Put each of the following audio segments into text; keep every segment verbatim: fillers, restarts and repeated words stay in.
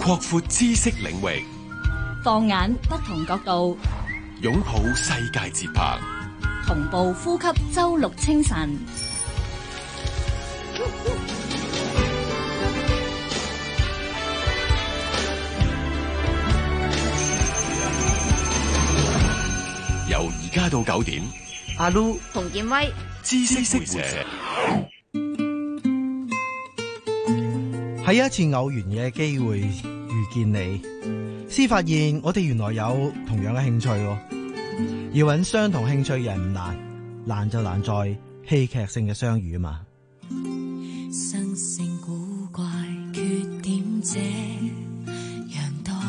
擴闊知識領域， 放眼不同角度， 擁抱世界節拍， 同步呼吸周六清晨。 由而家到九點， 阿 Lu 馮建威， 知識識者。 喺一次偶然嘅機會遇見你，先發現我哋原來有同樣嘅興趣。要搵相同興趣嘅人唔難，難就難在戲劇性嘅相遇啊嘛。 生性古怪，缺點這樣多，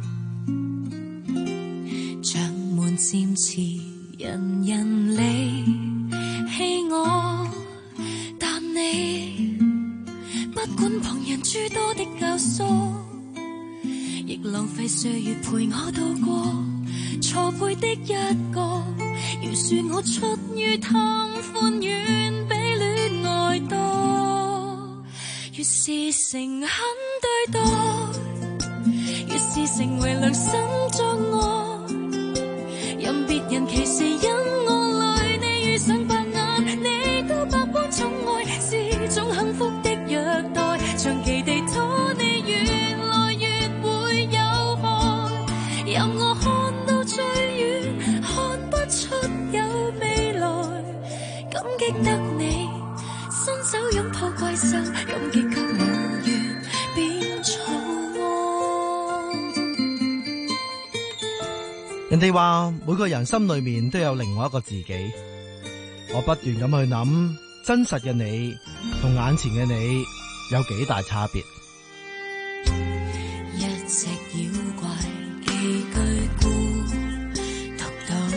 長門漸遲，人人離棄我，但你不管旁人諸多的教唆，亦浪費歲月陪我度過，錯配的一個，饒恕我出於貪歡，遠比戀愛多。越是誠懇對待，越是成為良心障礙，任別人歧視因我累，你遇上白眼，你都百般寵愛，是種幸福的虐待，長期地拖你越來越會有害，任我看到最遠，看不出有未來，感激得你伸手擁抱怪獸，感激給無緣變草窩。 人哋話每個人心裏面都有另外一個自己，我不斷咁去諗，真實嘅你同眼前嘅你有幾大差別。 一隻妖怪寄居孤獨島，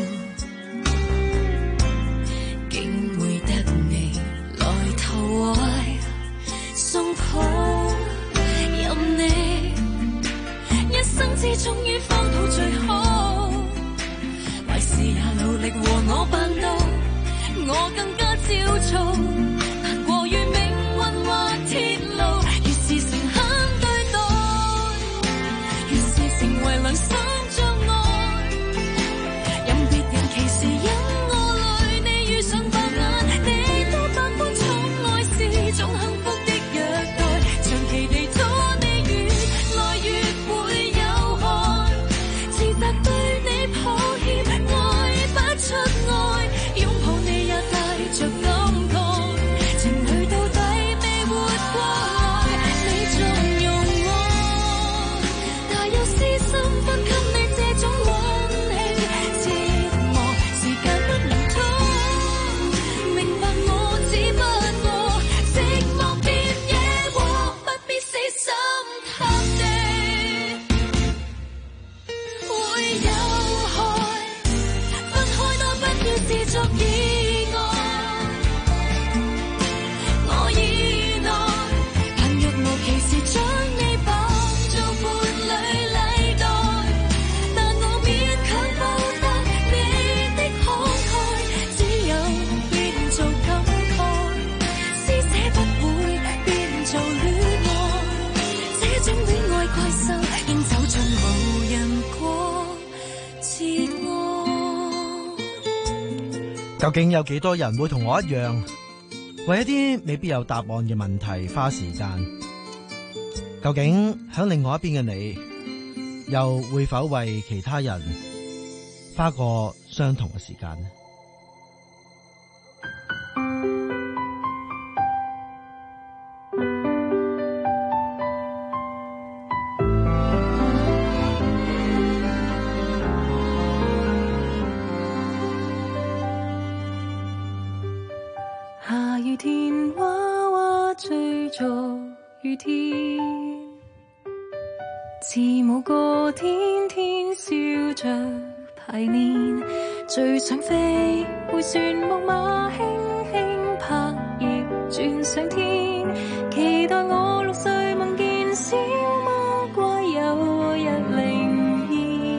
竟會得你來投懷送抱，任你一生之終於荒土最好，壞事也努力和我辦到，我更加焦躁，難過於命運或鐵路，越是誠懇對待，越是成為良心障礙，任別人歧視因我累，你遇上白眼，你都百般寵愛，是種幸福的虐待，長期地拖你越來越會有害，自責對你抱歉，愛不出愛，擁抱你也帶着感慨，情侶到底未活過來，你縱容我，大有私心分給你這種溫馨折磨，時間不能拖，明白我只不過寂寞變野禍，不必死心塌地，會有害，分開都不要自作意外，我意內憑若無其事將你綁做伴侶禮待，但我勉強報答你的慷慨，只有變做感慨，施捨不會變做戀愛，這種戀愛怪獸應走進無人過自愛。 究竟有幾多人會同我一樣，為一啲未必有答案嘅問題花時間？究竟響另外一邊嘅你，又會否為其他人花過相同嘅時間呢？ 下雨天，娃娃追逐雨天，字母哥天天笑着排練，最想飛，回旋木馬輕輕拍翼轉上天，期待我六歲夢見小魔怪有日靈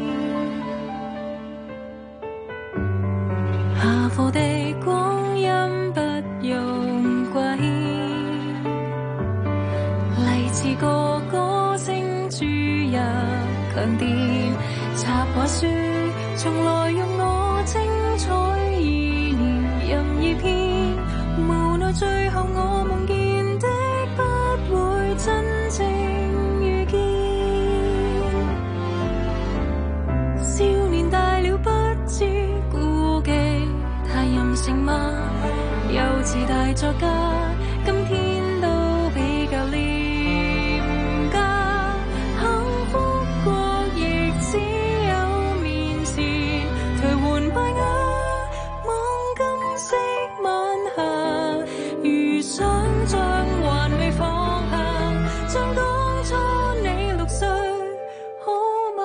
現，下課的光陰不用貴，勵志個歌聲住亮點，插畫書從來用我精彩意念任意編，無奈最後我夢見的不會真正遇見。少年大了不知顧忌，太任性嗎？幼稚大作家，今天都比較廉價，幸福過亦只有面前頹垣敗瓦，望金色晚霞，如想像還未放下，像當初你六歲好嗎？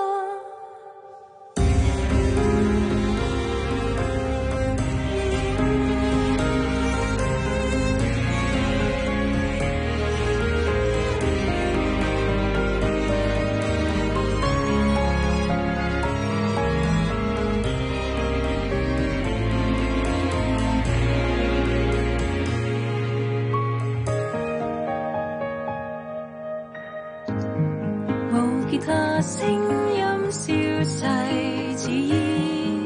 吉他聲音消逝似煙，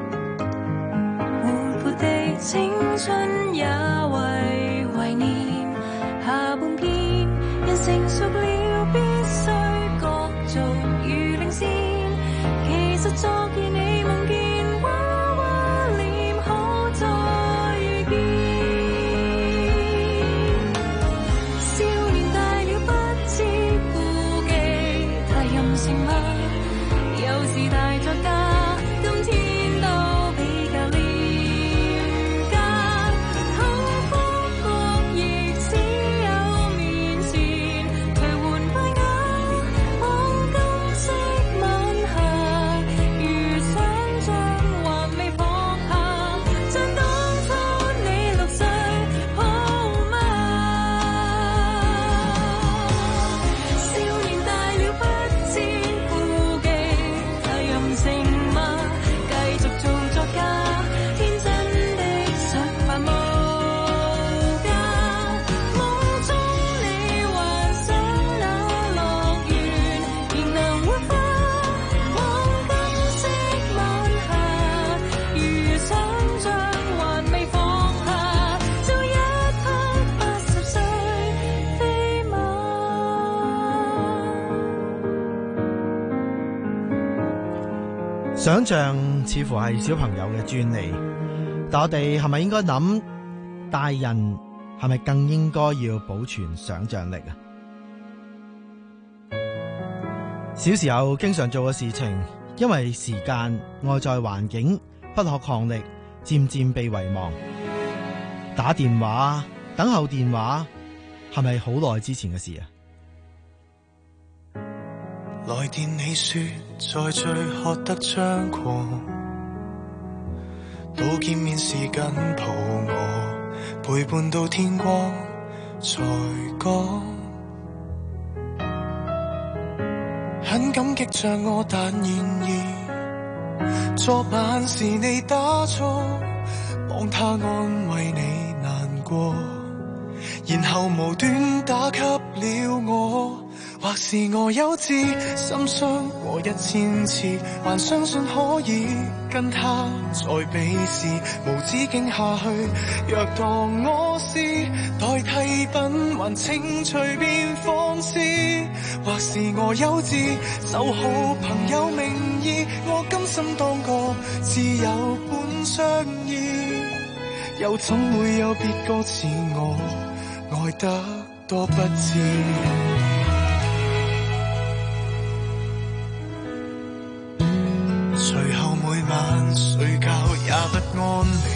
活潑的青春也為懷念。下半篇人成熟了，必須各族如領先。其實昨夜你夢見娃娃臉，可再遇見。少年大了不知顧忌，任性嗎？幼稚大作家，今天都比較廉價，幸福過亦只有面前頹垣敗瓦，望金色晚霞，如想像還未放下，像當初你六歲好嗎？少年大了不知顧忌，太任性嗎？繼續做作家，天真的想法無價，夢中你幻想那樂園仍能活化，望金色晚霞，如想像還未放下，做一匹八十歲飛馬。 想像似乎係小朋友嘅專利，但我哋係咪應該諗，大人係咪更應該要保存想像力啊？小時候經常做嘅事情，因為時間、外在環境不可抗力，漸漸被遺忘。打電話、等候電話，係咪好耐之前嘅事啊？ 來電你說在最喝得張狂，到見面時緊抱我，陪伴到天光才講。很感激像我，但然而昨晚是你打錯，望他安慰你難過，然後無端打給了我。或是我幼稚，心傷過一千次，還相信可以跟他再比試，無止境下去若當我是代替品，還請隨便放肆。或是我幼稚，就好朋友名義，我甘心當個摯友般相依，又怎會有別個似我愛得多不知。隨後每晚睡覺也不安寧，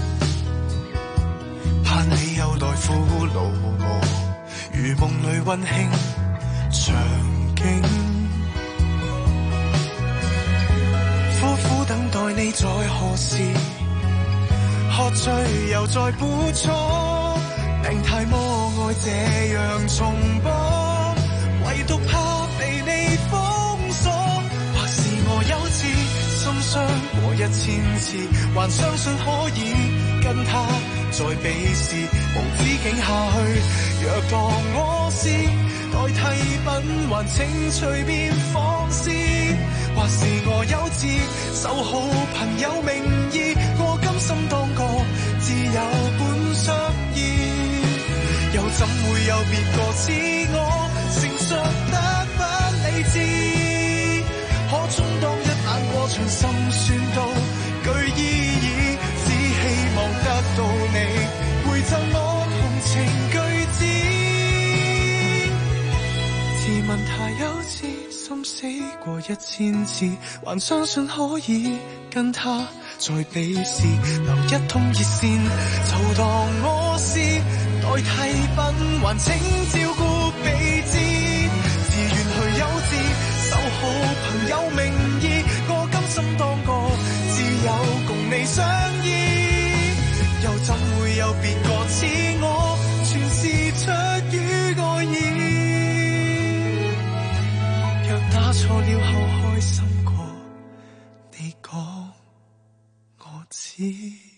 盼你又來撫牢我，如夢裏溫馨場景，苦苦等待你在何時，喝醉又再補錯，病態麼愛這樣重播，唯獨怕被你封鎖。或是我幼稚，心傷過一千次，還相信可以跟他再比試，無止境下去。 若當我是代替品，還請隨便放肆，或是我幼稚守好朋友名義，我甘心當個自由本相依，又怎會有別個似我成熟得不理智，可充當一眼過場心酸到具意義，只希望得到你回贈我同情句子，自問太幼稚，心死過一千次，還相信可以跟他再比試，留一通熱線就當我是代替品，還請照顧備至，自願去幼稚守好朋友名義，我甘心當個自由共你相依，又怎會有別個似我，全是出於愛意，若打錯了後開心過，你講我知。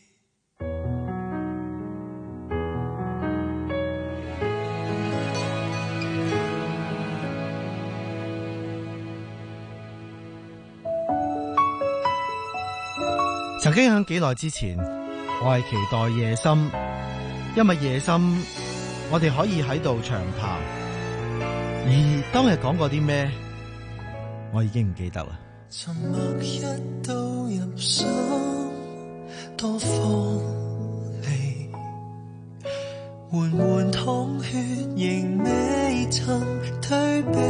曾經喺幾耐之前，我係期待夜深，因為夜深我哋可以喺度長談，而當日講過啲咩，我已經唔記得啦。 沉默一刀入心，多放離，緩緩淌血仍未曾退避，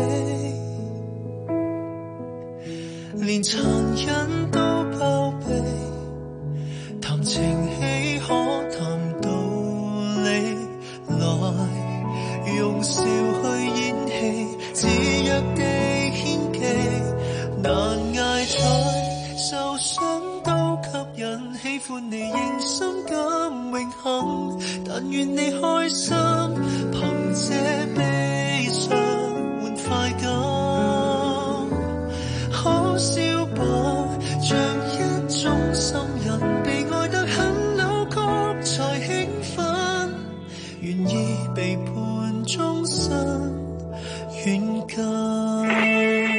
連殘忍都包庇，談情戲可談道理，來用笑去演戲，自若地獻技，難捱在受傷都吸引，喜歡你認心感永恆，但願你開心，憑這悲傷換快感，可笑吧，像一種心癮，被愛得很扭曲才興奮，願意被判終身軟禁。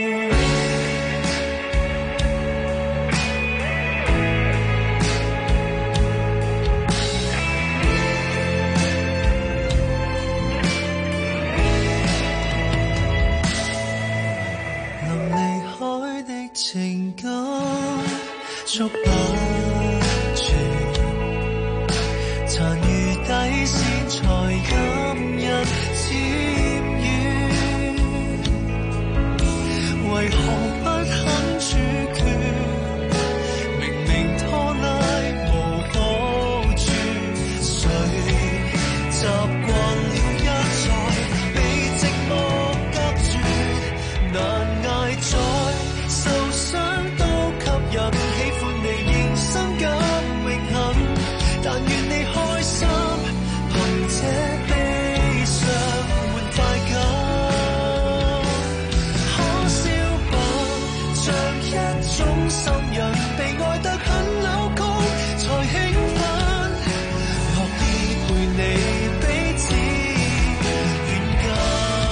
情感捉不住，殘餘底線才任人僭越，為何不肯主權？明明拖拉無好處，誰習慣了一再被寂寞夾住，難捱在受傷都吸引，喜歡你認真感永恆，但願你開心，憑這悲傷換快感，可笑吧，像一種心癮，被愛得很扭曲才興奮，樂意陪你彼此遠近。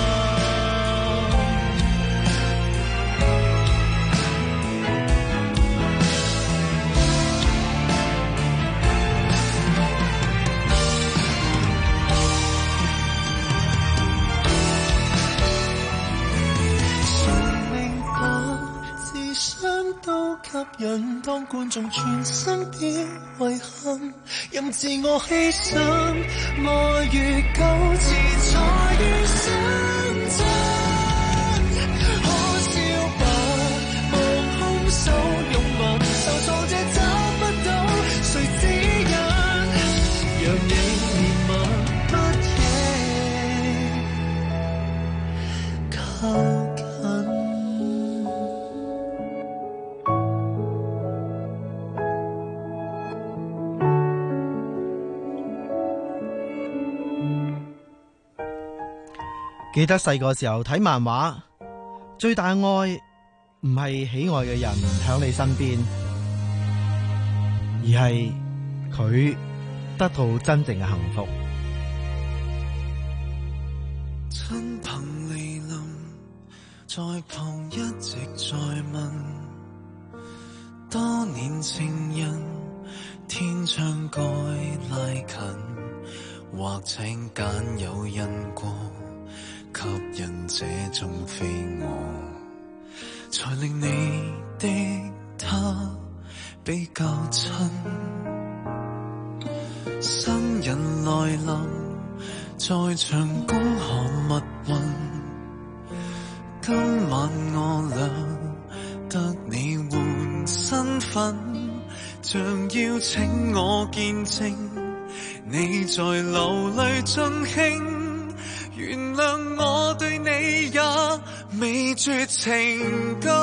吸引，當觀眾全身變遺憾，任自我犧牲，愛越久自在於深圳，可笑吧，望兇手用吻，受創者找不到誰指引，讓你憐憫不應靠近。 記得細個時候睇漫畫，最大愛唔係喜愛嘅人響你身邊，而係佢得到真正嘅幸福。 親朋離臨，在旁一直在問，多年情人天窗該拉近，或請揀有因果，吸引這種非我，才令你的他比較親。新人來臨，在場恭賀密運，今晚我倆得你換身份，像要請我見證你在流淚盡興，原諒我對你也未絕情感，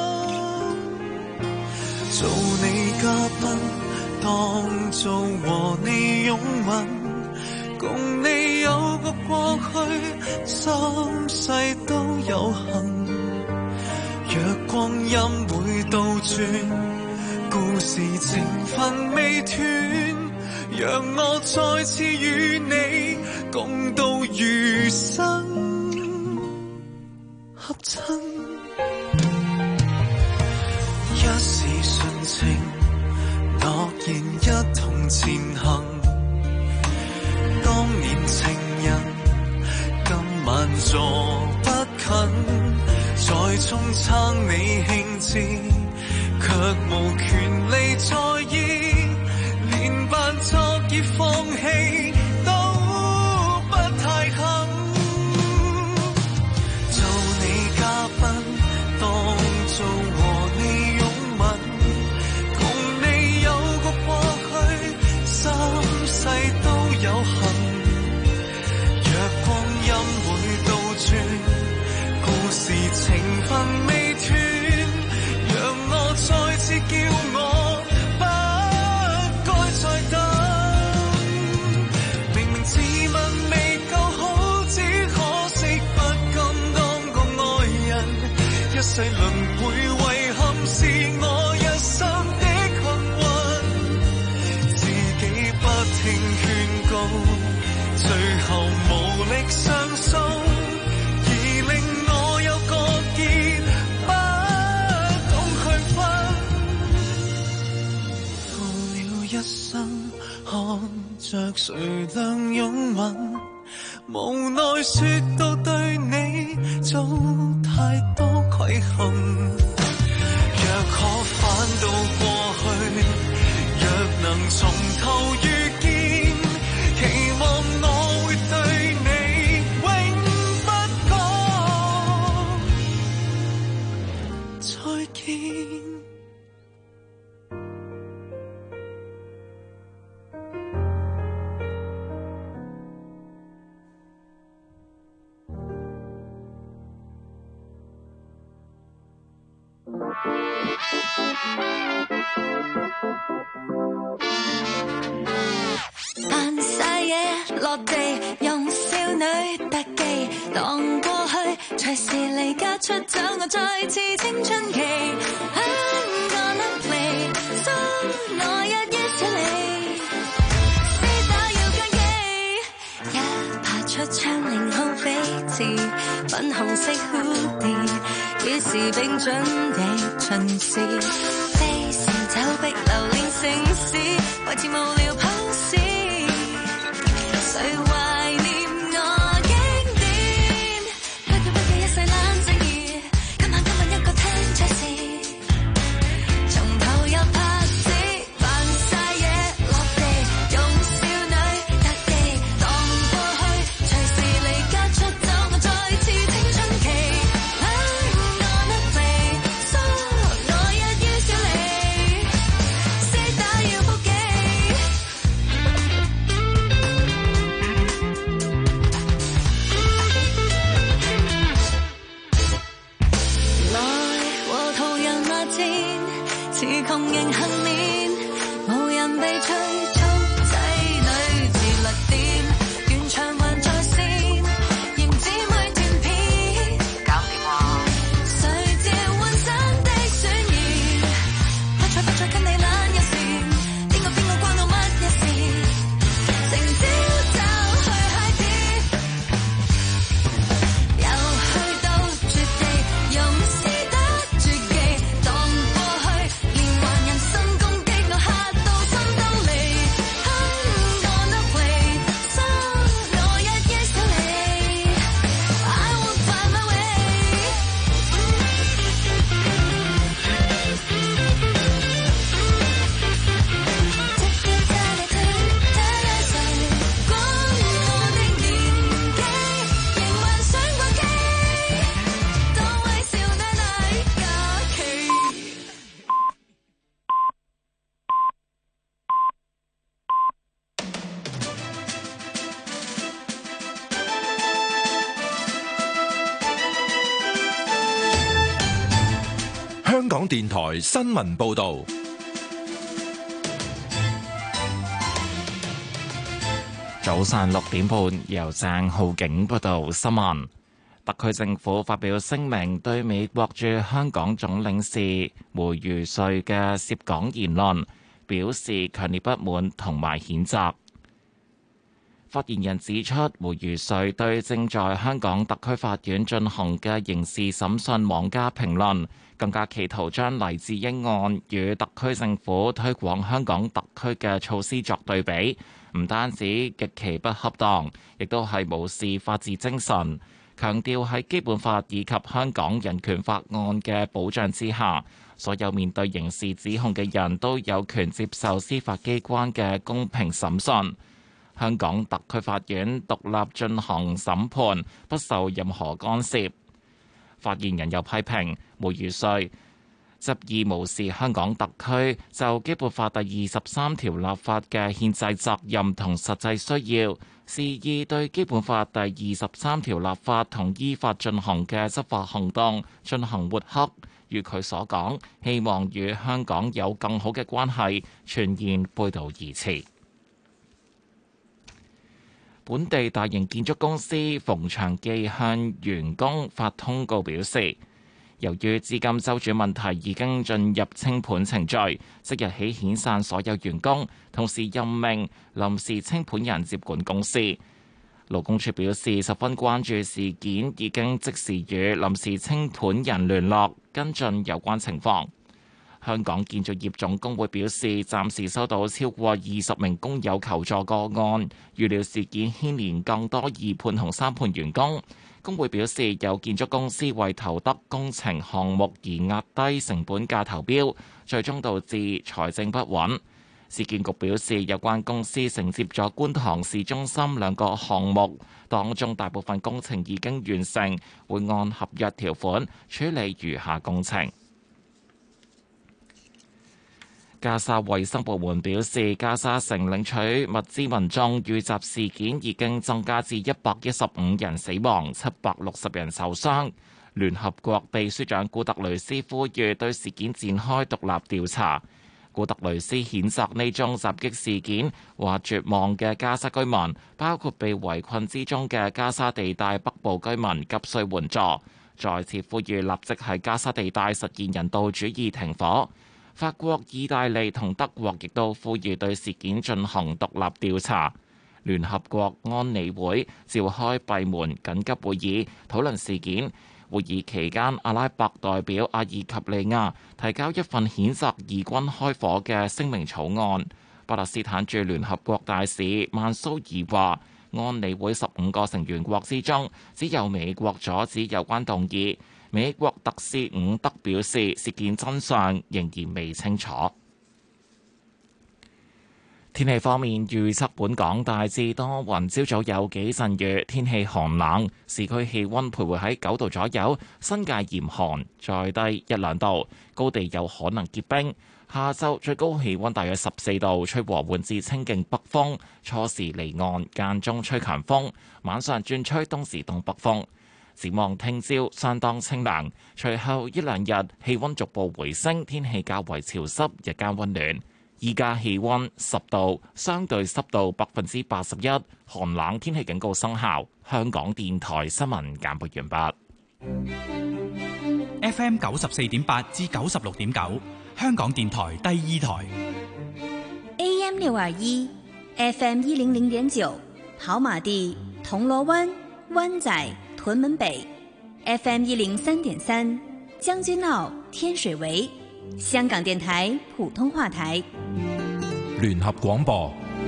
做你嘉賓當做和你擁吻，共你有個過去，三世都有幸。若光陰會倒轉，故事情分未斷，讓我再次與你共度餘生，合襯。一時純情，諾言一同前行。當年情人，今晚坐不近，再沖撐你興致，卻無權利在意，連扮作已放棄都不太肯。做你嘉賓，當做和你擁吻，共你有個過去，三世都有幸。若光陰會倒轉，故事情分未斷，讓我再次叫我不該再等。明明自問未夠好，只可惜不甘當個愛人，一世輪迴遺憾是我一生的幸運，自己不聽勸告，最後無力上訴，而令我有個結不懂去分。到了一生，看着誰倆擁吻，無奈說到對你做太多虧欠。若可返到過去，若能從頭遇見，期望我會對你永不講再見。 扮晒嘢落地，用少女特技當過去，隨時離家出走，我再次青春期。I'm gonna play，當我一於少你，絲打要腳技，一爬出窗凌空飛馳，粉紅色蝴蝶，與時並進亦巡視，飛檐走壁流連城市，維持無聊 pose。誰懷念我經典？不羈不羈一世懶正義，今晚今晚一個聽爵士，從投入拍子，扮晒嘢落地，用少女特技當過去，隨時離家出走，我再次青春期。I'm gonna play，so 我一於少你，絲打要仆記。 港電台新聞報道。 早上六點半，由鄭浩景報道新聞。特區政府發表聲明，對美國駐香港總領事梅如瑞嘅涉港言論表示強烈不滿同埋譴責。發言人指出，梅如瑞對正在香港特區法院進行嘅刑事審訊妄加評論，更加企圖將黎智英案與特區政府推廣香港特區嘅措施作對比，唔單止極其不恰當，亦都係無視法治精神。強調喺基本法以及香港人權法案嘅保障之下，所有面對刑事指控嘅人都有權接受司法機關嘅公平審訊。香港特區法院獨立進行審判，不受任何干涉。發言人又批評梅如瑞執意無視香港特區就基本法第二十三條立法嘅憲制責任同實際需要，肆意對基本法第二十三條立法同依法進行嘅執法行動進行抹黑，與佢所講希望與香港有更好嘅關係全然背道而馳。本地大型建築公司馮祥記向員工發通告表示，由於資金周轉問題已經進入清盤程序，即日起遣散所有員工，同時任命臨時清盤人接管公司。勞工處表示十分關注事件，已經即時與臨時清盤人聯絡跟進有關情況。香港建造業總工會表示，暫時收到超過二十名工友求助個案，預料事件牽連更多二判同三判員工。工會表示，有建築公司為投得工程項目而壓低成本價投標，最終導致財政不穩。市建局表示，有關公司承接咗觀塘市中心兩個項目，當中大部分工程已經完成，會按合約條款處理餘下工程。加沙衛生部門表示，加沙城領取物資民眾遇襲事件已經增加至一百一十五人死亡、七百六十人受傷。聯合國秘書長古特雷斯呼籲對事件展開獨立調查。古特雷斯譴責呢宗襲擊事件，話絕望嘅加沙居民，包括被圍困之中嘅加沙地帶北部居民，急需援助。再次呼籲立即喺加沙地帶實現人道主義停火。法國、意大利同德國亦都呼籲對事件進行獨立調查。聯合國安理會召開閉門緊急會議討論事件。會議期間，阿拉伯代表阿爾及利亞提交一份譴責以軍開火嘅聲明草案。巴勒斯坦駐聯合國大使曼蘇爾話，安理會十五個成員國之中，只有美國阻止有關動議。美國特使伍德表示，事件真相仍然未清楚。天氣方面預測，本港大致多雲，朝早有幾陣雨，天氣寒冷，市區氣溫徘徊喺九度左右，新界嚴寒，再低一兩度，高地有可能結冰。下晝最高氣溫大約十四度，吹和緩至清勁北風，初時離岸，間中吹強風，晚上轉吹東時東北風。展望聽朝相當清涼，隨後一兩日氣溫逐步回升，天氣較為潮濕，日間溫暖。依家氣溫十度，相對濕度百分之八十一，寒冷天氣警告生效。香港電台新聞簡報完畢。 F M 九十四點八至九十六點九，香港電台第二台。 A M 六二一 ，F M 一零零點九，跑馬地、銅鑼灣、灣仔、屯門北 ，F M 一零三點三，將軍澳、天水圍。香港電台普通話台， 聯合廣播。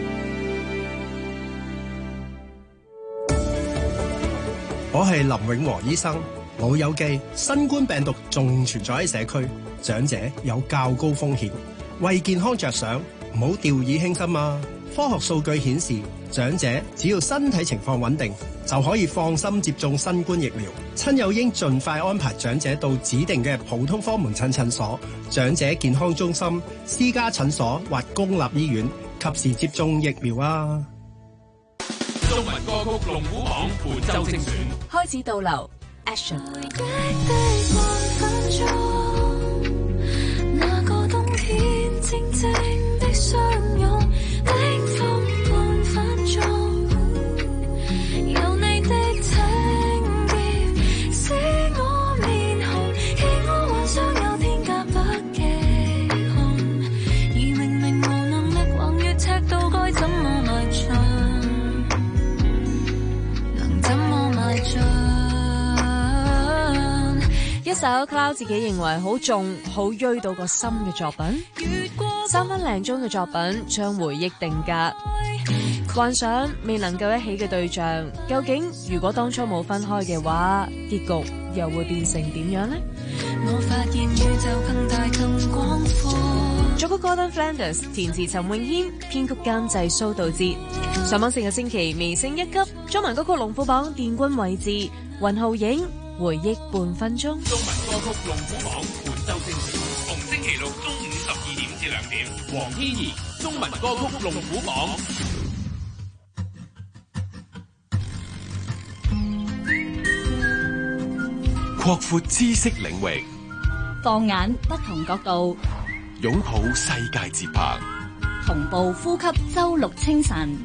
我係林永和醫生。老友記，新冠病毒仲存在喺社區，長者有較高風險。為健康着想，唔好掉以輕心啊！科學數據顯示，長者只要身體情況穩定，就可以放心接種新冠疫苗。親友應盡快安排長者到指定嘅普通科門診診所、長者健康中心、私家診所或公立醫院，及時接種疫苗啊！ 中文歌曲龍虎榜本周精選開始倒流 Action。 靜靜的相擁，冰封半分鐘，有你的請別使我面紅，見我幻想有天價不羈紅，而明明無能力橫越赤道，該怎麼邁進，能怎麼邁進。 一首 Cloud 自己認為好重、好錐到個心嘅作品，三分零鐘嘅作品將回憶定格，幻想未能夠一起嘅對象，究竟如果當初冇分開嘅話，結局又會變成點樣呢？ 我發現宇宙更大更廣闊。 作曲 Gordon Flanders， 填詞陳詠謙，編曲監製蘇道哲。上網成個星期微升一級，中文歌曲龍虎榜殿軍位置，雲浩影。回憶半分鐘。 中文歌曲龍虎榜本周星期，逢星期六中午十二點至兩點。黃天怡，中文歌曲龍虎榜。 擴闊知識領域， 放眼不同角度， 擁抱世界節拍， 同步呼吸周六清晨。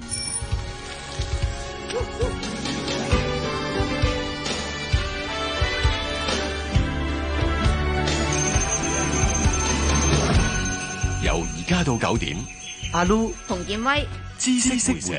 由而家到九點， 阿 Lu 馮建威， 知識會社。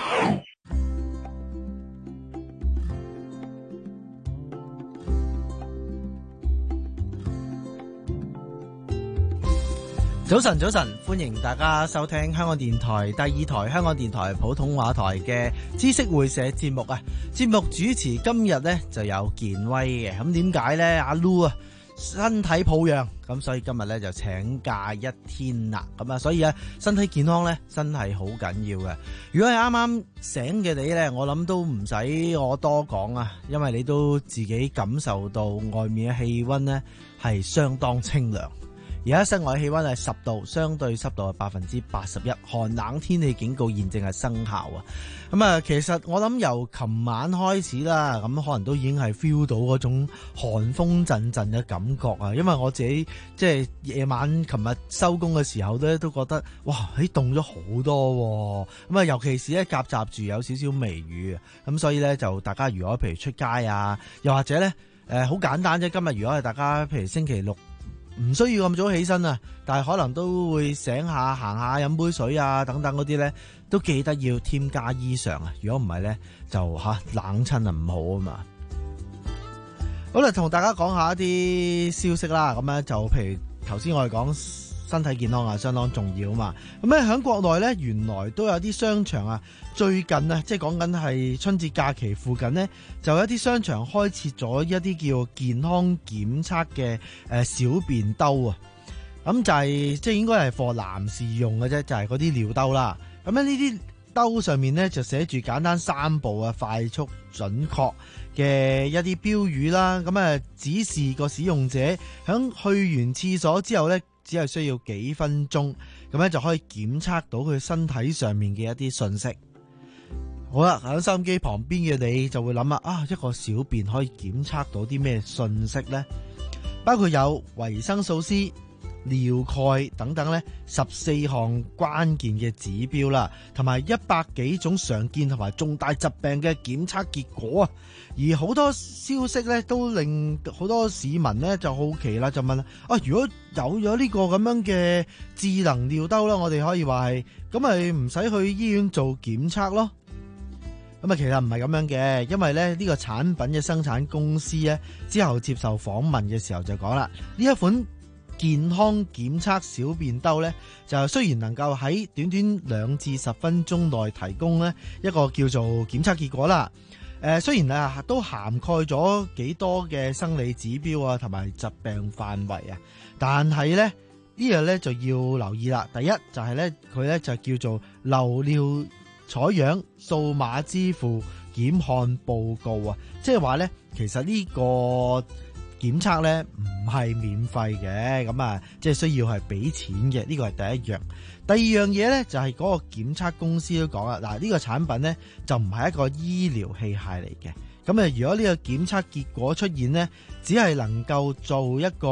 早晨，早晨，歡迎大家收聽香港電台第二台香港電台普通話台嘅知識會社節目啊！節目主持今日呢就有健威嘅，咁點解呢？阿 Lu 啊，身體抱恙，咁所以今日咧就請假一天啦。咁啊，所以咧身體健康咧真係好緊要嘅。如果係啱啱醒嘅你咧，我諗都唔使我多講啊，因為你都自己感受到外面嘅氣溫咧係相當清涼。而家室外氣溫係十度，相對濕度係百分之八十一，寒冷天氣警告現正係生效啊！咁啊，其實我諗由琴晚開始啦，咁可能都已經係 feel 到嗰種寒風陣陣嘅感覺啊！因為我自己即係夜晚琴日收工嘅時候咧，都覺得哇，喺凍咗好多，咁啊，尤其是咧夾雜住有少少微雨啊，咁所以咧就大家如果譬如出街啊，又或者咧誒好簡單啫，今日如果係大家譬如星期六，唔需要咁早起身啊，但係可能都會醒下行下飲杯水啊等等嗰啲呢，都記得要添加衣裳啊。如果唔係呢，就吓、啊、冷親啊唔好啊嘛。好啦，同大家講下一啲消息啦。咁咧就譬如頭先我哋講身體健康啊，相當重要啊嘛。咁咧喺國內呢，原來都有啲商場啊，最近啊，即係講緊係春節假期附近呢，就有一啲商場開設咗一啲叫健康檢測嘅誒小便兜啊。咁就係即係應該係畀男士用嘅啫，就係嗰啲尿兜啦。咁咧呢啲兜上面呢，就寫住簡單三步啊，快速準確嘅一啲標語啦。咁啊指示個使用者響去完廁所之後呢，只係需要幾分鐘，咁咧就可以檢測到佢身體上面嘅一啲信息。好啦，喺收音機旁邊嘅你就會諗啊，啊一個小便可以檢測到啲咩信息呢？包括有維生素 C、尿鈣等等咧，十四項關鍵嘅指標啦，同埋一百幾種常見同埋重大疾病嘅檢測結果啊。而好多消息咧，都令好多市民咧就好奇啦，就問啦：啊，如果有咗呢個咁樣嘅智能尿兜啦，我哋可以話係咁咪唔使去醫院做檢測咯？咁啊，其實唔係咁樣嘅，因為咧呢個產品嘅生產公司咧之後接受訪問嘅時候就講啦，呢一款健康檢測小便兜咧，就雖然能夠喺短短兩至十分鐘內提供咧一個叫做檢測結果啦。誒、呃，雖然啊都涵蓋咗幾多嘅生理指標啊，同埋疾病範圍啊，但係咧呢樣咧就要留意啦。第一就係咧佢咧就叫做流尿採樣數碼支付檢看報告啊，即係話咧其實呢個檢測咧唔係免費嘅，咁啊即係需要係俾錢嘅，呢個係第一樣。第二樣嘢咧就係嗰個檢測公司都講啦，嗱呢個產品咧就唔係一個醫療器械嚟嘅，咁啊如果呢個檢測結果出現咧，只係能夠做一個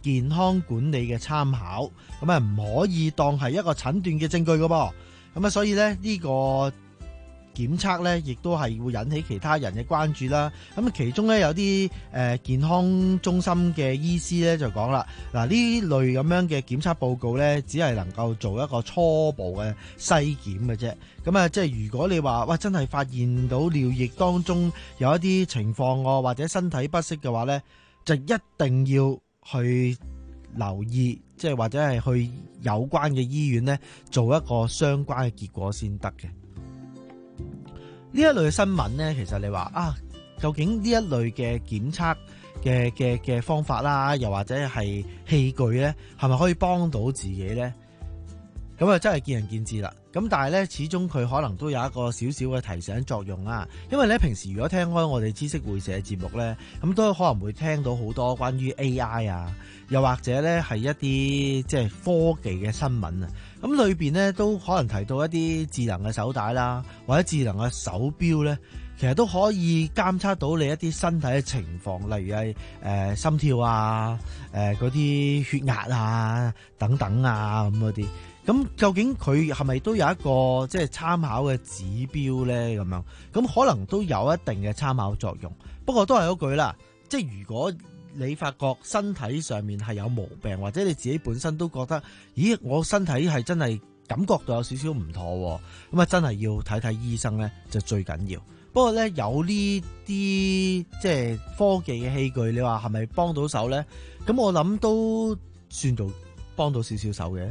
健康管理嘅參考，咁啊唔可以當係一個診斷嘅證據噶噃。咁啊，所以咧呢個檢測咧，亦都係會引起其他人嘅關注啦。咁其中咧有啲誒、呃、健康中心嘅醫師咧就講啦，嗱呢類咁樣嘅檢測報告咧，只係能夠做一個初步嘅篩檢嘅啫。咁啊，即係如果你話哇真係發現到尿液當中有一啲情況喎，或者身體不適嘅話咧，就一定要去留意，即係或者係去有關嘅醫院咧做一個相關嘅結果先得嘅。呢一類嘅新聞咧，其實你話啊，究竟呢一類嘅檢測嘅嘅嘅方法啦，又或者係器具咧，係咪可以幫到自己咧？咁啊，真係見仁見智啦。咁但係咧，始終佢可能都有一個少少嘅提醒作用啦。因為咧，平時如果聽開我哋知識會社嘅節目咧，咁都可能會聽到好多關於 A I 啊，又或者咧係一啲即係科技嘅新聞啊。咁裏邊咧都可能提到一啲智能嘅手帶啦，或者智能嘅手錶咧，其實都可以監測到你一啲身體嘅情況，例如係誒、呃、心跳啊、誒嗰啲血壓啊等等啊咁嗰啲。咁究竟佢係咪都有一個即係參考嘅指標咧？咁樣咁可能都有一定嘅參考作用。不過都係嗰句啦，即係如果你發覺身體上面係有毛病，或者你自己本身都覺得，咦，我身體係真係感覺到有少少唔妥，咁啊真係要睇睇醫生咧，就最緊要。不過咧，有呢啲即係科技嘅器具，你話係咪幫到手咧？咁我諗都算到幫到少少手嘅。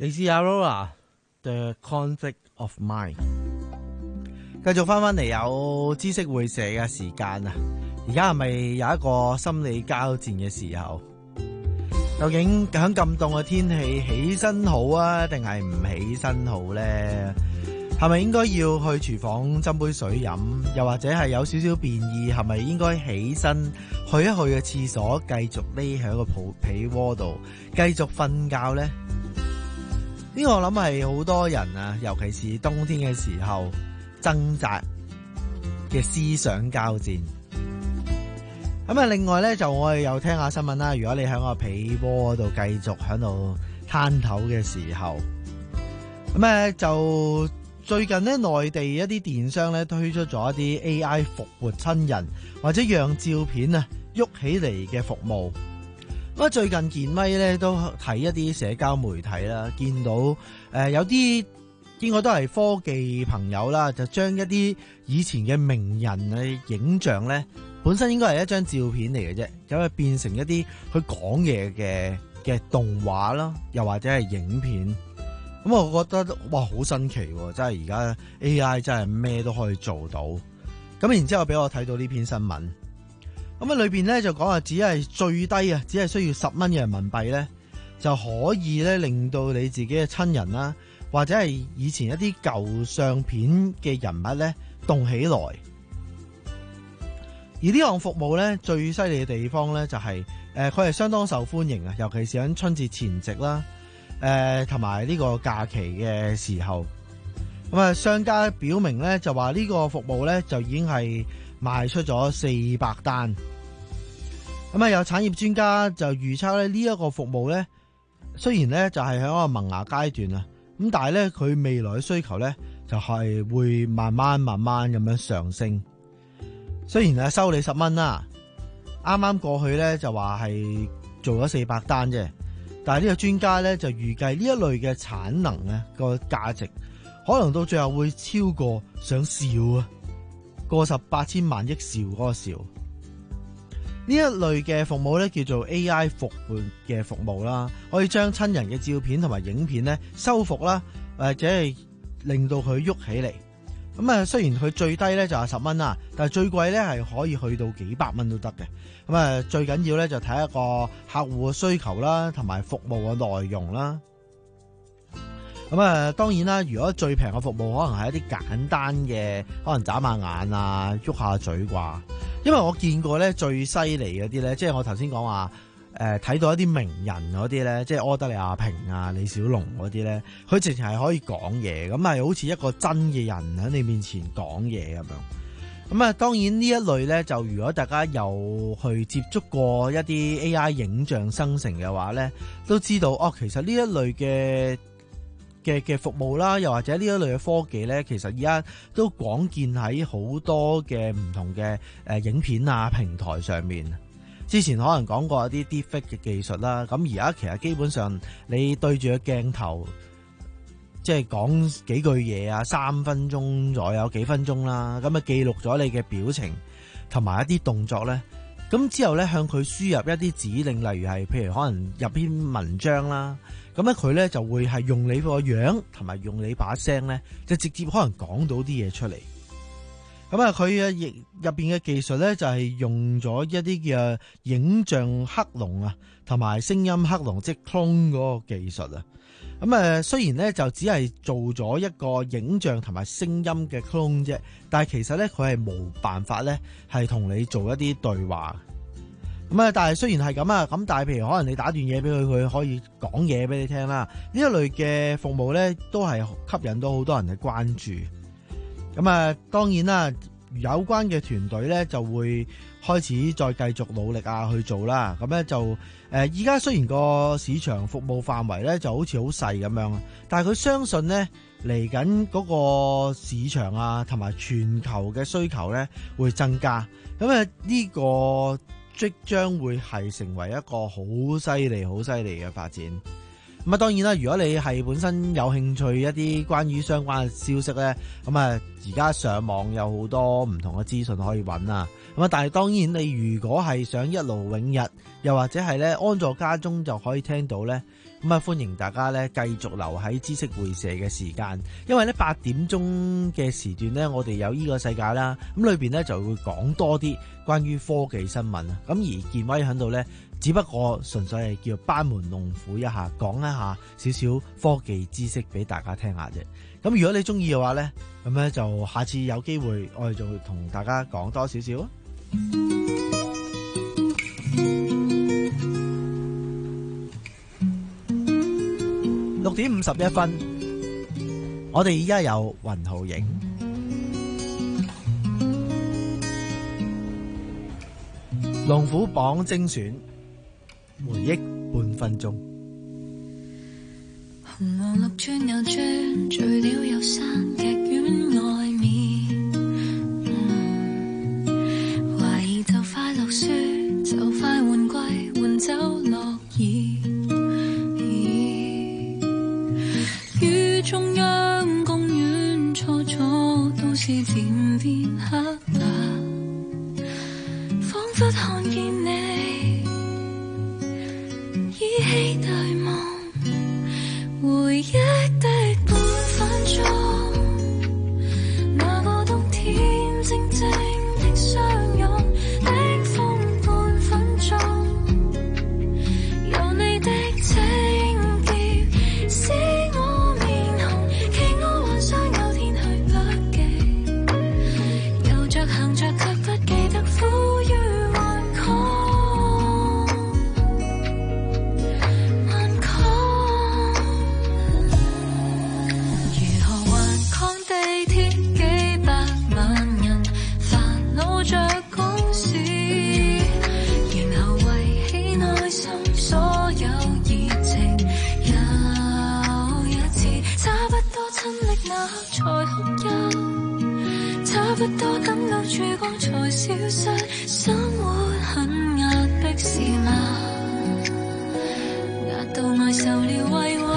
嚟自 Aurora The Conflict of Mind。繼續翻翻嚟有知識會社嘅時間啊！而家係咪有一個心理交戰嘅時候？究竟喺咁凍嘅天氣起身好啊，定係唔起身好咧？係咪應該要去廚房斟杯水飲？又或者係有少少便意，係咪應該起身去一去嘅廁所，繼續匿喺個被窩度繼續瞓覺咧？呢個我諗係好多人啊，尤其是冬天嘅時候掙扎嘅思想交戰。咁啊，另外咧就我哋又聽下新聞啦。如果你喺個被窩度繼續喺度攤頭嘅時候，咁咧就最近咧內地一啲電商咧推出咗一啲 A I 復活親人或者讓照片啊喐起嚟嘅服務。咁啊，最近健咪咧都睇一啲社交媒體啦，見到誒、呃、有啲應該都係科技朋友啦，就將一啲以前嘅名人嘅影像咧，本身應該係一張照片嚟嘅啫，咁啊變成一啲佢講嘢嘅嘅動畫啦，又或者係影片。咁我覺得哇好新奇喎，真係而家 A I 真係咩都可以做到。咁然之後俾我睇到呢篇新聞，咁啊裏邊咧就講話只係最低啊，只係需要十蚊嘅人民幣咧，就可以咧令到你自己嘅親人啦，或者係以前一啲舊相片嘅人物咧動起來。而呢項服務咧最犀利嘅地方咧就係誒佢係相當受歡迎啊，尤其是喺春節前夕啦，誒同埋呢個假期嘅時候。咁啊，商家表明咧就話呢個服務咧就已經係賣出咗四百單。咁啊，有產業專家就預測咧呢一個服務咧，雖然咧就係喺一個萌芽階段啊，咁但係咧佢未來嘅需求咧就係會慢慢慢慢咁樣上升。雖然係收你十蚊啦，啱啱過去咧就話係做咗四百單啫，但係呢個專家咧就預計呢一類嘅產能咧個價值可能到最後會超過想笑啊，過十八千萬億兆嗰個兆。呢一類嘅服務咧叫做 A I 復活嘅服務啦，可以將親人嘅照片同埋影片咧修復啦，或者係令到佢喐起嚟。咁啊，雖然佢最低咧就係十蚊啦，但係最貴咧係可以去到幾百蚊都得嘅。咁啊，最緊要咧就睇一個客戶嘅需求啦，同埋服務嘅內容啦。咁啊，當然啦，如果最平嘅服務可能係一啲簡單嘅，可能眨下眼啊，喐下嘴啩。因為我見過咧最犀利嗰啲咧，即係我頭先講話。誒、呃、睇到一啲名人嗰啲咧，即係柯德莉亞萍啊、李小龍嗰啲咧，佢直情係可以講嘢，咁係好似一個真嘅人喺你面前講嘢咁樣。咁啊，當然呢一類咧，就如果大家有去接觸過一啲 A I 影像生成嘅話咧，都知道哦，其實呢一類嘅嘅嘅服務啦，又或者呢一類嘅科技咧，其實而家都廣見喺好多嘅唔同嘅誒影片啊平台上面。之前可能講過一啲 deepfake 嘅技術啦，咁而家其實基本上你對住個鏡頭，即係講幾句嘢啊，三分鐘左右幾分鐘啦，咁啊記錄咗你嘅表情同埋一啲動作咧，咁之後咧向佢輸入一啲指令，例如係譬如可能入篇文章啦，咁咧佢咧就會係用你個樣同埋用你把聲咧，就直接可能講到啲嘢出嚟。咁啊，佢嘅亦入邊嘅技術咧，就係用咗一啲嘅影像克隆啊，同埋聲音克隆，即係 clone 嗰個技術啊。咁啊，雖然咧就只係做咗一個影像同埋聲音嘅 clone 啫，但係其實咧佢係冇辦法咧係同你做一啲對話。咁啊，但係雖然係咁啊，咁但係譬如可能你打段嘢俾佢，佢可以講嘢俾你聽啦。呢一類嘅服務咧，都係吸引到好多人嘅關注。咁啊，當然啦，有關嘅團隊咧就會開始再繼續努力啊去做啦。咁咧就誒，依家雖然個市場服務範圍咧就好似好細咁樣，但係佢相信咧嚟緊嗰個市場啊，同埋全球嘅需求咧會增加。咁啊，呢個即將會係成為一個好犀利、好犀利嘅發展。咁啊，當然啦，如果你係本身有興趣一啲關於相關嘅消息咧，咁啊，而家上網有好多唔同嘅資訊可以揾啊。咁啊，但係當然你如果係想一勞永逸，又或者係咧安坐家中就可以聽到咧， 咁啊歡迎大家咧繼續留喺知識會社嘅時間，因為咧八點鐘嘅時段咧，我哋有呢個世界啦，咁裏邊咧就會講多啲關於科技新聞啊。咁而健威喺度咧，只不過純粹係叫班門弄斧一下，講一下少少科技知識俾大家聽下啫。咁如果你中意嘅話咧，咁咧就下次有機會我哋就會同大家講多少少啊。六點五十一分，我哋依家有雲浩影龍虎榜精選回憶半分鐘。 紅黃綠轉又轉，聚了又散，劇院外面，嗯，懷疑就快落雪，就快換季，換走落葉。於中央公園初初都市漸變黑白，彷彿看見你依稀對望，回憶的半分鐘，那個冬天靜靜的相擁的風半分鐘，有你的情結使我面紅，期我幻想有天去北極，遊着行着卻不記得苦與頑抗，頑抗。如何頑抗地鐵幾百萬人煩惱着公事，然後為起內心所有熱情，又一次差不多親歷那刻才哭泣，差不多等到曙光才消失，生活很壓迫是嗎？壓到愛受了委屈，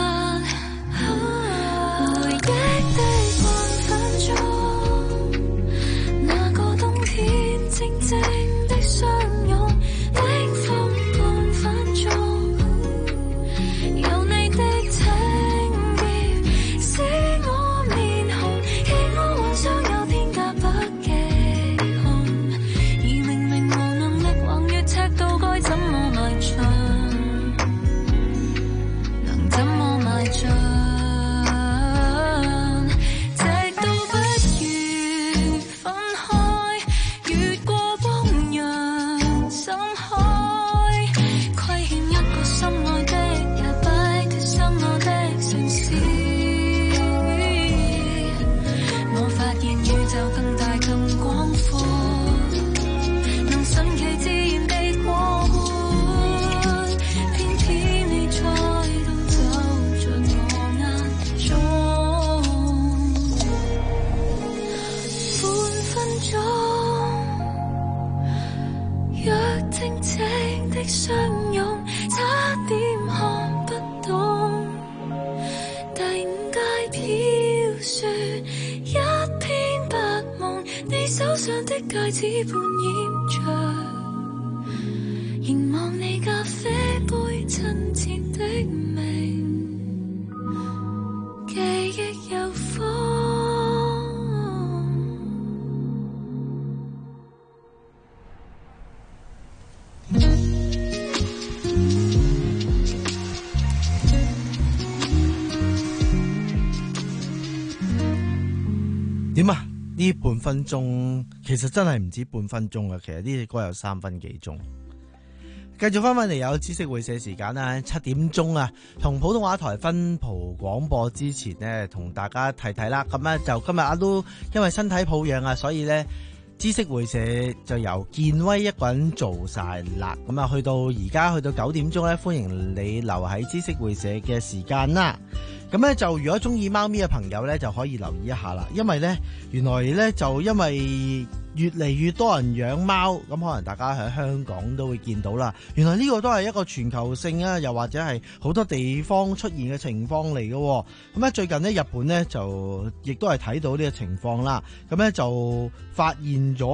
回憶的半分鐘，那個冬天靜靜的相擁的風半分鐘，有你的情結使我面紅，期我幻想有天架北極熊，而明明無能力橫越赤道，該怎麼邁進？能怎麼邁進？直到不如分開，越過汪洋深海，虧欠一個心愛的人，擺脫心愛的城市。我發現宇宙更大更廣闊，能順其自然地過活，偏偏你再度走進我眼中。半分鐘，若靜靜的相擁，差點看不懂。第五屆飄雪，一片白夢，你手上的戒指半掩着，凝望你咖啡杯親切的名，記憶有風。 點啊？呢半分鐘其實真係唔止半分鐘啊！其實呢隻歌有三分幾鐘。繼續翻返嚟有知識會社時間啦，七點鐘啊，同普通話台分蒲廣播之前呢，同大家提提啦。咁咧就今日阿都因為身體抱恙啊，所以呢知識會社就由健威一個人做晒啦。咁啊，去到而家去到九點鐘呢，歡迎你留喺知識會社嘅時間啦。咁咧就如果中意貓咪嘅朋友咧，就可以留意一下啦。因為咧，原來咧就因為越嚟越多人養貓，咁可能大家喺香港都會見到啦。原來呢個都係一個全球性啊，又或者係好多地方出現嘅情況嚟嘅。咁咧最近呢，日本咧就亦都係睇到呢個情況啦。咁咧就發現咗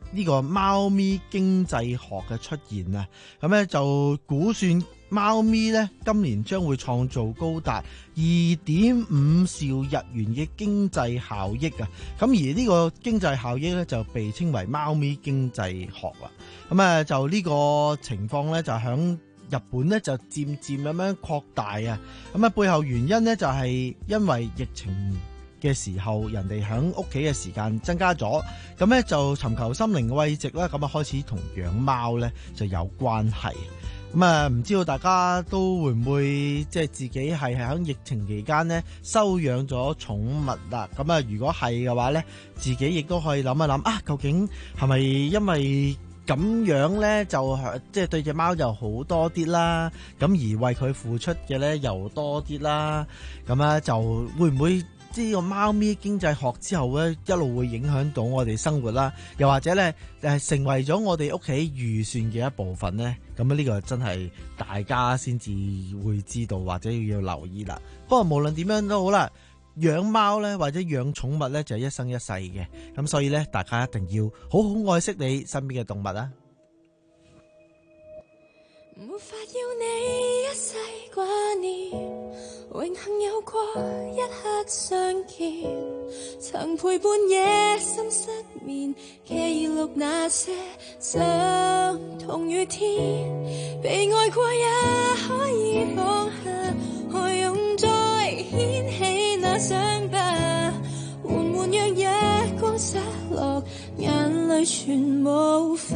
呢個貓咪經濟學嘅出現啊，咁咧就估算貓咪咧今年將會創造高達二點五兆日元嘅經濟效益啊！咁而呢個經濟效益咧就被稱為貓咪經濟學啦。咁啊就呢個情況咧就響日本咧就漸漸咁樣擴大啊！咁啊背後原因咧就係因為疫情嘅時候，人哋喺屋企嘅時間增加咗，咁咧就尋求心靈慰藉啦，咁啊開始同養貓咧就有關係。咁啊唔知道大家都會唔會即係自己係喺疫情期間咧收養咗寵物啦？咁啊如果係嘅話咧，自己亦都可以諗一諗啊，究竟係咪因為咁樣咧就即係對隻貓就好多啲啦，咁而為佢付出嘅咧又多啲啦，咁啊就會唔會？呢個貓咪經濟學之後咧，一路會影響到我哋生活啦，又或者咧誒成為咗我哋屋企預算嘅一部分咧，咁啊呢個真係大家先至會知道或者要留意啦。不過無論點樣都好啦，養貓咧或者養寵物咧就係一生一世嘅，咁所以咧大家一定要好好愛惜你身邊嘅動物啦。 沒法要你一世掛念，榮幸有過一刻相見，曾陪伴夜深失眠，記錄那些相同雨天，被愛過也可以放下，何用再掀起那傷疤，緩緩讓日光灑落，眼淚全無法。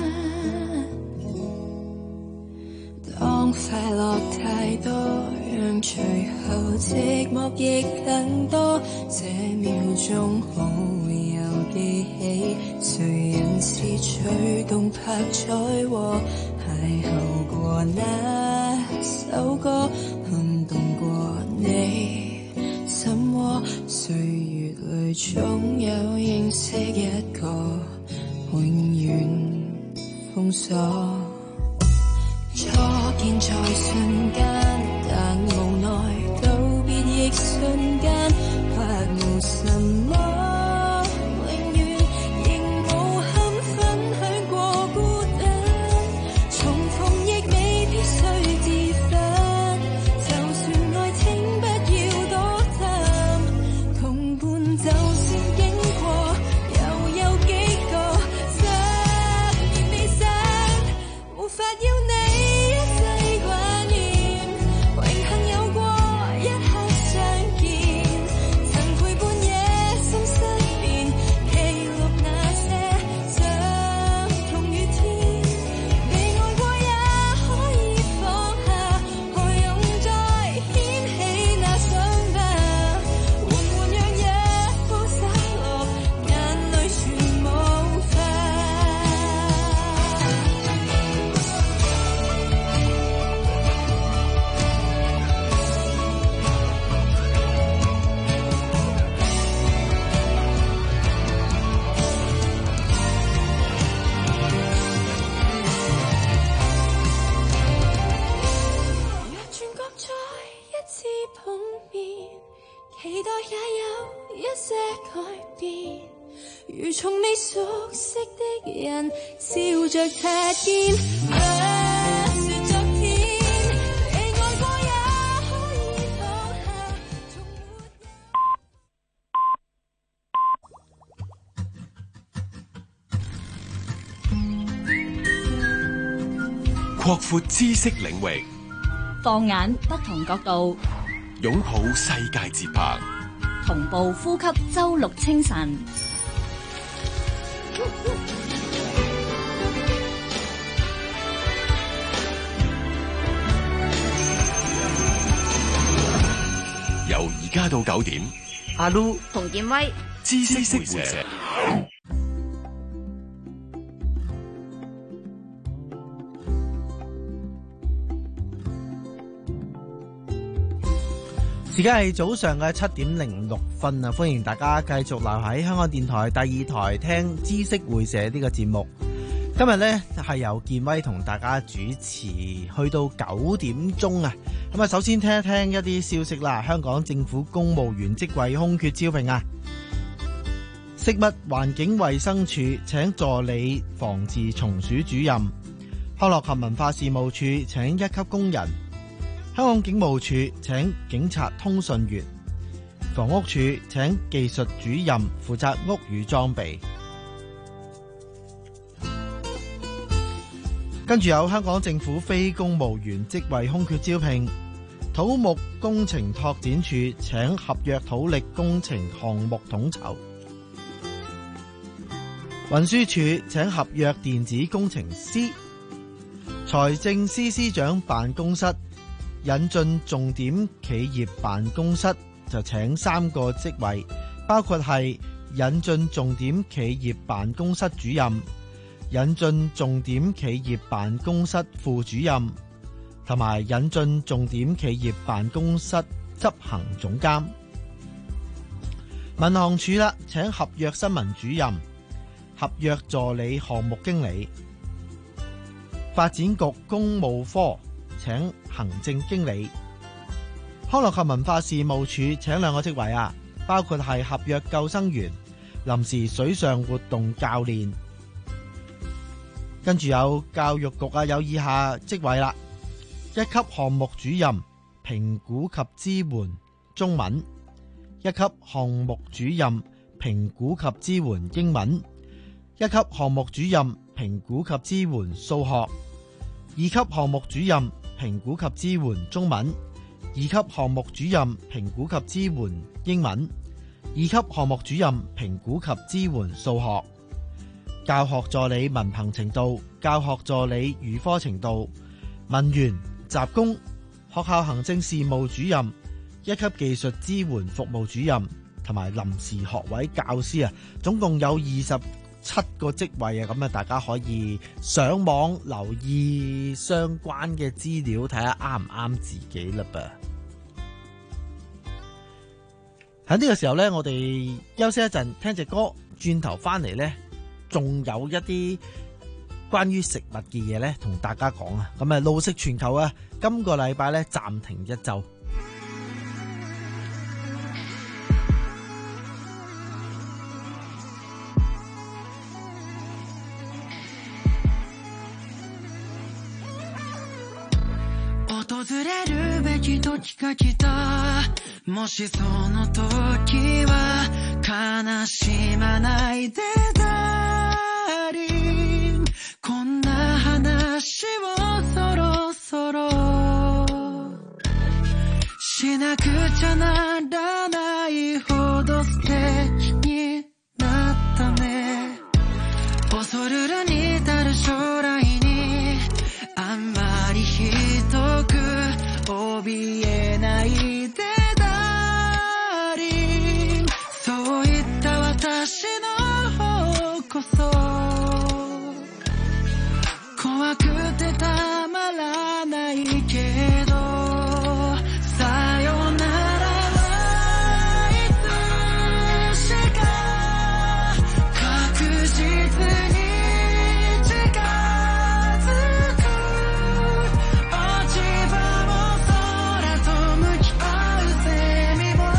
當快樂太多，讓隨後寂寞亦更多，這秒鐘好有記起，誰人是最動魄彩和邂逅過那首歌，撼動過你心窩，歲月裏總有認識一個永遠封鎖。初見在瞬間，但無奈道別亦瞬間，或無什麼永遠，仍無憾分享過孤單，重逢亦未必需自焚，就算愛情不要多淡，同伴就算經過，又有幾個十年未散，無法要你如從未熟悉的人笑着擦肩，不是昨天，被愛過也可以放下，從沒有。擴闊知識領域， 放眼不同角度， 擁抱世界節拍， 同步呼吸周六清晨。 由而家到九點， 阿 Lu 馮建威， 知識會社。 而家係早上嘅七點零六分啊！歡迎大家繼續留喺香港電台第二台聽知識會社呢個節目。今日呢係由建威同大家主持，去到九點鐘啊！咁啊，首先聽一聽一啲消息啦。香港政府公務員職位空缺招聘啊！四食物環境衛生署請助理防治蟲鼠主任，康樂及文化事務處請一級工人，香港警務處請警察通訊員，房屋署請技術主任負責屋宇裝備。跟住有香港政府非公務員職位空缺招聘，土木工程拓展處請合約土力工程項目統籌，運輸署請合約電子工程師，財政司司長辦公室引進重點企業辦公室就請三個職位，包括係引進重點企業辦公室主任、引進重點企業辦公室副主任同埋引進重點企業辦公室執行總監。民航處啦，請合約新聞主任、合約助理項目經理。發展局公務科請行政經理。康樂及文化事務署請兩個職位啊，包括係合約救生員、臨時水上活動教練。跟住有教育局啊，有以下職位啦：一級項目主任評估及支援中文，一級項目主任評估及支援英文，一級項目主任評估及支援數學，二級項目主任評估及支援中文，二級項目主任評估及支援英文，二級項目主任評估及支援數學。教學助理文憑程度，教學助理語科程度，文員、雜工，學校行政事務主任，一級技術支援服務主任同埋臨時學位教師啊，總共有二十七個職位啊，咁啊大家可以上網留意相關嘅資料，睇下啱唔啱自己啦噃。喺呢個時候呢，我哋休息一陣，聽隻歌，轉頭翻嚟呢，仲有一啲關於食物嘅嘢咧，同大家講啊。咁啊，路食全球啊，今個禮拜咧暫停一周。 訪れるべき時が来た。もしその時は悲しまないでダーリン、こんな話をそろそろしなくちゃならないほど素敵になったね。恐るるに至る将来にあんまりひどく怯えないでダーリン、そういった私の方こそ怖くてたまらないけど、さよならはいつしか確実に近づく。落ち葉も空と向き合うセミも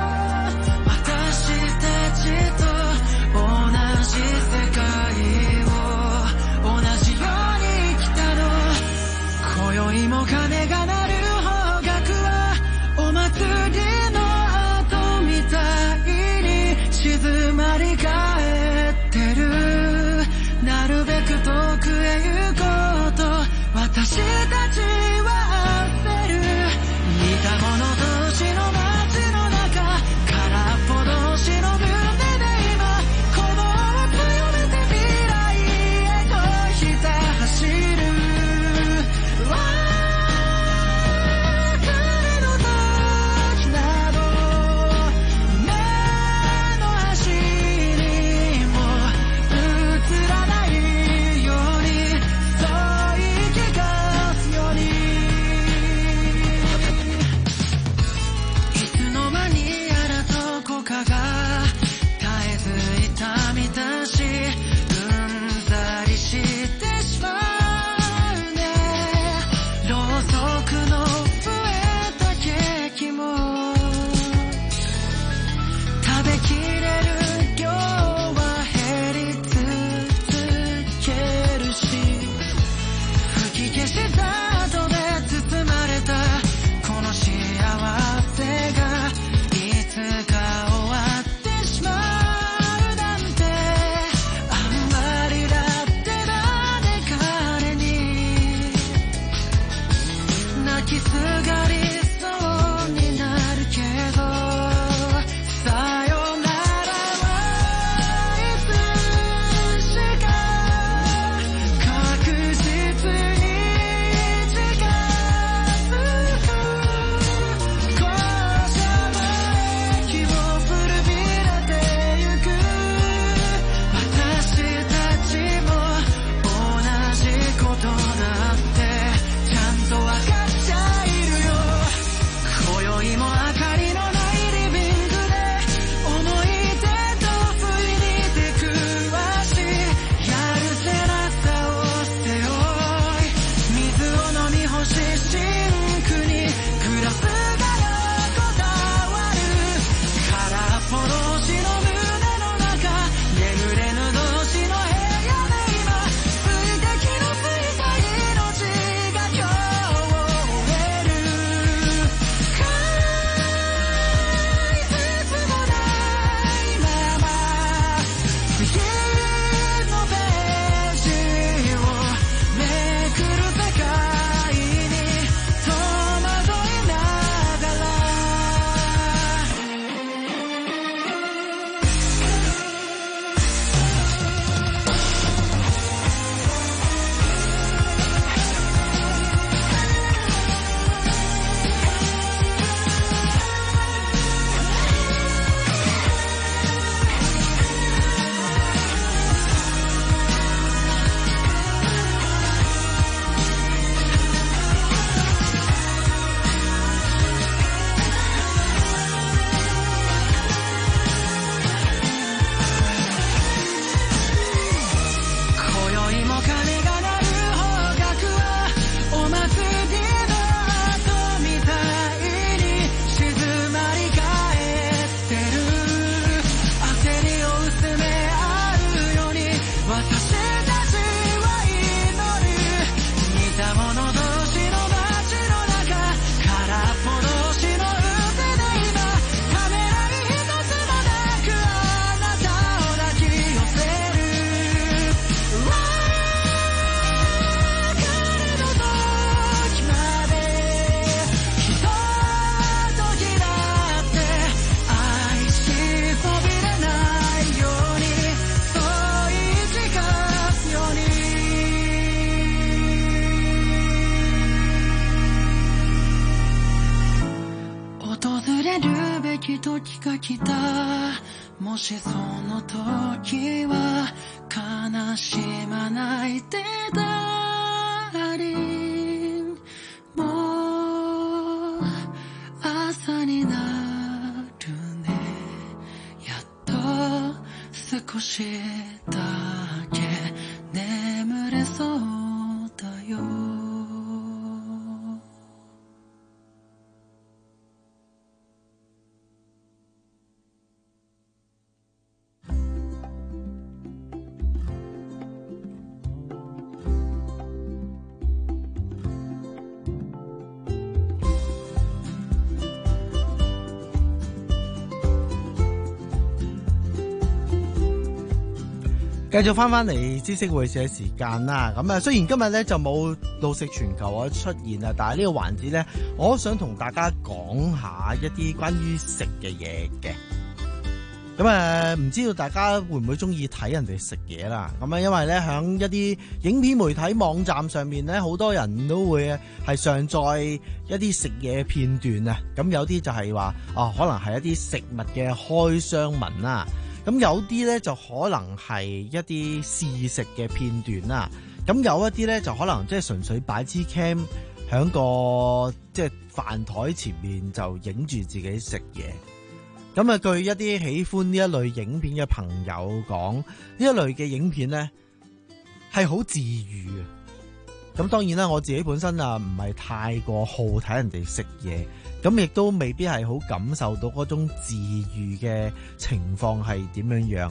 私たちと同じ世界を同じように生きたの。今宵も鐘が鳴る方角はお祭りの後みたいに静まり返ってる。なるべく遠くへ行こうと私たちは焦る。似た者同士の街の中、空っぽ同士の胸で今鼓動を強めて未来へとひた走る。別れの時など目の端にも映らないように、そう言い聞かすようにり消した後で包まれたこの幸せがいつか終わってしまうなんてあんまりだってなんで彼に泣きすがりそうになるけどさよならはいつしか確実に近づく校舎の駅を古びれてゆく私たちも同じことだってちゃんとわかっちゃいるよ今宵も明かりのないリビングで思い出と不意に出くわしやるせなさを捨ておい水を飲み干しシンクにグラスが横たわる空っぽ同士の胸の中眠れぬ同士の部屋で今水滴のついた命が今日を終える返すつもないまま次のページをめくる世界に戸惑いながら今宵も鐘が鳴る方角はお祭りの後みたいに静まり返ってる焦りを薄め合うように私たちは祈る似た者同士の街の中空っぽ同士の腕で今ためらい一つもなくあなたを抱き寄せる別れの時までひとときだって愛しそびれないようにそう言い誓うように訪れるべき時が来たもしその時は悲しまないでダーリンもう朝になるねやっと少しだけ眠れそうだよ繼續翻翻嚟知識會社時間啦，咁啊雖然今日咧就冇到食全球我出現啊，但係呢個環節咧，我想同大家講下一啲關於食嘅嘢嘅。咁啊，唔知道大家會唔會中意睇人哋食嘢啦？咁啊，因為咧響一啲影片媒體網站上面咧，好多人都會係上載一啲食嘢片段啊。咁有啲就係話啊，可能係一啲食物嘅開箱文啦。咁有啲咧就可能係一啲試食嘅片段啦，咁有一啲咧就可能即係純粹擺支 cam 喺個即係飯台前面就影住自己食嘢。咁啊，據一啲喜歡呢一類影片嘅朋友講，呢一類嘅影片咧係好治愈嘅。咁當然啦，我自己本身啊唔係太過好睇人哋食嘢，咁亦都未必係好感受到嗰種治愈嘅情況係點樣樣。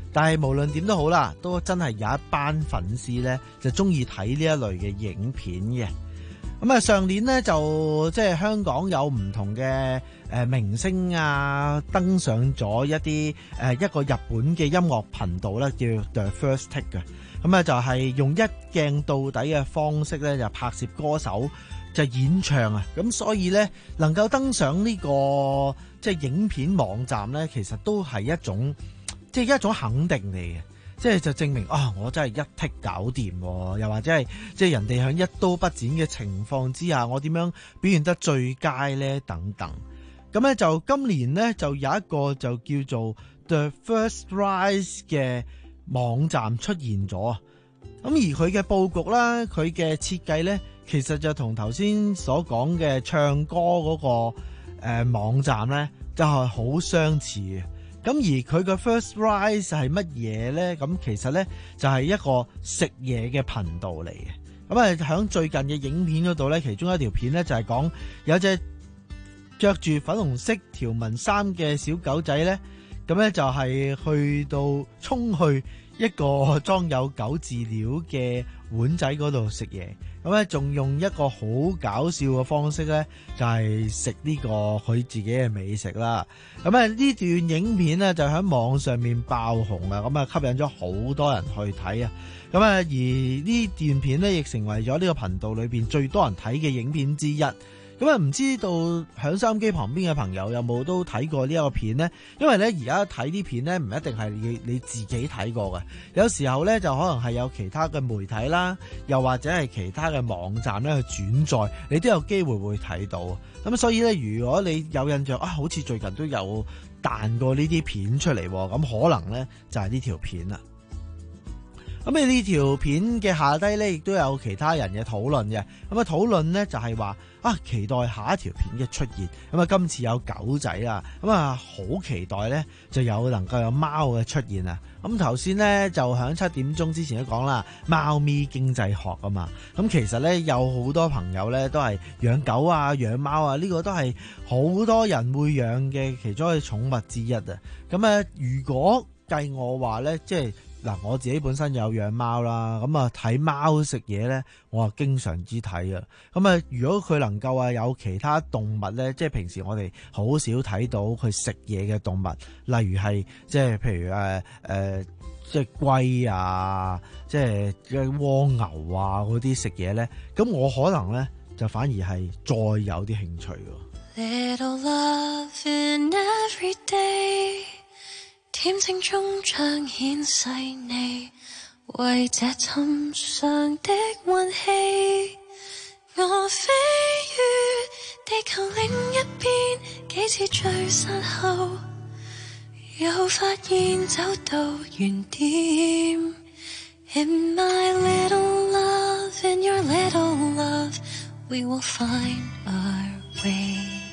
但係無論點都好啦，都真係有一班粉絲呢就中意睇呢一類嘅影片嘅。咁啊，上年呢，就即係香港有唔同嘅誒明星啊登上咗一啲誒一個日本嘅音樂頻道咧，叫 The First Take 嘅。咁啊就係用一鏡到底嘅方式咧，就拍攝歌手就演唱啊。咁所以咧能夠登上呢個即係影片網站咧，其實都係一種即係一種肯定嚟嘅。即係就證明啊，我真係一剔搞掂，又或者係即係人哋響一刀不剪嘅情況之下，我點樣表現得最佳呢？等等。咁咧就今年呢，就有一個就叫做 The First Rise 嘅網站出現咗。咁而佢嘅佈局啦，佢嘅設計呢，其實就同頭先所講嘅唱歌嗰個誒網站呢，就係好相似嘅。咁而佢嘅 First Rise 係乜嘢呢？咁其實呢，就係一個食嘢嘅頻道嚟嘅。咁啊喺最近嘅影片嗰度呢，其中一條片呢，就係講有隻着住粉紅色條紋衫嘅小狗仔呢，咁呢，就係去到衝去一個裝有狗飼料嘅碗仔嗰度食嘢。咁咧，仲用一個好搞笑嘅方式咧，就係食呢個佢自己嘅美食啦。咁啊，呢段影片咧就喺網上面爆紅啊，咁啊吸引咗好多人去睇啊。咁啊，而呢段片咧亦成為咗呢個頻道裏邊最多人睇嘅影片之一。咁啊，唔知道響收音機旁邊嘅朋友有冇都睇過呢一個片呢？因為咧而家睇啲片咧唔一定係你你自己睇過嘅，有時候咧就可能係有其他嘅媒體啦，又或者係其他嘅網站咧去轉載，你都有機會會睇到。咁所以咧，如果你有印象啊，好似最近都有彈過呢啲片出嚟，咁可能咧就係呢條片啦。咁啊呢條片嘅下低咧，亦都有其他人嘅討論嘅。咁啊討論咧就係話啊，期待下一條片嘅出現。咁啊今次有狗仔啦，咁啊好期待咧就有能夠有貓嘅出現啊。咁頭先咧就響七點鐘之前都講啦，貓咪經濟學啊嘛。咁其實咧有好多朋友咧都係養狗啊、養貓啊，呢個都係好多人會養嘅其中一個寵物之一啊。咁啊如果計我話咧，即係。嗱，我自己本身有養貓啦，咁啊睇貓食嘢咧，我啊經常之睇啊。咁啊，如果佢能夠啊有其他動物咧，即係平時我哋好少睇到佢食嘢嘅動物，例如係即係譬如誒誒、呃，即係龜啊，即係蝸牛啊嗰啲食嘢咧，咁我可能咧就反而係再有啲興趣嘅。 Little love in every day，恬靜中彰顯細膩，為這尋常的運氣，我飛於地球另一邊，幾次聚散後，又發現走到原點。In my little love, in your little love, we will find our way。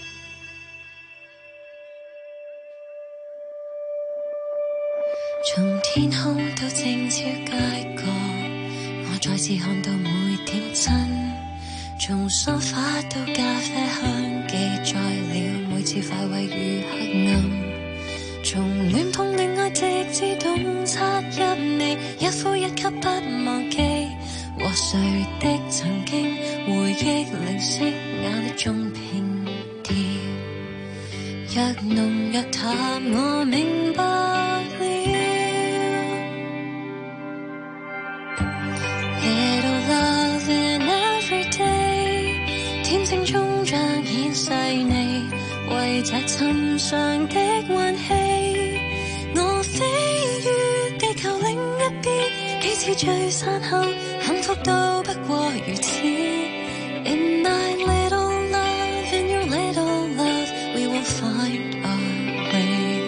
從天空到靜悄街角，我再次看到每點真。從梳化到咖啡香，記載了每次快慰與黑暗。從戀碰戀愛直至洞察入微，一呼一吸不忘記。和誰的曾經，回憶零星眼的中拼貼。若濃若淡，我明白了。靜中彰顯細膩，為這尋常的運氣，我飛於地球另一邊，幾次聚散後，幸福都不過如此。In my little love, in your little love, we will find our way。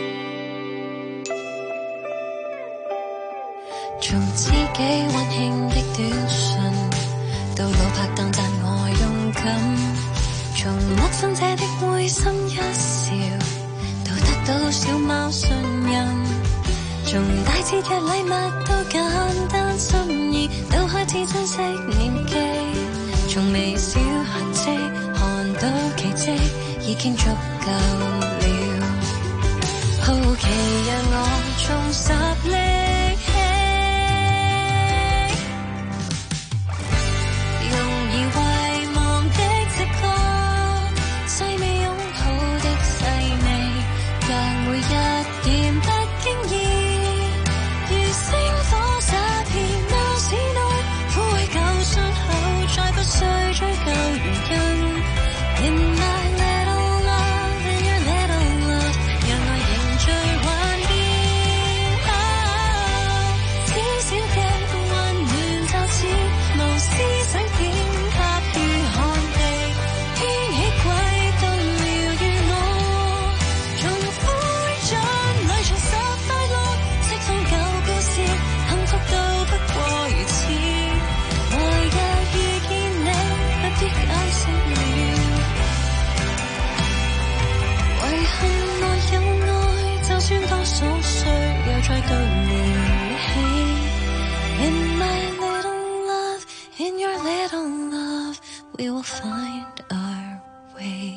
從知己溫馨的短信，到老拍檔讚我勇敢。從陌生者的會心一笑，到得到小貓信任。從大節日禮物到簡單心意，都開始珍惜念記。從微小痕跡看到奇蹟，已經足夠了。好奇讓我重拾你。 We will find our way。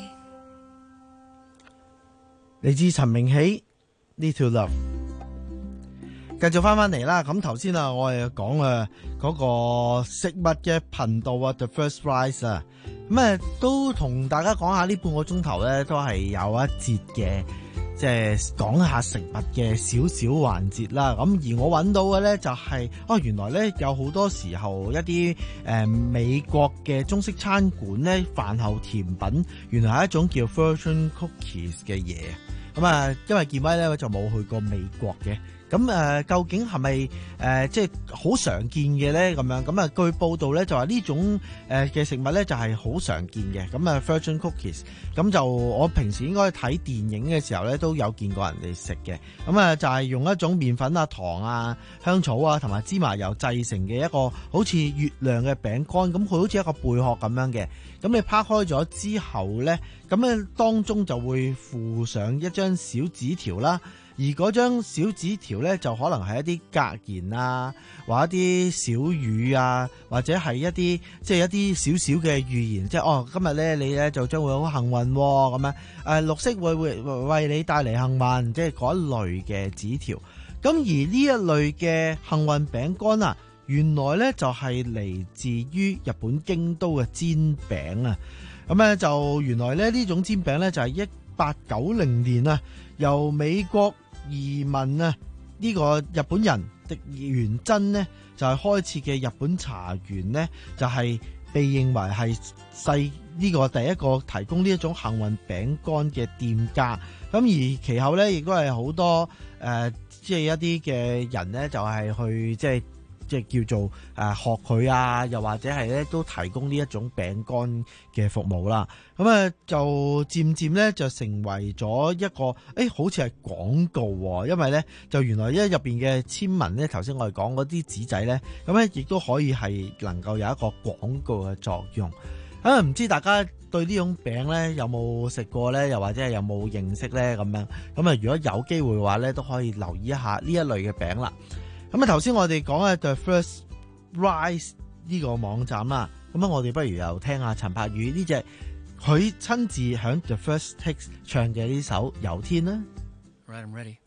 嚟自陳明喜呢條 Love， 繼續翻翻嚟啦。咁頭先啊，我哋講啊嗰個食物嘅頻道啊 ，The First Rise 啊，咁啊都同大家講下呢半個鐘頭咧，都係有一節嘅。即係講下食物嘅少少環節啦，咁而我揾到嘅呢，就係、是、哦，原來呢，有好多時候一啲誒、呃、美國嘅中式餐館呢，飯後甜品原來係一種叫 fortune cookies 嘅嘢，咁啊，因為建威呢，就冇去過美國嘅。咁誒、呃，究竟係咪誒即係好常見嘅咧？咁樣咁啊，據報道咧就話呢種誒嘅食物咧就係好常見嘅。咁啊 fortune cookies，咁就我平時應該睇電影嘅時候咧都有見過人哋食嘅。咁啊，就係用一種麵粉啊、糖啊、香草啊同埋芝麻油製成嘅一個好似月亮嘅餅乾，咁佢好似一個貝殼咁樣嘅。咁你拋開咗之後咧，咁咧當中就會附上一張小紙條啦。而嗰張小紙條咧，就可能係一啲格言啊，或一啲小語啊，或者係一啲即係一啲少少嘅預言，即係哦，今日咧你咧就將會好幸運咁樣，誒綠色會會為你帶嚟幸運，即係嗰一類嘅紙條。咁而呢一類嘅幸運餅乾啊，原來咧就係嚟自於日本京都嘅煎餅啊。咁咧就原來咧呢種煎餅咧就係一八九零年啊，由美國移民啊呢個日本人荻原真呢，就係開設嘅日本茶園呢，就係被認為係世呢個第一個提供呢一種幸運餅乾嘅店家。咁而其後呢，亦都係好多誒即係一啲嘅人呢，就係去即係即係叫做誒學佢啊，又或者係咧都提供呢一種餅乾嘅服務啦。咁啊就漸漸咧就成為咗一個誒、欸、好似係廣告喎，因為咧就原來一入邊嘅簽文咧，頭先我哋講嗰啲紙仔咧，咁咧亦都可以係能夠有一個廣告嘅作用。啊，唔知大家對呢種餅咧有冇食過咧，又或者係有冇認識咧咁樣？咁啊，如果有機會嘅話咧，都可以留意一下呢一類嘅餅啦。咁啊，頭先我哋講嘅 The First Rise 呢個網站啦，咁啊，我哋不如又聽下陳柏宇呢隻佢親自響 The First Take 唱嘅呢首《有天》啦。 Right, I'm ready.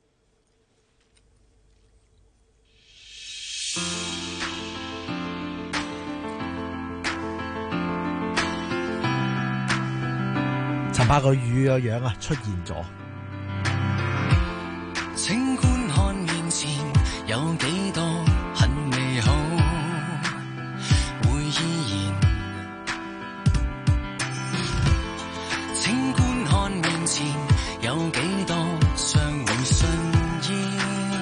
陳柏宇個樣啊出現咗。 請觀看面前有幾多很美好，會依然。請觀看面前有幾多尚未信煙。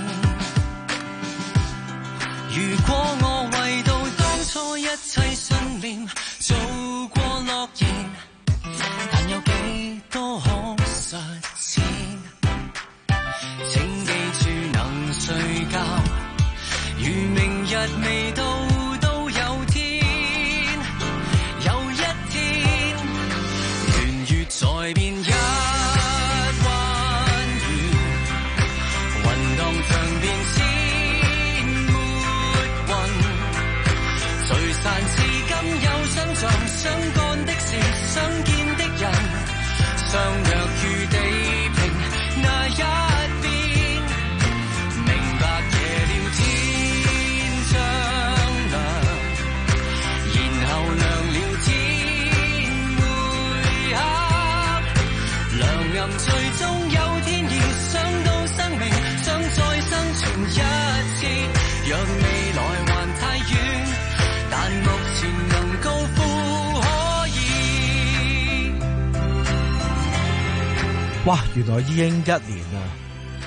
如果我為到當初一切信念做過諾言，但有幾多可實踐？請記住能睡覺，如明日未到都有天，有一天圓月在變一彎圓，雲蕩像變千抹雲，聚散至今有想像相幹的事，相見的人相約於地平那一最終有天意，想到生命想再生存一次，若未來還太遠，但目前能高呼可以。 哇，原來已經一年啦！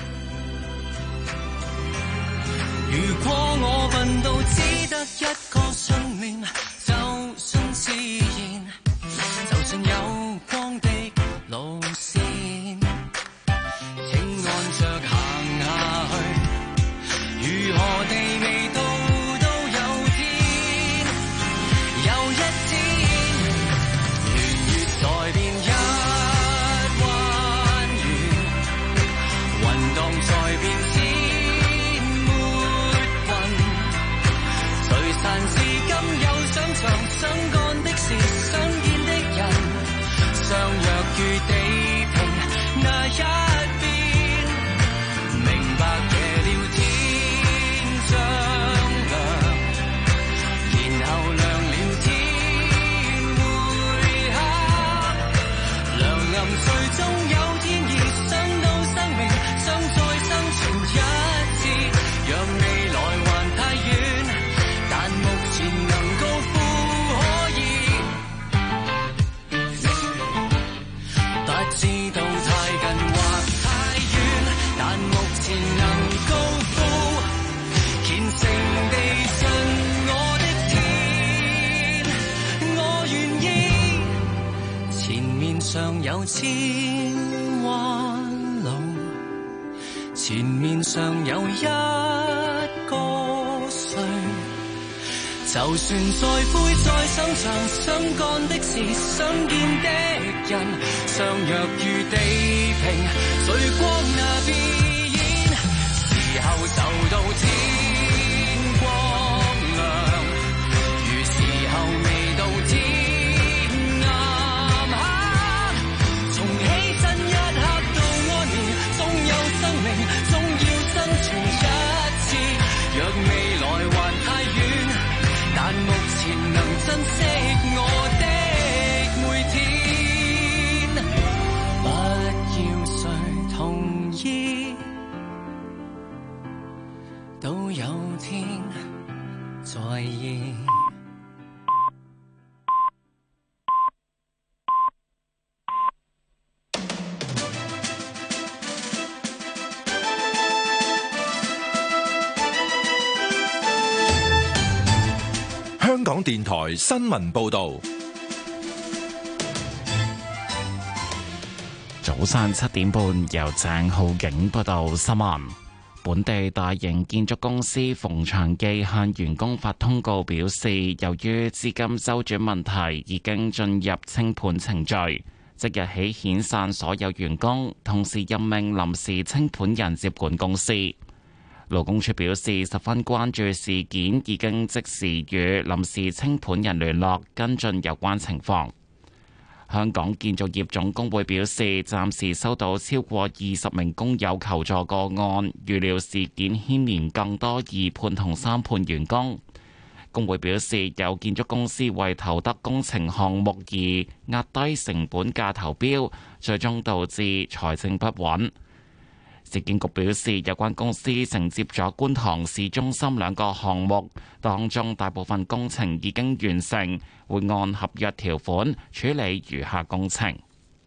如果我笨到只得一個信念，就信自然，就算有光的路線，請按着行下去，如何地未到都有天，有一天圓月在變一彎圓，雲蕩在變千抹雲， 上有千彎路，前面上有一個誰，就算再灰再想像，想幹的事，想見的人，相約於地平，隨光那邊，時候就到天光亮，如時候未到天暗黑，從起身一刻到安眠，總有生命，總要生存一次，若未來還太遠，但目前能珍惜我的每天，不要誰同意，都有天在意。 香港電台新聞報道， 早上七點半由鄭浩景報道新聞。本地大型建築公司馮祥記向員工發通告表示，由於資金周轉問題，已經進入清盤程序，即日起遣散所有員工，同時任命臨時清盤人接管公司。勞工處表示十分關注事件，已經即時與臨時清盤人聯絡跟進有關情況。香港建造業總工會表示，暫時收到超過二十名工友求助個案，預料事件牽連更多二判同三判員工。工會表示，有建築公司為投得工程項目而壓低成本價投標，最終導致財政不穩。市建局表示，有關公司承接咗觀塘市中心兩個項目，當中大部分工程已經完成，會按合約條款處理餘下工程。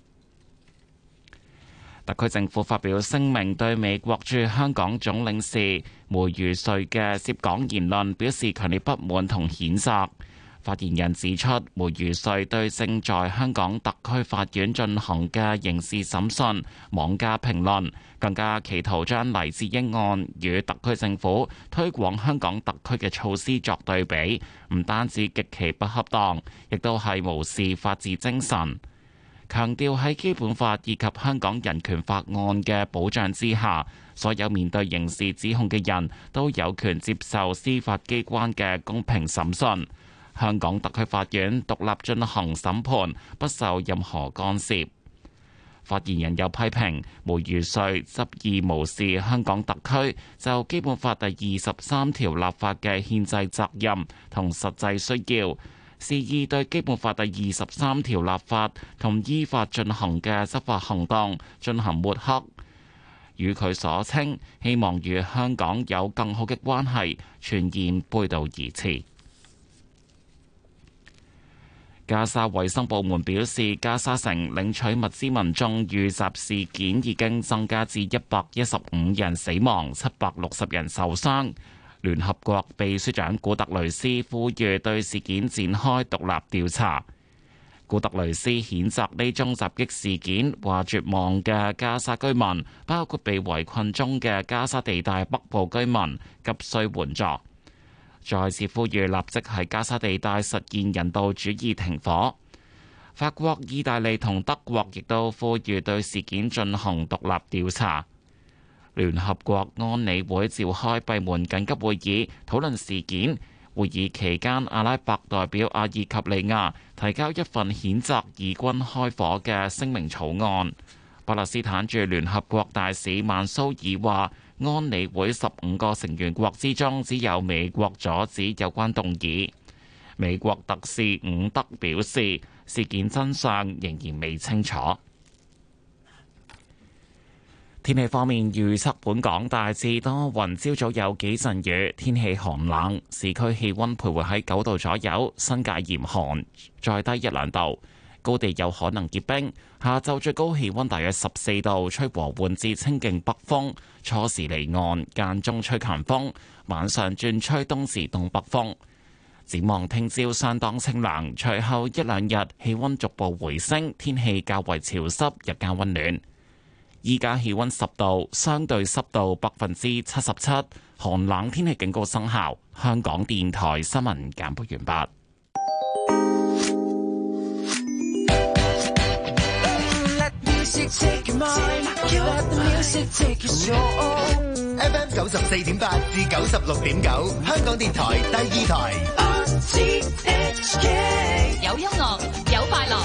特區政府發表聲明，對美國駐香港總領事梅如瑞嘅涉港言論表示強烈不滿同譴責。發言人指出，梅如瑞對正在香港特區法院進行嘅刑事審訊妄加評論，更加企圖將黎智英案與特區政府推廣香港特區嘅措施作對比，唔單止極其不恰當，亦都係無視法治精神。強調喺基本法以及香港人權法案嘅保障之下，所有面對刑事指控嘅人都有權接受司法機關嘅公平審訊。香港特區法院獨立進行審判，不受任何干涉。發言人又批評梅如瑞執意無視香港特區就基本法第二十三條立法嘅憲制責任同實際需要，肆意對基本法第二十三條立法同依法進行嘅執法行動進行抹黑，與佢所稱希望與香港有更好嘅關係，全然背道而馳。加沙衛生部門表示，加沙城領取物資民眾遇襲事件已經增加至一百一十五人死亡、七百六十人受傷。聯合國秘書長古特雷斯呼籲對事件展開獨立調查。古特雷斯譴責呢宗襲擊事件，話絕望嘅加沙居民，包括被圍困中嘅加沙地帶北部居民，急需援助。再次呼籲立即喺加沙地帶實現人道主義停火。法國、意大利同德國亦都呼籲對事件進行獨立調查。聯合國安理會召開閉門緊急會議討論事件。會議期間，阿拉伯代表阿爾及利亞提交一份譴責以軍開火嘅聲明草案。巴勒斯坦駐聯合國大使曼蘇爾話，安理會十五個成員國之中，只有美國阻止有關動議。美國特使伍德表示，事件真相仍然未清楚。天氣方面預測，本港大致多雲，朝早有幾陣雨，天氣寒冷，市區氣溫徘徊喺九度左右，新界嚴寒，再低一兩度，高地有可能結冰。下晝最高氣溫大約十四度，吹和緩至清勁北風，初時離岸，間中吹強風，晚上轉吹東至東北風。 展望聽朝相當清涼，隨後一兩日氣溫逐步回升，天氣較為潮濕，日間溫暖。依家氣溫十度，相對濕度百分之七十七，寒冷天氣警告生效。香港電台新聞簡報完畢。 F M 九十四點八至九十六點九，香港電台第二台。 有音樂，有快樂。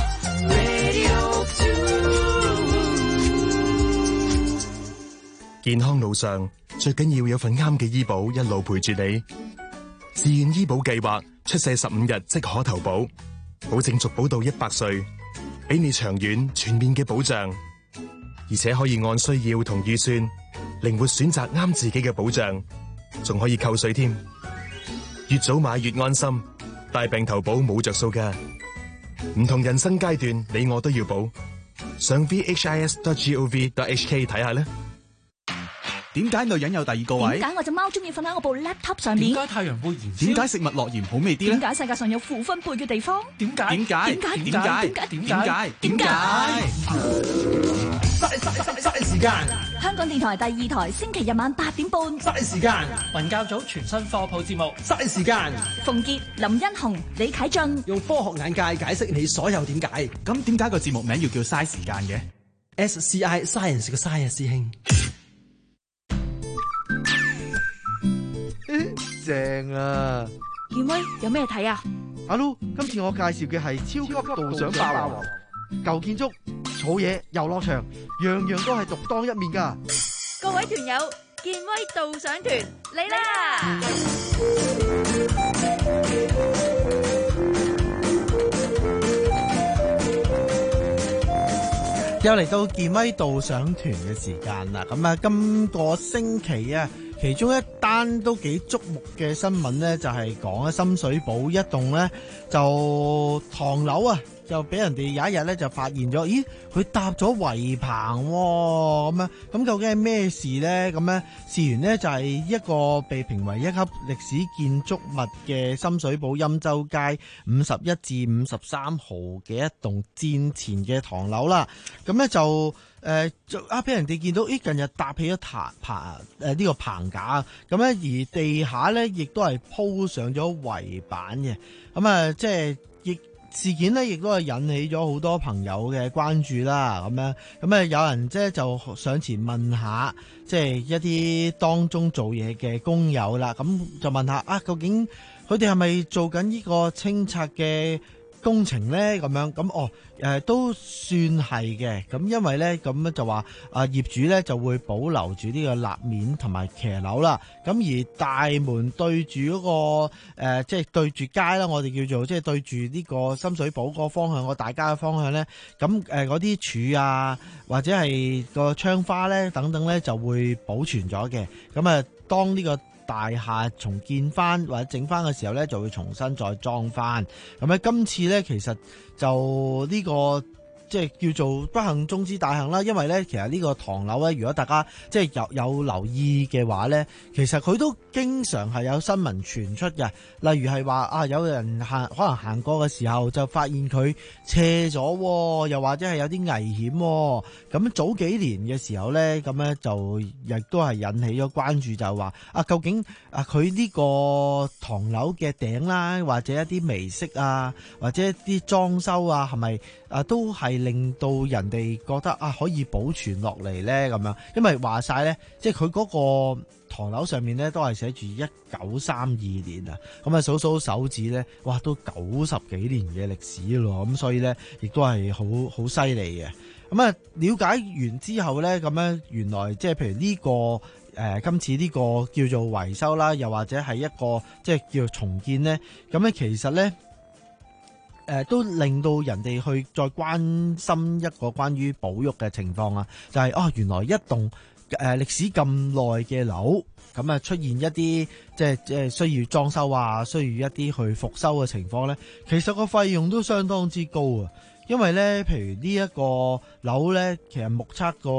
健康路上最緊要有份啱嘅醫保一路陪住你。自願醫保計劃出世十五日即可投保，保證續保到一百歲，俾你長遠全面嘅保障，而且可以按需要同預算靈活選擇啱自己嘅保障，仲可以扣稅添。越早買越安心，大病投保冇着數㗎。唔同人生階段，你我都要保。上 v h i s dot gov dot h k 睇下啦。 點解女人有第二個位？ 點解我隻貓中意瞓喺我部 laptop 上面？ 點解太陽會燃燒？點解食物落鹽好味啲咧？ 點解世界上有負分貝嘅地方？ 點解？點解？ 點解？ 點解？點解？點解？ 嘥嘥嘥嘥時間！ 香港電台第二台星期日晚八點半。 嘥時間！文教組全新科普節目。嘥時間！ 馮傑、林欣雄、李啟俊用科學眼界解釋你所有點解。 咁點解個節目名要叫嘥時間嘅 ？S C I Science 個嘥啊，師兄。 正啊！ 健威有咩睇啊？ 阿 Lu，今次我介紹嘅係超級導賞霸王，舊建築、草野、遊樂場，樣樣都係獨當一面噶。 各位團友，健威導賞團嚟啦！ 又嚟到健威導賞團嘅時間啦！咁啊，今個星期啊，其中一單都幾矚目嘅新聞呢，就係講喺深水埗一棟呢，就唐樓啊，就俾人哋有一日呢就發現咗，咦，佢搭咗圍棚喎，咁樣，咁究竟係咩事呢？咁呢事緣呢，就係一個被評為一級歷史建築物嘅深水埗欽州街五十一至五十三號嘅一棟戰前嘅唐樓啦，咁呢就。誒、呃、就啊！俾人哋見到，咦？近日搭起咗棚棚誒呢個棚架，咁咧而地下咧亦都係鋪上咗圍板嘅，咁啊即係亦事件咧亦都係引起咗好多朋友嘅關注啦，咁樣咁啊有人即係就上前問下，即係一啲當中做嘢嘅工友啦，咁就問下啊，究竟佢哋係咪做緊呢個清拆嘅工程咧？咁樣咁哦。誒、呃、都算係嘅，咁因為咧咁就話啊業主咧就會保留住呢個立面同埋騎樓啦，咁而大門對住嗰、那個誒、呃、即係對住街啦，我哋叫做即係對住呢個深水埗嗰個方向，個大街嘅方向咧，咁誒嗰啲柱啊或者係個窗花咧等等咧就會保存咗嘅，咁啊當呢個大廈重建翻或者整翻嘅時候咧，就會重新再裝翻。咁咧今次咧其實就呢、這個即係叫做不幸中之大幸啦，因為咧其實呢個唐樓咧，如果大家即係有有留意嘅話咧，其實佢都經常係有新聞傳出嘅，例如係話啊有人行可能行過嘅時候就發現佢斜咗，又或者係有啲危險。咁早幾年嘅時候咧，咁咧就亦都係引起咗關注，就係話啊究竟啊佢呢個唐樓嘅頂啦，或者一啲眉飾啊，或者一啲裝修啊，係咪啊都係令到人哋覺得啊可以保存落嚟咧咁樣？因為話晒咧，即係佢嗰個唐樓上面咧都係寫住一九三二年啊，咁啊數數手指咧，哇都九十幾年嘅歷史咯，咁所以咧亦都係好好犀利嘅。咁啊了解完之後咧，咁樣原來即係譬如呢、這個誒、呃、今次呢個叫做維修啦，又或者係一個即係叫做重建咧，咁咧其實咧。誒、呃、都令到人哋去再關心一個關於保育嘅情況啊，就係、是、哦原來一棟誒、呃、歷史咁耐嘅樓，咁啊出現一啲即係即係需要裝修啊，需要一啲去復修嘅情況咧，其實個費用都相當之高啊，因為咧譬如呢一個樓咧，其實目測個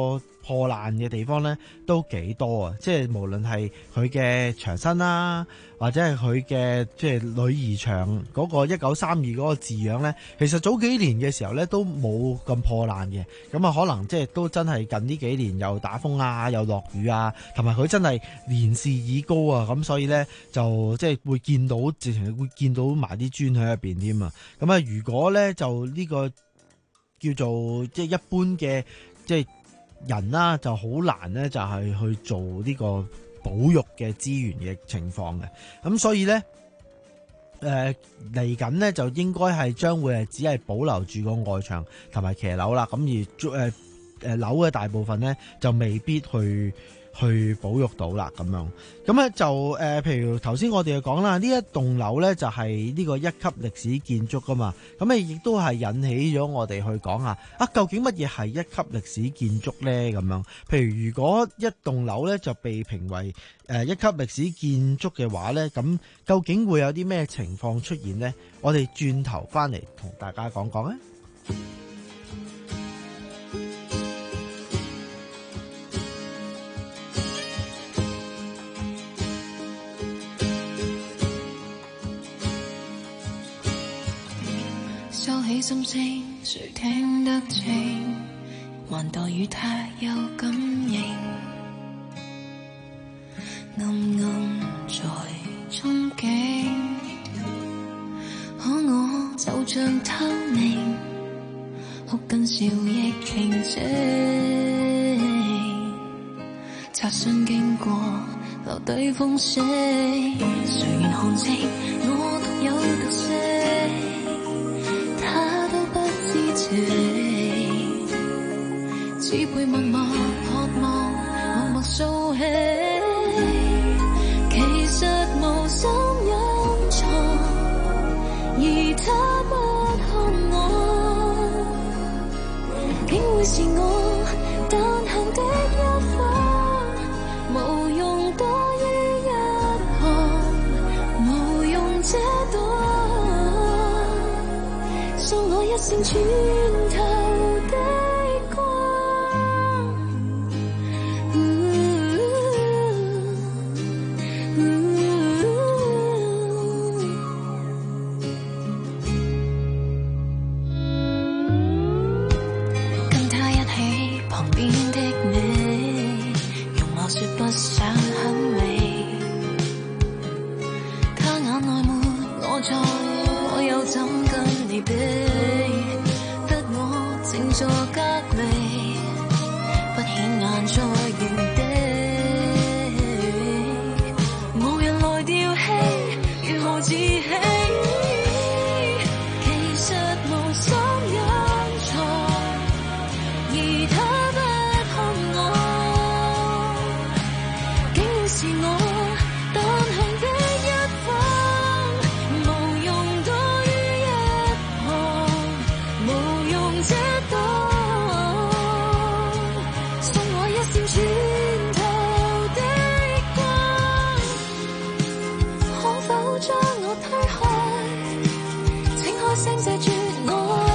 破爛嘅地方咧都幾多啊！即係無論係佢嘅牆身啦，或者係佢嘅即係女兒牆嗰個一九三二嗰個字樣咧，其實早幾年嘅時候咧都冇咁破爛嘅。咁啊，可能即係都真係近呢幾年又打風啊，又落雨啊，同埋佢真係年事已高啊，咁所以咧就即係會見到，直情會見到埋啲磚喺入邊添啊！咁啊，如果咧就呢個叫做即係一般嘅即係人啦，就好難咧就係去做呢個保育嘅資源嘅情況嘅。咁所以咧誒嚟緊咧就應該係將會係只係保留住個外牆同埋騎樓啦。咁而誒誒樓嘅大部分咧就未必去去保育到啦，咁樣咁咧就誒、呃，譬如頭先我哋就講啦，呢一棟樓咧就係呢個一級歷史建築噶嘛，咁咧亦都係引起咗我哋去講下啊，究竟乜嘢係一級歷史建築咧？咁樣，譬如如果一棟樓咧就被評為誒一級歷史建築嘅話咧，咁究竟會有啲咩情況出現呢？我哋轉頭翻嚟同大家講講啊！ 收起心聲，誰聽得清？還待與他有感應，暗暗在憧憬。可我就像透明，哭跟笑亦平靜。擦身經過，留低風息。誰願看清我獨有特色？他都不知情，只配默默渴望，默默掃起。其實無心隱藏，而他不看我，竟會是我但行的一方，無用多於一項，無用這朵。送我一線穿透的光，跟他一起旁邊的你，容我說不上很美。他眼內沒我在，我又怎跟你比？得我靜坐隔離，不顯眼在原地，無人來調戲，如何自欺？其實無心隱藏，而他不看我，竟會是我但行的一方，無用多於一項，無用這朵，送我一線穿透的光，可否將我推開？請開聲謝絕我，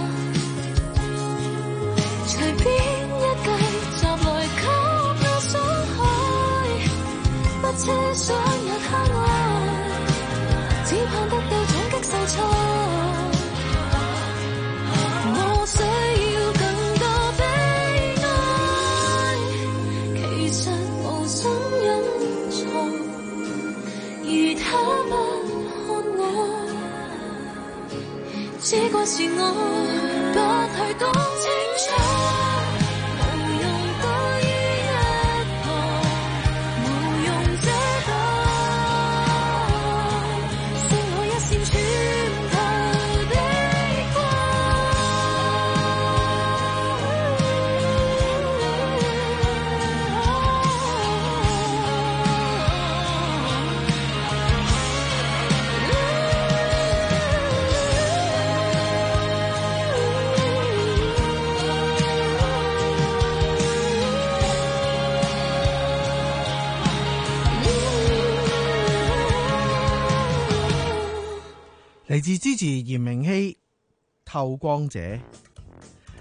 隨便一計集來給我傷害，不奢想入坑愛，只盼得到總擊受挫。我需要更多悲哀，其實無心隱藏，而他不看我，只怪是我不去講清楚。無用多於一項，無用這朵，送我一線穿透的嚟自支持嚴明熙透光者。咁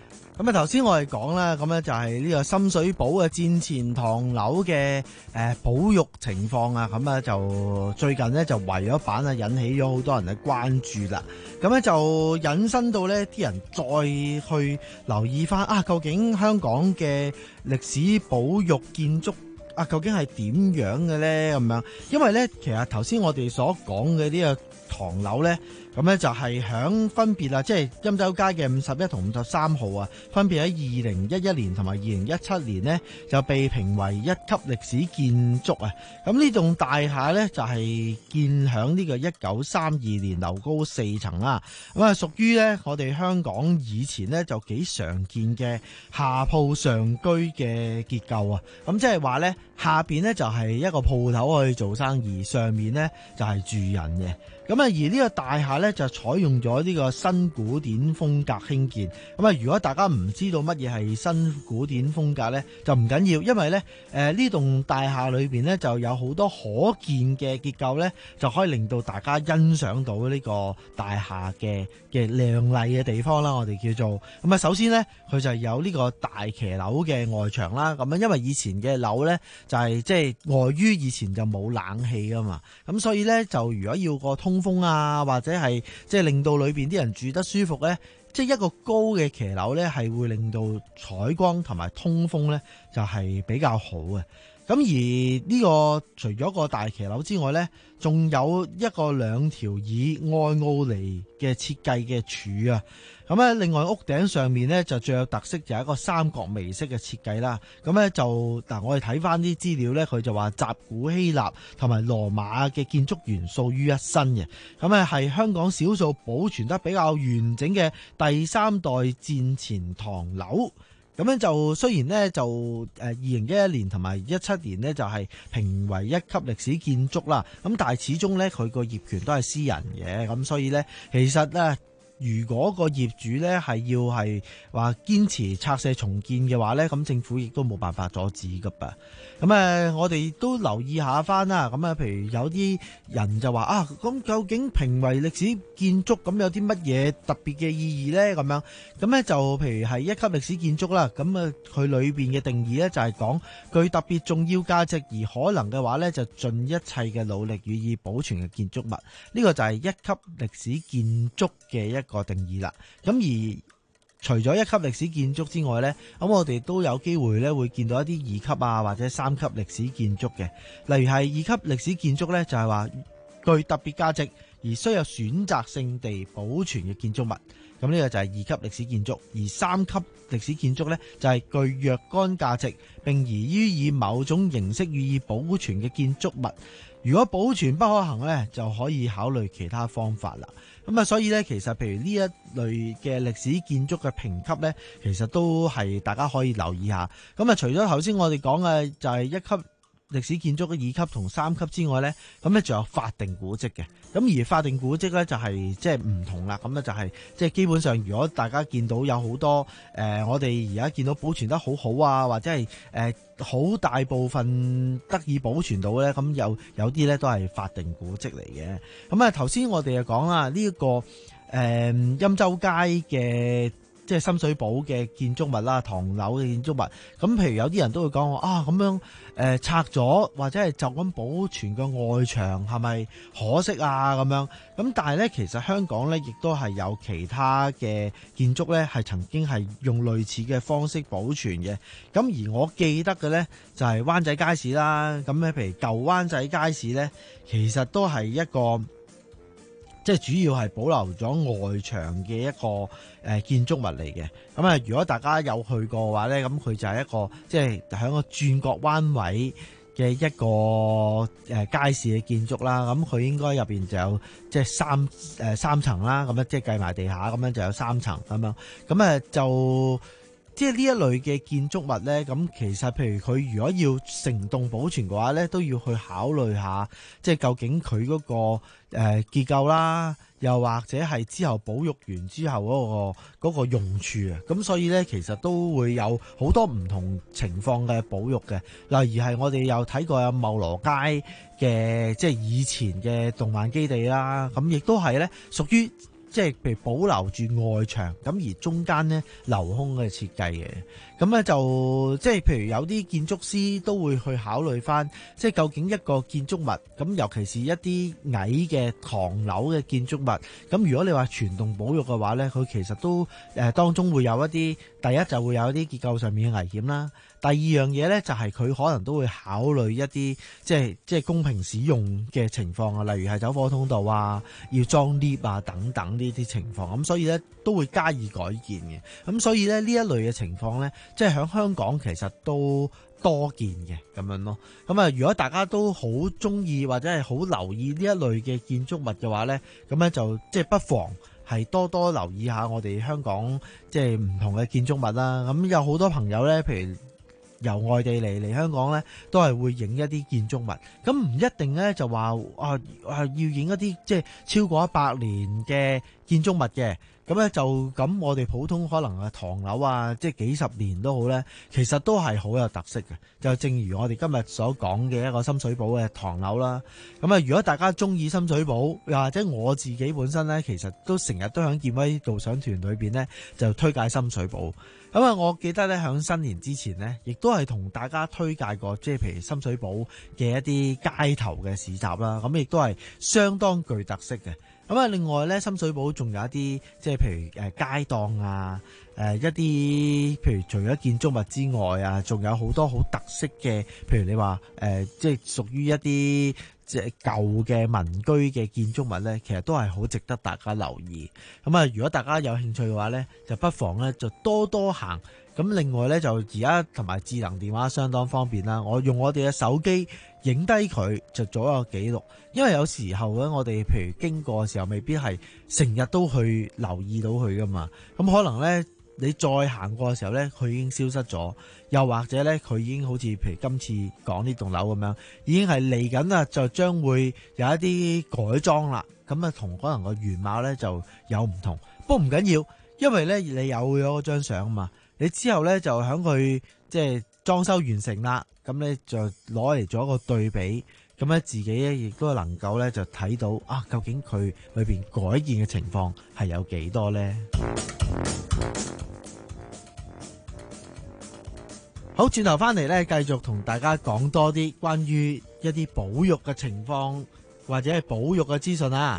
咁啊，頭先我哋講啦，咁咧就係呢個深水埗嘅戰前唐樓嘅誒保育情況啊，咁啊就最近呢，就圍咗版啊，引起咗好多人嘅關注啦。咁咧就引申到呢啲人再去留意翻啊，究竟香港嘅歷史保育建築啊，究竟係點樣嘅咧？咁樣，因為咧其實頭先我哋所講嘅呢個唐樓咧。咁咧就係響分別啊，即係欽州街嘅五十一同五十三號啊，分別喺二零一一年同埋二零一七年呢，就被評為一級歷史建築啊。咁呢棟大廈呢，就係建響呢個一九三二年，樓高四層啦。咁啊，屬於呢我哋香港以前呢，就幾常見嘅下鋪上居嘅結構啊。咁即係話呢，下邊呢就係一個鋪頭去做生意，上面呢就係住人嘅。咁啊，而呢個大廈咧就採用咗呢個新古典風格興建。咁啊，如果大家唔知道乜嘢係新古典風格咧，就唔緊要，因為咧誒呢棟大廈裏邊咧就有好多可見嘅結構咧，就可以令到大家欣賞到呢個大廈嘅嘅亮麗嘅地方啦。我哋叫做咁啊，首先咧佢就有呢個大騎樓嘅外牆啦。咁樣因為以前嘅樓咧就係即係礙於以前就冇冷氣噶嘛，咁所以咧就如果要個通通風啊，或者係即係令到裏邊啲人住得舒服咧，即係一個高嘅騎樓咧，係會令到採光同埋通風咧，就係比較好嘅。咁而呢個除咗個大騎樓之外咧，仲有一個兩條以愛奧尼嘅設計嘅柱啊。咁咧，另外屋頂上面咧就最有特色就係一個三角楣式嘅設計啦。咁咧就嗱，我哋睇翻啲資料咧，佢就話集古希臘同埋羅馬嘅建築元素於一身嘅。咁咧係香港少數保存得比較完整嘅第三代戰前唐樓。咁樣就雖然呢，就誒二零一一年同埋一七年呢，就係評為一級歷史建築啦，咁但係始終呢，佢個業權都係私人嘅，咁所以呢，其實呢，如果個業主呢係要係話堅持拆卸重建嘅話呢，咁政府亦都冇辦法阻止噶噃。咁誒，我哋都留意下翻啦。咁啊，譬如有啲人就話啊，咁究竟評為歷史建築咁有啲乜嘢特別嘅意義呢？咁樣咁咧就譬如係一級歷史建築啦。咁啊，佢裏邊嘅定義呢，就係講具特別重要價值而可能嘅話呢，就盡一切嘅努力予以保存嘅建築物。呢個就係一級歷史建築嘅一個定義啦。咁而除咗一級歷史建築之外呢，咁我哋都有機會咧會見到一啲二級啊或者三級歷史建築嘅，例如係二級歷史建築呢，就係話具特別價值而需有選擇性地保存嘅建築物，咁呢個就係二級歷史建築。而三級歷史建築呢，就係具若干價值並宜於以某種形式予以保存嘅建築物。如果保存不可行呢，就可以考慮其他方法啦。咁啊，所以呢，其實譬如呢一類嘅歷史建築嘅評級呢，其實都係大家可以留意下。咁啊，除咗頭先我哋講嘅就係一級歷史建築嘅二級同三級之外呢，咁咧仲有法定古蹟嘅。咁而法定古蹟呢，就係即係唔同啦。咁咧就係即係基本上，如果大家見到有好多誒、呃，我哋而家見到保存得好好啊，或者係誒好大部分得以保存到呢，咁有有啲呢都係法定古蹟嚟嘅。咁啊，頭先我哋就講啦，呢、這、一個誒欽州街嘅。即係深水埗嘅建築物啦，唐樓嘅建築物。咁譬如有啲人都會講話啊，咁樣誒、呃、拆咗或者係就咁保存個外牆係咪可惜啊？咁樣咁，但係咧其實香港咧亦都係有其他嘅建築咧係曾經係用類似嘅方式保存嘅。咁而我記得嘅咧就係、是、灣仔街市啦。咁咧譬如舊灣仔街市咧，其實都係一個。即係主要係保留咗外牆嘅一個誒建築物嚟嘅。咁啊，如果大家有去過嘅話咧，咁佢就係一個即係喺個轉角彎位嘅一個誒街市嘅建築啦。咁佢應該入邊就有即係三誒三層啦。咁樣即係計埋地下咁樣就有三層咁樣。咁啊就。即係呢一類嘅建築物呢，咁其實譬如佢如果要成棟保存嘅話呢，都要去考慮下，即係究竟佢嗰個誒結構啦，又或者係之後保育完之後嗰個嗰個用處啊。咁所以呢，其實都會有好多唔同情況嘅保育嘅。例如係我哋有睇過有茂羅街嘅，即係以前嘅動漫基地啦，咁亦都係呢屬於。 即係譬如保留住外牆，咁而中間咧留空嘅設計嘅。咁咧就即係譬如有啲建築師都會去考慮翻，即係究竟一個建築物，咁尤其是一啲矮嘅唐樓嘅建築物，咁如果你話全棟保育嘅話咧，佢其實都誒、呃、當中會有一啲，第一就會有一啲結構上面嘅危險啦。第二樣嘢咧就係、是、佢可能都會考慮一啲即係即係公平使用嘅情況啊，例如係走火通道啊，要裝 lift 啊等等呢啲情況，咁所以咧都會加以改建嘅。咁所以咧呢一類嘅情況咧，即係喺香港其實都多見嘅咁樣咯。咁啊，如果大家都好中意或者係好留意呢一類嘅建築物嘅話咧，咁咧就即係不妨係多多留意下我哋香港即係唔同嘅建築物啦。咁有好多朋友咧，譬如由外地嚟嚟香港咧，都係會影一啲建築物。咁唔一定咧就話啊啊要影一啲即係超過一百年嘅建築物嘅。咁咧就咁，我哋普通可能啊唐樓啊，即係幾十年都好咧，其實都係好有特色嘅。就正如我哋今日所講嘅一個深水埗嘅唐樓啦。咁啊，如果大家中意深水埗，又或者我自己本身咧，其實都成日都喺健威導賞團裏邊咧，就推介深水埗。咁啊，我記得咧喺新年之前咧，亦都係同大家推介過，即係譬如深水埗嘅一啲街頭嘅市集啦。咁亦都係相當具特色嘅。咁啊，另外咧，深水埗仲有一啲即係譬如誒街檔啊，誒一啲譬如除咗建築物之外啊，仲有好多好特色嘅，譬如你話誒即係屬於一啲即係舊嘅民居嘅建築物咧，其實都係好值得大家留意。咁啊，如果大家有興趣嘅話咧，就不妨咧就多多行。咁另外咧就而家同埋智能電話相當方便啦，我用我哋嘅手機影低佢就做一個記錄，因為有時候咧我哋譬如經過嘅時候未必係成日都去留意到佢噶嘛，咁可能咧你再行過嘅時候咧佢已經消失咗，又或者咧佢已經好似譬如今次講呢棟樓咁樣，已經係嚟緊啦，就將會有一啲改裝啦，咁啊同可能個原貌咧就有唔同，不過唔緊要，因為咧你有咗嗰張相嘛。你之後咧就喺佢即係裝修完成啦，咁咧就攞嚟做一個對比，咁咧自己咧亦都能夠咧就睇到啊，究竟佢裏邊改建嘅情況係有幾多咧？好，轉頭翻嚟咧，繼續同大家講多啲關於一啲保育嘅情況或者係保育嘅資訊啊！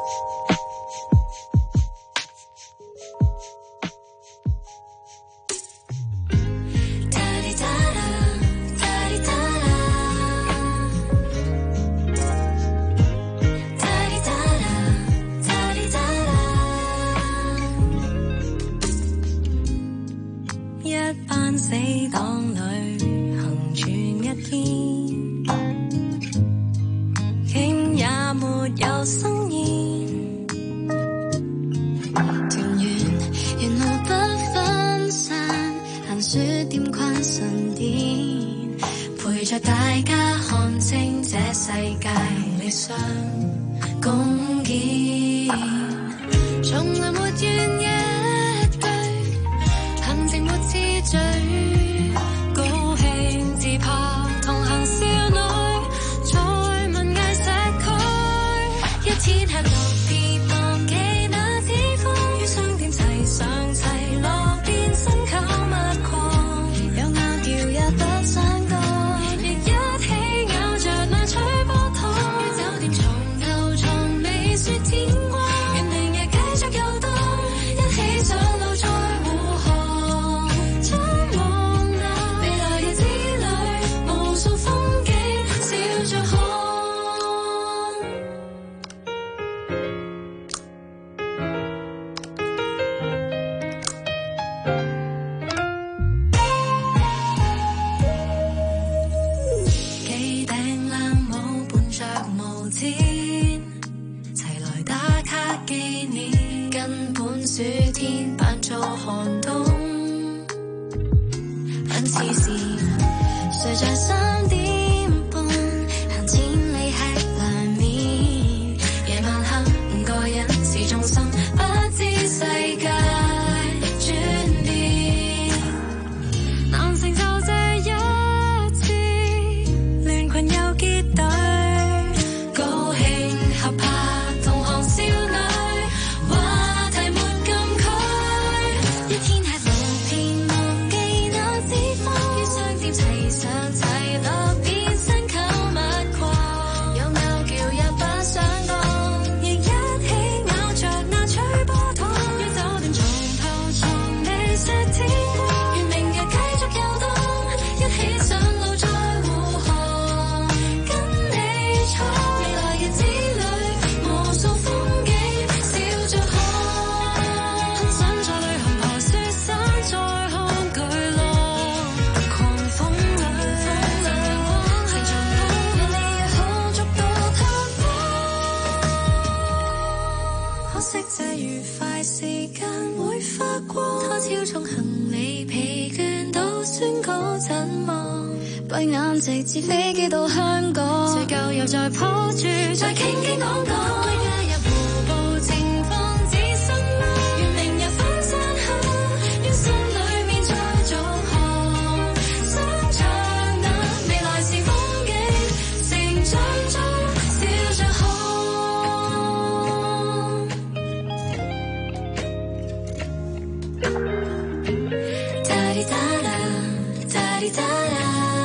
死黨裏行全一天，竟也沒有生煙。團圓沿路不分散，閒說點關神殿，陪着大家看清這世界理想共建，從來沒怨一對，行程沒次序。高興自拍同行少女，在文藝社區，一天吃到別忘記那指風，於商店齊上齊落，變身購物狂，有拗撬也不散過，亦一起咬着那吹波糖，於酒店床頭床尾說天光，願明日繼續遊蕩，一起上路再護航。暑天扮做寒冬，很似是睡在三點半，行千里吃涼麵，夜晚黑個人是重心，不知世界轉變，難成就這一次，亂群又結隊，高興合拍同行少女。 一天吃路片忘記那脂肪，於商店齊上齊落變身購物狂，有拗撬也不想講，亦一起咬着那吹波糖，於酒店床頭床尾說天光，願明日繼續遊蕩，一起上路再護航，跟你闖未來日子裏無數風景笑着看，很想再旅行爬雪山再看巨浪，狂風裏成場夢，人哋也可捉到探訪，可惜這愉快時間會發光，他超重行李疲倦到宣告陣亡，閉眼直至飛機到香港，睡覺又再抱住再傾傾講講，加入湖步情況只身嗎？願明日翻山下，於心裏面再造航，想像那未來是風景，成長中笑着看。哒哩哒啦，哒哩哒啦。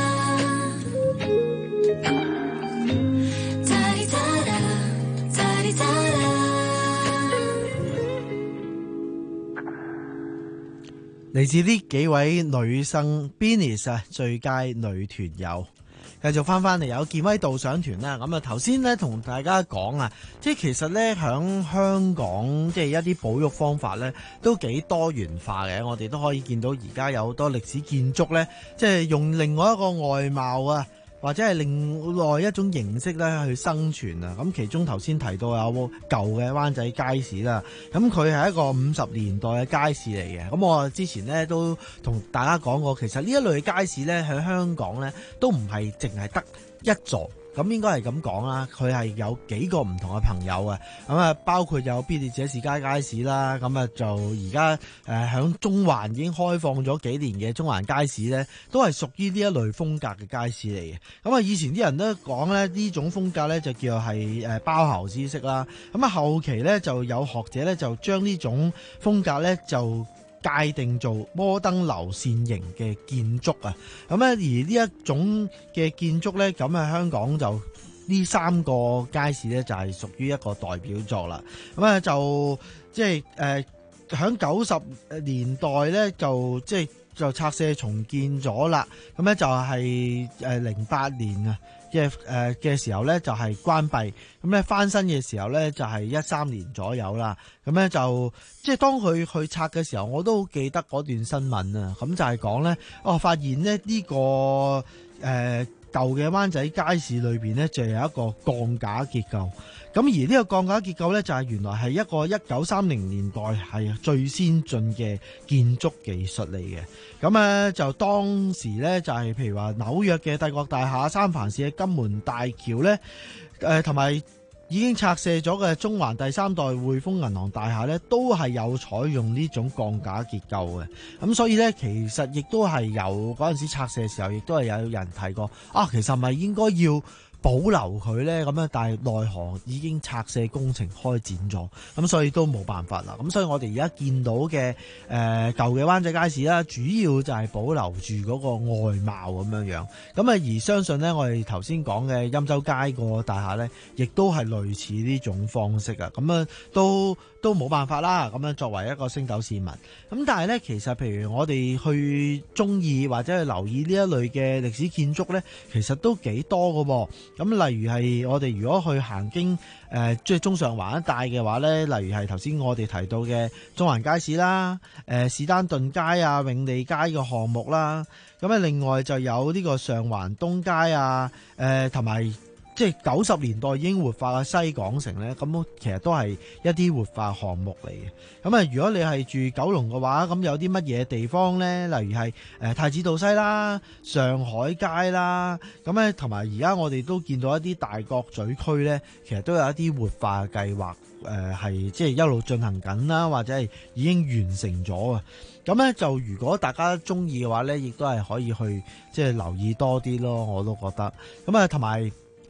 嚟自呢幾位女生 Beanies 啊，最佳女團友。繼續翻翻嚟有健威導賞團啦，咁啊頭先咧同大家講啊，即係其實咧響香港即係一啲保育方法咧都幾多元化嘅，我哋都可以見到而家有好多歷史建築咧，即係用另外一個外貌啊，或者係另外一種形式咧去生存啊！咁其中頭先提到有舊嘅灣仔街市啦，咁佢係一個五十年代嘅街市嚟嘅。咁我之前咧都同大家講過，其實呢一類嘅街市咧喺香港咧都唔係淨係得一座。咁應該係咁講啦，佢係有幾個唔同嘅朋友啊，咁啊包括有必列者士街街市啦，咁啊就而家誒響中環已經開放咗幾年嘅中環街市咧，都係屬於呢一類風格嘅街市嚟嘅。咁啊以前啲人都講咧呢種風格咧就叫係誒包豪斯式啦，咁啊後期咧就有學者咧就將呢種風格咧就界定做摩登流線型嘅建築啊，咁咧而呢一種嘅建築咧，咁啊香港就呢三個街市咧就係屬於一個代表作啦。咁啊就即係誒響九十年代咧就即係就拆卸重建咗啦。咁咧就係誒零八年啊。嘅誒嘅時候咧就係關閉，咁咧翻新嘅時候咧就係一三年左右啦。咁咧就即係當佢去拆嘅時候，我都好記得嗰段新聞啊。咁就係講咧，哦發現咧、這、呢個誒、呃、舊嘅灣仔街市裏邊咧就有一個鋼架結構。咁而呢個鋼架結構咧就係原來係一個一九三零年代係最先進嘅建築技術嚟嘅。咁咧就當時咧就係譬如話紐約嘅帝國大廈、三藩市嘅金門大橋咧，誒同埋已經拆卸咗嘅中環第三代匯豐銀行大廈咧，都係有採用呢種鋼架結構嘅。咁所以咧其實亦都係有嗰陣時拆卸嘅時候，亦都係有人提過啊，其實咪應該要保留佢呢，咁樣，但係奈何已經拆卸工程開展咗，咁所以都冇辦法啦。咁所以我哋而家見到嘅誒、呃、舊嘅灣仔街市啦，主要就係保留住嗰個外貌咁樣樣。咁啊而相信呢，我哋頭先講嘅欽州街個大廈呢，亦都係類似呢種方式啊。咁啊都都冇辦法啦。咁樣作為一個星斗市民，咁但係呢，其實譬如我哋去中意或者去留意呢一類嘅歷史建築呢，其實都幾多㗎喎。咁例如係我哋如果去行經誒即係中上環一帶嘅話咧，例如係頭先我哋提到嘅中環街市啦、誒士丹頓街啊、永利街嘅項目啦，咁啊另外就有呢個上環東街啊、誒同埋即係九十年代已經活化嘅西港城咧，咁其實都係一啲活化項目嚟嘅。咁啊，如果你係住九龍嘅話，咁有啲乜嘢地方咧？例如係誒太子道西啦、上海街啦，咁咧同埋而家我哋都見到一啲大角咀區咧，其實都有一啲活化嘅計劃，誒係即係一路進行緊啦，或者係已經完成咗啊。咁咧就如果大家中意嘅話咧，亦都係可以去即係留意多啲咯。我都覺得咁啊，同埋。誒、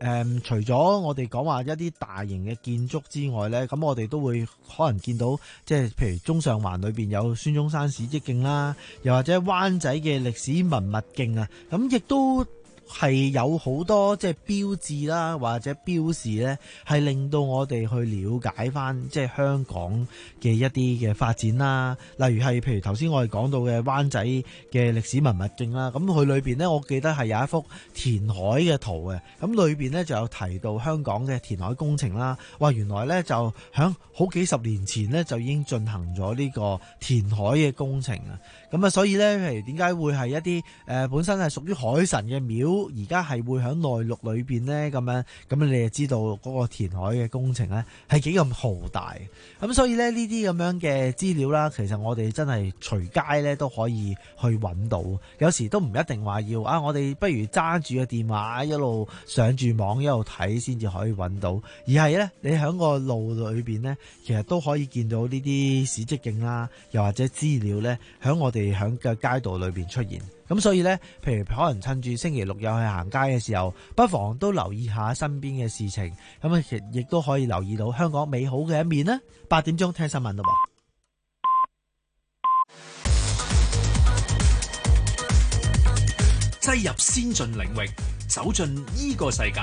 誒，除咗我哋講話一啲大型嘅建築之外咧，咁我哋都會可能見到，即係譬如中上環裏邊有孫中山史蹟徑啦，又或者灣仔嘅歷史文物徑啊，咁亦都係有好多即係標誌啦，或者標示咧，係令到我哋去了解翻即係香港嘅一啲嘅發展啦。例如係譬如頭先我哋講到嘅灣仔嘅歷史文物徑啦，咁佢裏邊咧，我記得係有一幅填海嘅圖嘅，咁裏邊咧就有提到香港嘅填海工程啦。哇，原來咧就響好幾十年前咧就已經進行咗呢個填海嘅工程啊。咁啊，所以咧，譬如點解會係一啲誒、呃、本身係屬於海神嘅廟，而家係會喺內陸裏邊咧咁樣，咁你就知道嗰個填海嘅工程咧係幾咁浩大。咁所以咧，呢啲咁樣嘅資料啦，其實我哋真係隨街咧都可以去揾到。有時都唔一定話要啊，我哋不如揸住個電話一路上住網一路睇先至可以揾到，而係咧你喺個路裏邊咧，其實都可以見到呢啲史蹟徑啦，又或者資料咧喺我哋響嘅街道裏邊出現。咁所以呢，譬如可能趁住星期六又去行街嘅時候，不妨都留意下身邊嘅事情。咁啊，亦亦都可以留意到香港美好嘅一面啦。八點鐘聽新聞咯。 擠入先進領域，走進呢個世界。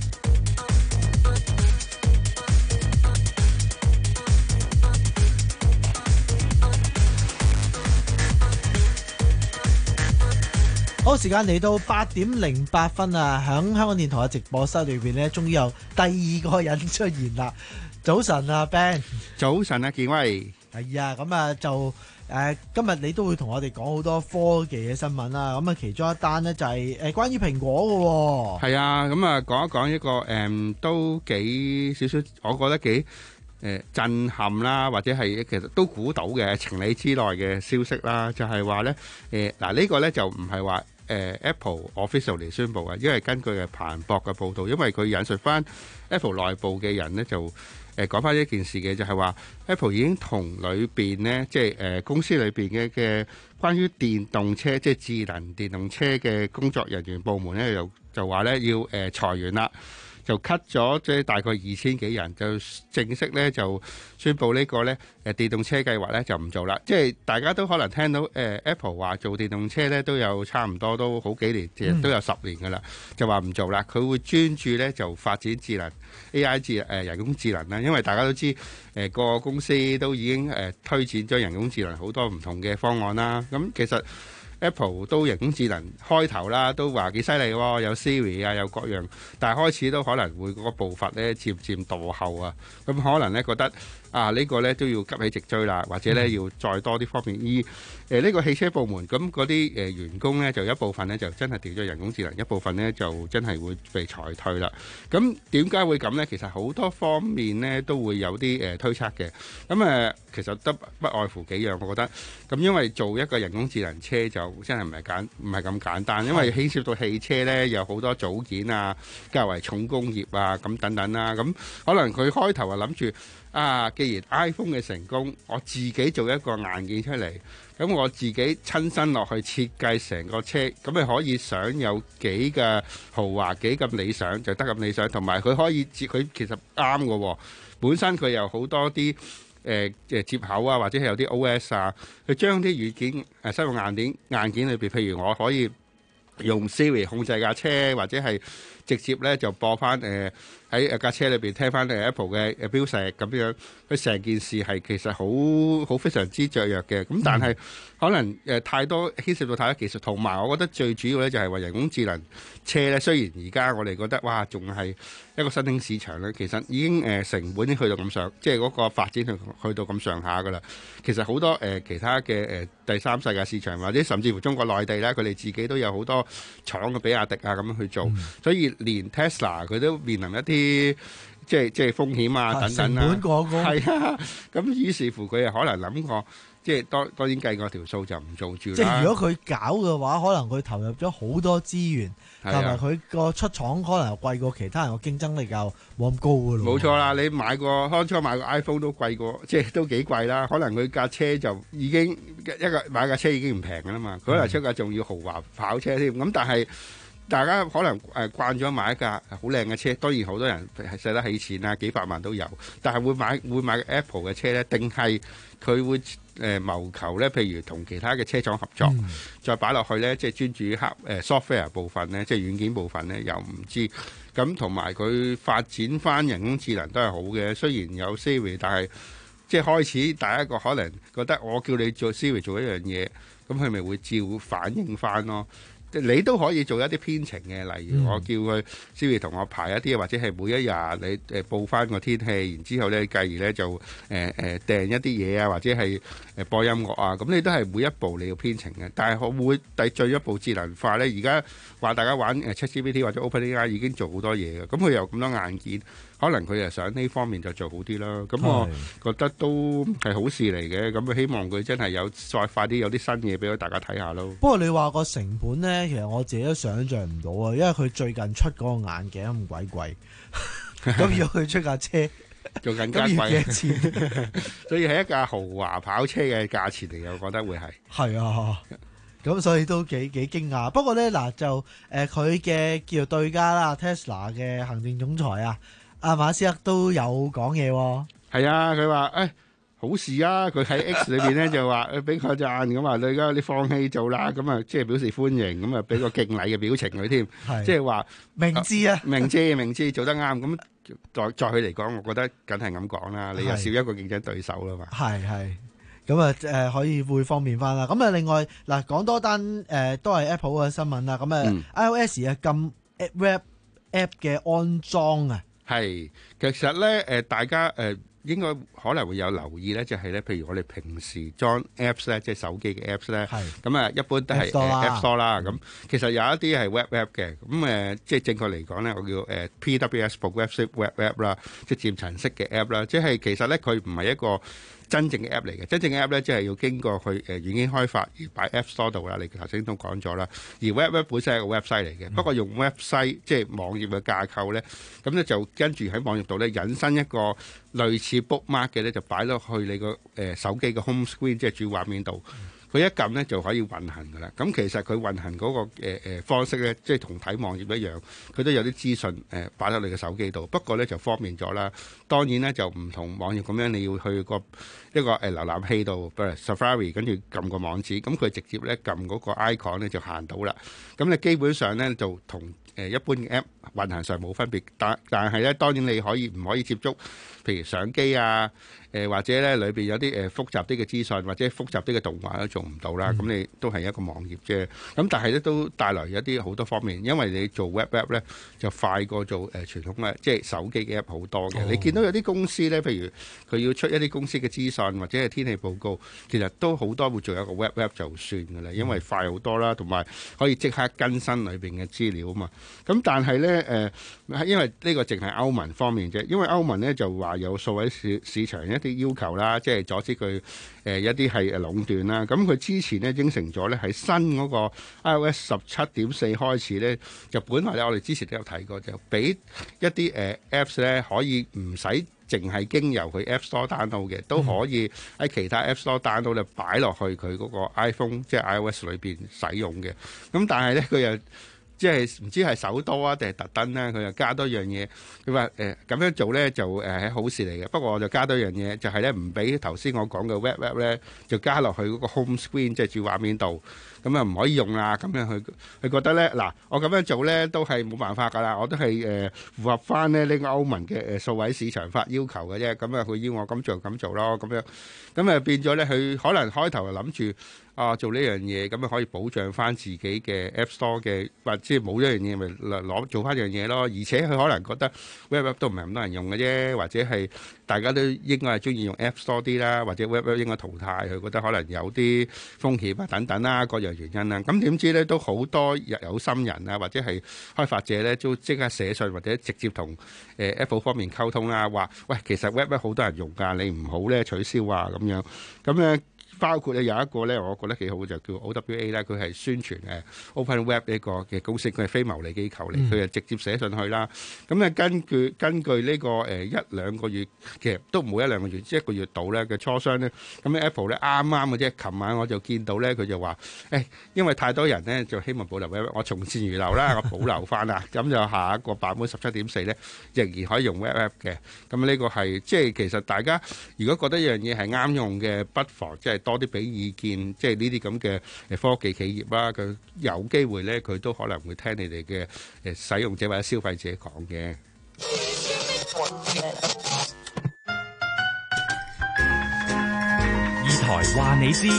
好，時間嚟到八點零八分啊！響香港電台嘅直播室裏邊呢，終於有第二個人出現啦。早晨啊 Ben， 早晨啊健威， 係啊，咁啊就誒、呃、今日你都會同我哋講好多科技嘅新聞啦。咁啊其中一單呢，就係誒關於蘋果嘅、哦。 係啊，咁啊講一講一個誒、嗯、都幾少少，我覺得幾誒、呃、震撼啦，或者係其實都估到嘅情理之內嘅消息啦，就係話咧誒嗱呢個咧就唔係話。誒、呃、Apple officially 宣布啊，因為根據嘅彭博嘅報導，因為佢引述翻 Apple 內部嘅人咧，就誒講翻一件事嘅，就係、是、話 Apple 已經同裏邊咧，即係誒、呃、公司裏邊嘅嘅關於電動車，即係智能電動車嘅工作人員部門咧，就就話咧要誒、呃、裁員啦。就 cut 咗即係大概二千幾人，就正式咧就宣布呢個咧誒電動車計劃咧就唔做啦。即係大家都可能聽到誒、呃、Apple 話做電動車咧都有差唔多都好幾年，其實都有十年噶啦，就話唔做啦。佢會專注咧就發展智能 A I 智誒人工智能啦。因為大家都知誒個、呃、公司都已經誒、呃、推展咗人工智能好多唔同嘅方案啦。咁其實Apple 都人工智能開頭啦，都話幾犀利喎，有 Siri 啊，有各樣，但係開始都可能會嗰個步伐咧漸漸墮後啊。咁可能咧覺得啊呢、呢個咧都要急起直追啦，或者咧要再多啲方面。依誒呢個汽車部門咁嗰啲誒員工咧就一部分咧就真係調咗人工智能，一部分咧就真係會被裁退啦。咁點解會咁咧？其實好多方面咧都會有啲誒、呃、推測嘅。咁誒、呃、其實得不外乎幾樣，我覺得咁因為做一個人工智能車就真係唔係簡唔係咁簡單，因為牽涉到汽車咧有好多組件啊，較為重工業啊咁等等啦。咁可能佢開頭啊諗住啊，既然 iPhone 嘅成功，我自己做一個硬件出嚟，咁我自己親身落去設計成個車，咁咪可以想有幾嘅豪華，幾咁理想就得咁理想，同埋佢可以接佢其實啱嘅喎，本身佢有好多啲。誒誒接口啊，或者係有啲 O S 啊，佢將啲軟件誒收入硬件硬件裏邊，譬如我可以用 Siri 控制架車，或者係直接咧就播翻誒喺誒架車裏邊聽翻誒 Apple 嘅誒標識咁樣，佢成件事係其實好好非常之雀躍嘅。咁但係可能誒太多牽涉到太多技術，同埋我覺得最主要咧就係話人工智能車咧，雖然而家我哋覺得哇仲係一個新興市場咧，其實已經誒、呃、成本已經去到咁上，即係嗰個發展去去到咁上下噶啦。其實好多誒、呃、其他嘅誒、呃、第三世界市場，或者甚至乎中國內地咧，佢哋自己都有好多廠嘅比亞迪啊咁樣去做，嗯、所以連 Tesla 佢都面臨一啲即係即係風險啊等等啦。成本過高係啊，咁於是乎佢又可能諗過。即係當當然計過條數就唔做住啦。即係如果佢搞嘅話，可能佢投入咗好多資源，同埋佢個出廠可能又貴過其他人，個競爭力又冇咁高嘅咯。冇錯啦，你買個當初買個 iPhone 都貴過，即係都幾貴啦。可能佢架車就已經一個買架車已經唔平㗎啦嘛，佢可能出架仲要豪華跑車添。咁但係大家可能誒慣咗買一架好靚嘅車，當然好多人係使得起錢啊，幾百萬都有。但係會買會買 Apple 嘅車咧，定係佢會誒謀求咧？譬如同其他嘅車廠合作，嗯、再擺落去咧，即係專注於黑誒 software 部分咧，即係軟件部分咧，又唔知。咁同埋佢發展翻人工智能都係好嘅，雖然有 Siri， 但係即係開始第一個可能覺得我叫你做 Siri 做一樣嘢，咁佢咪會照反應翻咯。你都可以做一啲編程嘅，例如我叫佢 Siri 同我排一啲，或者係每一日你誒報翻個天氣，然之後咧繼而咧就誒誒、呃、訂一啲嘢啊，或者係誒播音樂啊，咁你都係每一步你要編程嘅。但係會唔會第進一步智能化咧？而家話大家玩誒 ChatGPT 或者 OpenAI 已經做好多嘢嘅，咁佢有咁多硬件，可能佢又想呢方面就做好啲啦。咁我覺得都係好事嚟嘅。咁希望佢真係有再快啲有啲新嘢俾大家睇下咯。 不過你話個成本咧，其實我自己都想像唔到啊，因為佢最近出嗰個眼鏡咁鬼貴，咁要佢出架車就更加貴，所以係一架豪華跑車嘅價錢嚟嘅，我覺得會係。 係啊，咁所以都幾幾驚訝。不過咧嗱，就誒佢嘅叫做對家啦 Tesla 嘅行政總裁啊，阿馬斯克都有講嘢喎。 係啊，佢話誒。好事啊！佢喺 X 裏邊咧就話誒俾佢讚咁話，你而家你放棄做啦，咁啊即係表示歡迎，咁啊俾個敬禮嘅表情佢添，即係話明知啊， 明知明知做得啱，咁再再佢嚟講，我覺得梗係咁講啦。你又少一個競爭對手啦嘛。係係， 咁啊誒可以會方便翻啦。咁啊另外嗱講多單誒、呃、都係 Apple 嘅新聞啦。咁啊、嗯、iOS 啊禁 Web App 嘅安裝啊。係， 其實咧誒大家誒。呃應該可能會有留意咧，就係咧，譬如我哋平時裝 Apps 咧，即係手機嘅 Apps 咧，咁啊一般都係 App Store 啦。咁其實有一啲係 Web App 嘅，咁誒即係正確嚟講咧，我叫誒 P W S Progressive Web App 啦，即係漸層式嘅 App 啦。即係其實咧，佢唔係一個真正嘅 app 嚟嘅，真正嘅 app 咧，即係要經過去誒軟件開發而擺 App Store 度啦。你頭先都講咗啦。而 Web App 本身係一個 website 嚟嘅，嗯、不過用 website 即係網頁嘅架構咧，咁咧就跟住喺網頁度咧引申一個類似 bookmark 嘅咧，就擺落去你個誒手機嘅 home screen，即係主畫面度。佢一撳咧就可以運行噶啦。咁其實佢運行嗰個誒誒方式咧，即係同睇網頁一樣，佢都有啲資訊誒擺喺你嘅手機度。不過咧就方便咗啦。當然咧就唔同網頁咁樣，你要去個一個誒瀏覽器度，譬如 Safari，跟住撳個網址，咁佢直接咧撳嗰個 icon 咧就行到啦。咁你基本上咧就同誒一般嘅 app 運行上冇分別，但但係咧當然你可以唔可以接觸，譬如相機啊。誒或者咧裏邊有啲誒複雜啲嘅資訊，或者複雜啲嘅動畫都做唔到啦。咁、嗯、你都係一個網頁啫。咁但係咧都帶來一啲好多方面，因為你做 web app 咧就快過做誒傳統嘅即係手機嘅 app 好多嘅。哦、你見到有啲公司咧，譬如佢要出一啲公司嘅資訊或者係天氣報告，其實都好多會做一個 web app 就算㗎啦，因為快好多啦，同埋可以即刻更新裏邊嘅資料啊嘛。咁但係咧誒，因為呢個淨係歐盟方面啫，因為歐盟咧就話有數位市市場一啲要求啦，即係阻止佢誒、呃、一啲係誒壟斷啦。咁佢之前咧應承咗咧，喺新嗰個 iOS 十七點四開始咧，就本來咧我哋之前都有提過，就俾一啲誒、呃、Apps 咧可以唔使淨係經由佢 App Store download 嘅，都可以喺其他 App Store download 咧擺落去佢嗰個 iPhone 即係 iOS 裏邊使用嘅。咁但係咧佢又即係唔知係手多啊定係特登咧，佢又加多樣嘢。佢話誒咁樣做咧就誒係、呃、好事嚟嘅。不過我就加多樣嘢，就係咧唔俾頭先我講嘅 Web App 咧，就加落去嗰個 Home Screen 即係主畫面度。咁啊唔可以用啦。咁樣佢佢覺得咧嗱，我咁樣做咧都係冇辦法㗎啦。我都係誒、呃、符合翻咧呢個歐盟嘅誒數位市場法要求嘅啫。咁啊佢要我咁做咁做咯。咁樣咁啊變咗咧，佢可能開頭就諗住。啊，做呢樣嘢咁啊，可以保障翻自己嘅 App Store 嘅，或者冇一樣嘢咪攞做翻樣嘢咯。而且佢可能覺得 Web App 都唔係咁多人用嘅啫，或者係大家都應該係中意用 App Store 啲啦，或者 Web App 應該淘汰。佢覺得可能有啲風險啊等等啦，各樣原因啦。咁點知咧都好多有心人啊，或者係開發者咧，都即刻寫信或者直接同誒 Apple 方面溝通啦，話喂，其實 Web App 好多人用㗎，你唔好咧取消啊咁樣咁咧。 包括咧有一個咧，我覺得幾好嘅就叫 O W A 咧，佢係宣傳誒 Open Web 呢個嘅公司，佢係非牟利機構嚟，佢就直接寫上去啦。咁咧根據根據呢個誒一兩個月，其實都唔會一兩個月，即係一個月度咧嘅磋商咧。咁咧 Apple 咧啱啱嘅啫，琴晚我就見到咧，佢就話誒，因為太多人咧就希望保留 Web， 我從善如流啦，我保留翻啦。咁就下一個版本十七點四咧，仍然可以用 Web App 嘅。咁呢個係即係其實大家如果覺得一樣嘢係啱用嘅，不妨即係多啲俾意見，即係呢啲咁嘅誒科技企業啦，佢有機會咧，佢都可能會聽你哋嘅誒使用者或者消費者講嘅。 二台話你知，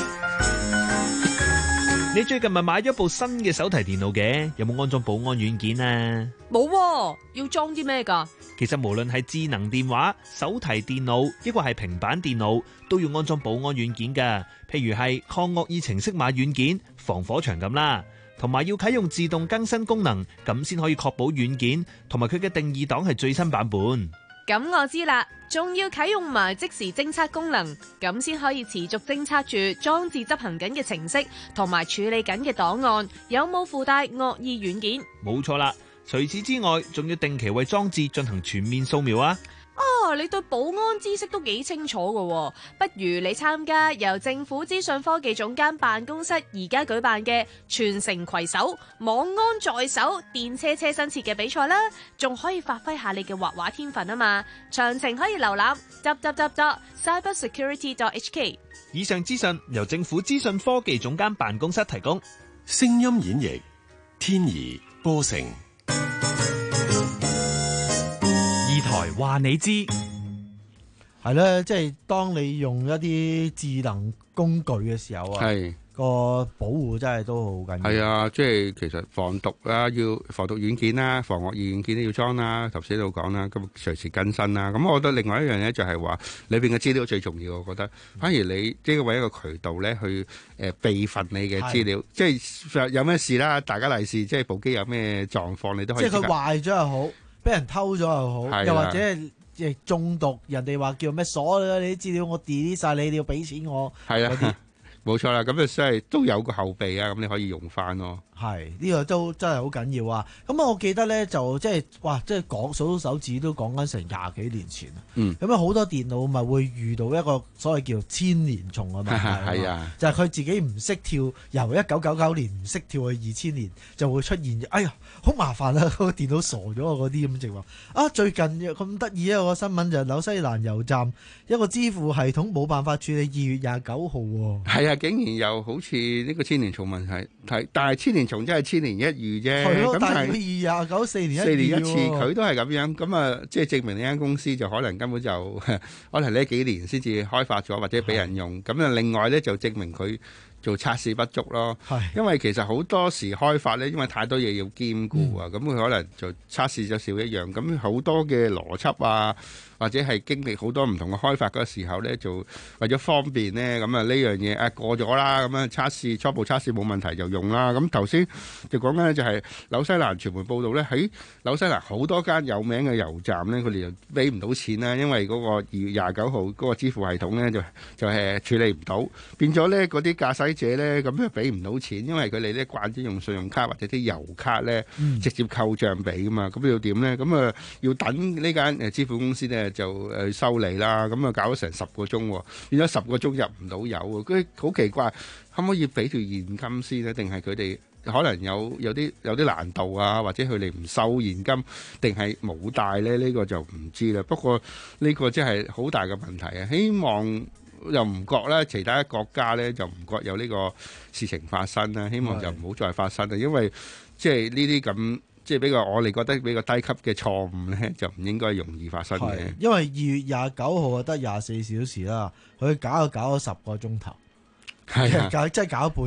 你最近咪買咗部新嘅手提電腦嘅，有冇安裝保安軟件啊？ 冇喎，要裝啲咩㗎？ 其實無論係智能電話、手提電腦，抑或係平板電腦，都要安裝保安軟件㗎。譬如係抗惡意程式碼軟件、防火牆咁啦，同埋要啟用自動更新功能，咁先可以確保軟件同埋佢嘅定義檔係最新版本。 咁我知啦，仲要啟用埋即時偵測功能，咁先可以持續偵測住裝置執行緊嘅程式同埋處理緊嘅檔案有冇附帶惡意軟件。 冇錯啦。除此之外，仲要定期為裝置進行全面掃描啊！ 哦，你對保安知識都幾清楚㗎，不如你參加由政府資訊科技總監辦公室而家舉辦嘅全城攜手網安在手電車車身設嘅比賽啦，仲可以發揮下你嘅畫畫天分啊嘛！詳情可以瀏覽 w w w dot cyber security dot h k。 以上資訊由政府資訊科技總監辦公室提供。 聲音演繹天怡波成。 二台話你知， 係咧，即係當你用一啲智能工具嘅時候啊， 係個保護真係都好緊要。 係啊，即係其實防毒啦，要防毒軟件啦，防惡意軟件都要裝啦。頭先都講啦，咁隨時更新啦。咁我覺得另外一樣嘢就係話，裏邊嘅資料最重要。我覺得，反而你即係為一個渠道咧，去誒備份你嘅資料，即係有咩事啦，大家利是，即係部機有咩狀況，你都可以。 即係佢壞咗又好，俾人偷咗又好，又或者係即係中毒，人哋話叫咩鎖咗你啲資料，我 delete 晒你，你要俾錢我。 係啊，冇錯啦，咁就真係都有個後備啊，咁你可以用翻咯。 係呢個都真係好緊要啊！咁啊，我記得咧就即係哇，即係講數到手指都講緊成廿幾年前啊。 嗯。 咁啊，好多電腦咪會遇到一個所謂叫千年蟲嘅問題。 係啊。 就係佢自己唔識跳，由一九九九年唔識跳去二千年，就會出現哎呀好麻煩啊！個電腦傻咗啊！嗰啲咁嘅情況啊，最近咁得意一個新聞就係紐西蘭油站一個支付系統冇辦法處理，二月廿九號喎。 係啊，竟然又好似呢個千年蟲問題，係但係千年蟲真係千年一遇啫。 係咯， 咁但係佢二廿九四年一四年一次， 喎佢都係咁樣。咁啊，即係證明呢間公司就可能根本就可能呢幾年先至開發咗，或者俾人用。咁啊，另外咧就證明佢做測試不足咯。因為其實好多時開發咧，因為太多嘢要兼顧啊，咁佢、嗯、可能就測試咗少一樣。咁好多嘅邏輯啊，或者係經歷好多唔同嘅開發嗰個時候咧，就為咗方便咧，咁啊呢樣嘢啊過咗啦，咁樣測試初步測試冇問題就用啦。咁頭先就講緊咧就係紐西蘭傳媒報道咧，喺紐西蘭好多間有名嘅油站咧，佢哋就俾唔到錢啦，因為嗰個二月廿九號嗰個支付系統咧就就係處理唔到，變咗咧嗰啲駕駛者咧咁就俾唔到錢，因為佢哋咧慣咗用信用卡或者啲油卡咧、嗯、直接扣帳俾噶嘛，咁要點咧？咁啊要等呢間誒支付公司咧就誒收你啦，咁啊搞咗成十個鐘，變咗十個鐘入唔到油，佢好奇怪，可唔可以俾條現金先咧？定係佢哋可能有有啲有啲難度啊，或者佢哋唔收現金，定係冇帶咧？呢個就唔知啦。不過呢個真係好大嘅問題啊！希望又唔覺咧，其他國家咧就唔覺有呢個事情發生啦。希望就唔好再發生啦，因為即係呢啲咁。即係比較我哋覺得比較低級嘅錯誤咧，就唔應該容易發生嘅。 因為二月廿九號啊，得廿四小時啦，佢搞就搞咗十個鐘頭，係啊，搞即係搞咗半日。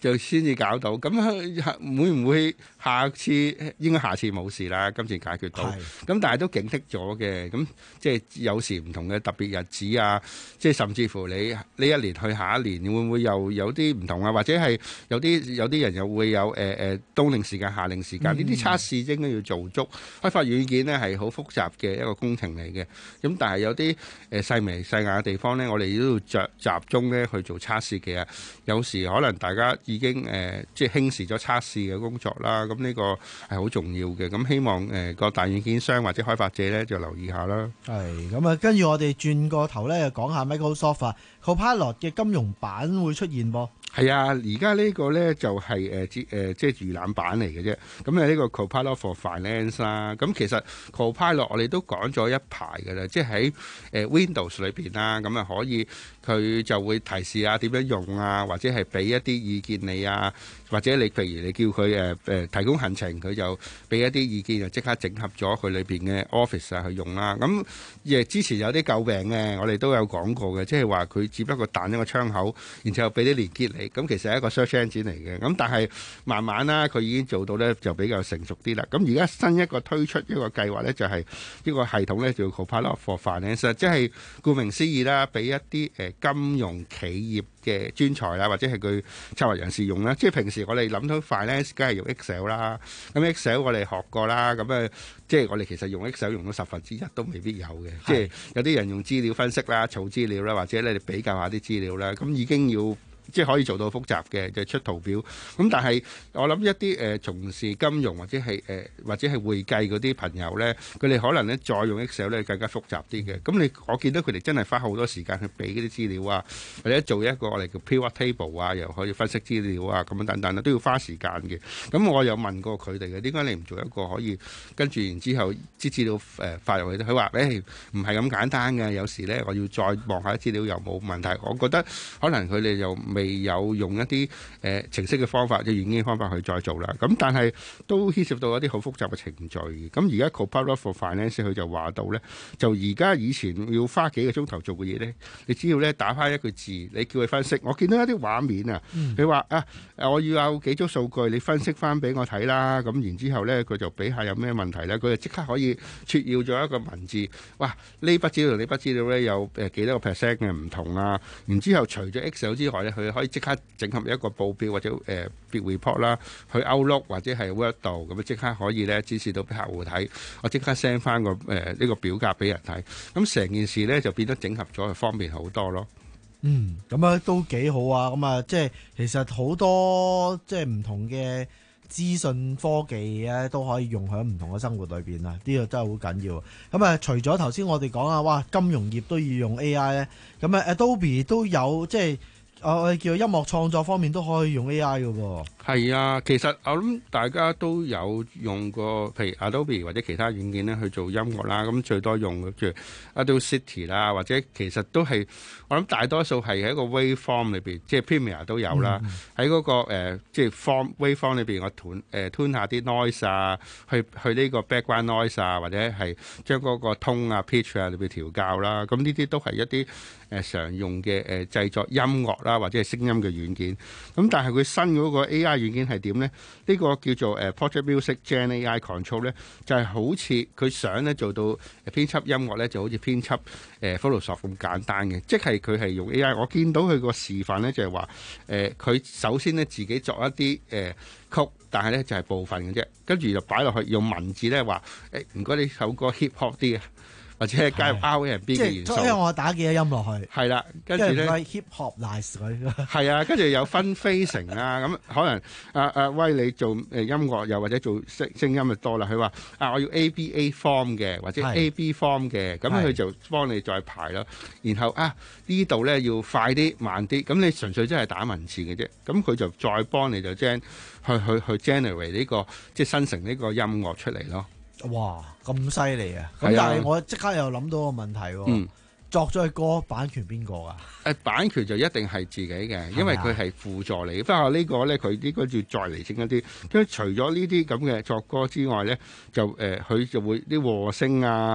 就先至搞到。咁會唔會下次應該下次冇事啦？今次解決到，咁但係都警惕咗嘅。咁即係有時唔同嘅特別日子啊，即係甚至乎你呢一年去下一年會唔會又有啲唔同啊？或者係有啲有啲人又會有誒誒、呃、冬令時間、夏令時間呢啲測試應該要做足。開發軟件呢係好複雜嘅一個工程嚟嘅。咁但係有啲誒細微細眼嘅地方呢，我哋都要着集中咧去做測試嘅。有時可能大家已經誒、呃、即係輕視咗測試嘅工作啦。咁呢個係好重要嘅。咁希望誒個、呃、大軟件商或者開發者咧就留意下啦。 係咁啊，跟住我哋轉個頭咧，就講下 Microsoft Copilot 嘅金融版會出現噃。 係啊，而家呢個咧就係誒誒即係預覽版嚟嘅啫。咁啊呢個 Copilot for Finance 啦，咁其實 Copilot 我哋都講咗一排嘅啦，即係喺誒 Windows 裏邊啦，咁啊可以佢就會提示啊點樣用啊，或者係俾一啲意見你啊，或者你譬如你叫佢誒誒提供行程，佢就俾一啲意見，就即刻整合咗佢裏邊嘅 Office 啊去用啦。咁亦之前有啲詬病嘅，我哋都有講過嘅，即係話佢只不過彈一個窗口，然之後俾啲連結你。咁其實係一個 search engine 嚟嘅，咁但係慢慢啦，佢已經做到咧就比較成熟啲啦。咁而家新一個推出一個計劃咧，就係呢個系統咧叫 Copilot for Finance，即係顧名思義啦，俾一啲誒金融企業嘅專才啦，或者係佢策劃人士用啦。即係平時我哋諗到 finance，梗係用 Excel 啦。咁 Excel 我哋學過啦，咁誒即係我哋其實用 Excel 用到十分之一都未必有嘅。即係有啲人用資料分析啦、儲資料啦，或者咧你比較下啲資料啦，咁已經要。即係可以做到複雜嘅，就係、出圖表。咁但係我諗一啲誒、呃、從事金融或者係誒、呃、或者係會計嗰啲朋友咧，佢哋可能咧再用 Excel 咧更加複雜啲嘅。咁你我見到佢哋真係花好多時間去俾嗰啲資料啊，或者做一個我哋叫 pivot table 啊，又可以分析資料啊，咁樣等等啦，都要花時間嘅。咁我有問過佢哋嘅，點解你唔做一個可以跟住然之後啲資料誒發入去？佢話誒唔係咁簡單嘅，有時咧我要再望下啲資料又冇問題。我覺得可能佢哋又未有用一啲誒、呃、程式嘅方法，即係軟件方法去再做啦。咁但係都牽涉到一啲好複雜嘅程序。咁而家 Copilot for Finance 佢就話到咧，就而家以前要花幾個鐘頭做嘅嘢咧，你只要咧打翻一句字，你叫佢分析。我見到一啲畫面啊，佢話、嗯、啊，我要有幾組數據，你分析翻俾我睇啦。咁然之後咧，佢就俾下有咩問題咧，佢就即刻可以撮要咗一個文字。哇！呢筆資料同呢筆資料咧有誒幾多個 percent 嘅唔同啊。然之後除咗 Excel 之外咧，佢可以即刻整合一個報表或者誒 big report 啦，去 Outlook 或者係 Word 度，咁即刻可以咧展示到俾客戶睇。我即刻 send 翻個誒呢個表格俾人睇，咁成件事咧就變得整合咗，方便好多咯。 嗯，咁啊都幾好啊！咁啊，即係其實好多即係唔同嘅資訊科技咧，都可以用喺唔同嘅生活裏邊啊！呢個真係好緊要。咁啊，除咗頭先我哋講啊，哇，金融業都要用 A I 咧，咁啊 Adobe 都有即係。我哋叫音樂創作方面都可以用 A I 嘅喎。 係啊，其實我諗大家都有用過，譬如 Adobe 或者其他軟件咧去做音樂啦。咁最多用嘅，譬如 Audacity 啦，或者其實都係我諗大多數係喺一個 waveform 裏邊，即係 Premiere 都有啦。喺嗰、嗯那個、呃、即係 form waveform 裏邊，我 tune 誒 tune 下啲 noise 啊，去去呢個 background noise 啊，或者係將嗰個 tone 啊 pitch 啊裏邊調校啦。咁呢啲都係一啲誒、呃、常用嘅誒、呃、製作音樂啦，或者係聲音嘅軟件。咁但係佢新嗰個 A I 軟件係點咧？呢、這個叫做誒 Project Music Gen A I Control 咧，就係、是、好似佢想咧做到編輯音樂咧，就好似編輯誒 Photoshop 咁簡單嘅，即係佢係用 A I。我見到佢個示範咧，就係話誒佢首先咧自己作一啲誒、呃、曲，但係咧就係、是、部分嘅啫，跟住就擺落去用文字咧話誒唔該你首歌 hip hop 啲啊。或者係加入 R and B 嘅元素， 即係我打幾個音落去， 係啦，跟住咧 hip hop nice 佢， 係啊，跟住有分 phasing 啊，咁可能啊啊威你做誒音樂又或者做聲聲音就多啦。佢話啊我要 A B A form 嘅，或者 A B form 嘅，咁佢就幫你再排咯。然後啊呢度咧要快啲慢啲，咁你純粹真係打文字嘅啫。咁佢就再幫你就將去去去 generate 呢個即係生成呢個音樂出嚟咯。 哇，咁犀利啊！咁但係我即刻又諗到個問題喎，嗯、作咗嘅歌版權邊個啊？ 誒版權就一定係自己嘅，因為佢係輔助你。不過呢個咧，佢應該要再釐清一啲。因為除咗呢啲咁嘅作歌之外咧，就誒佢、呃、就會啲和聲啊，或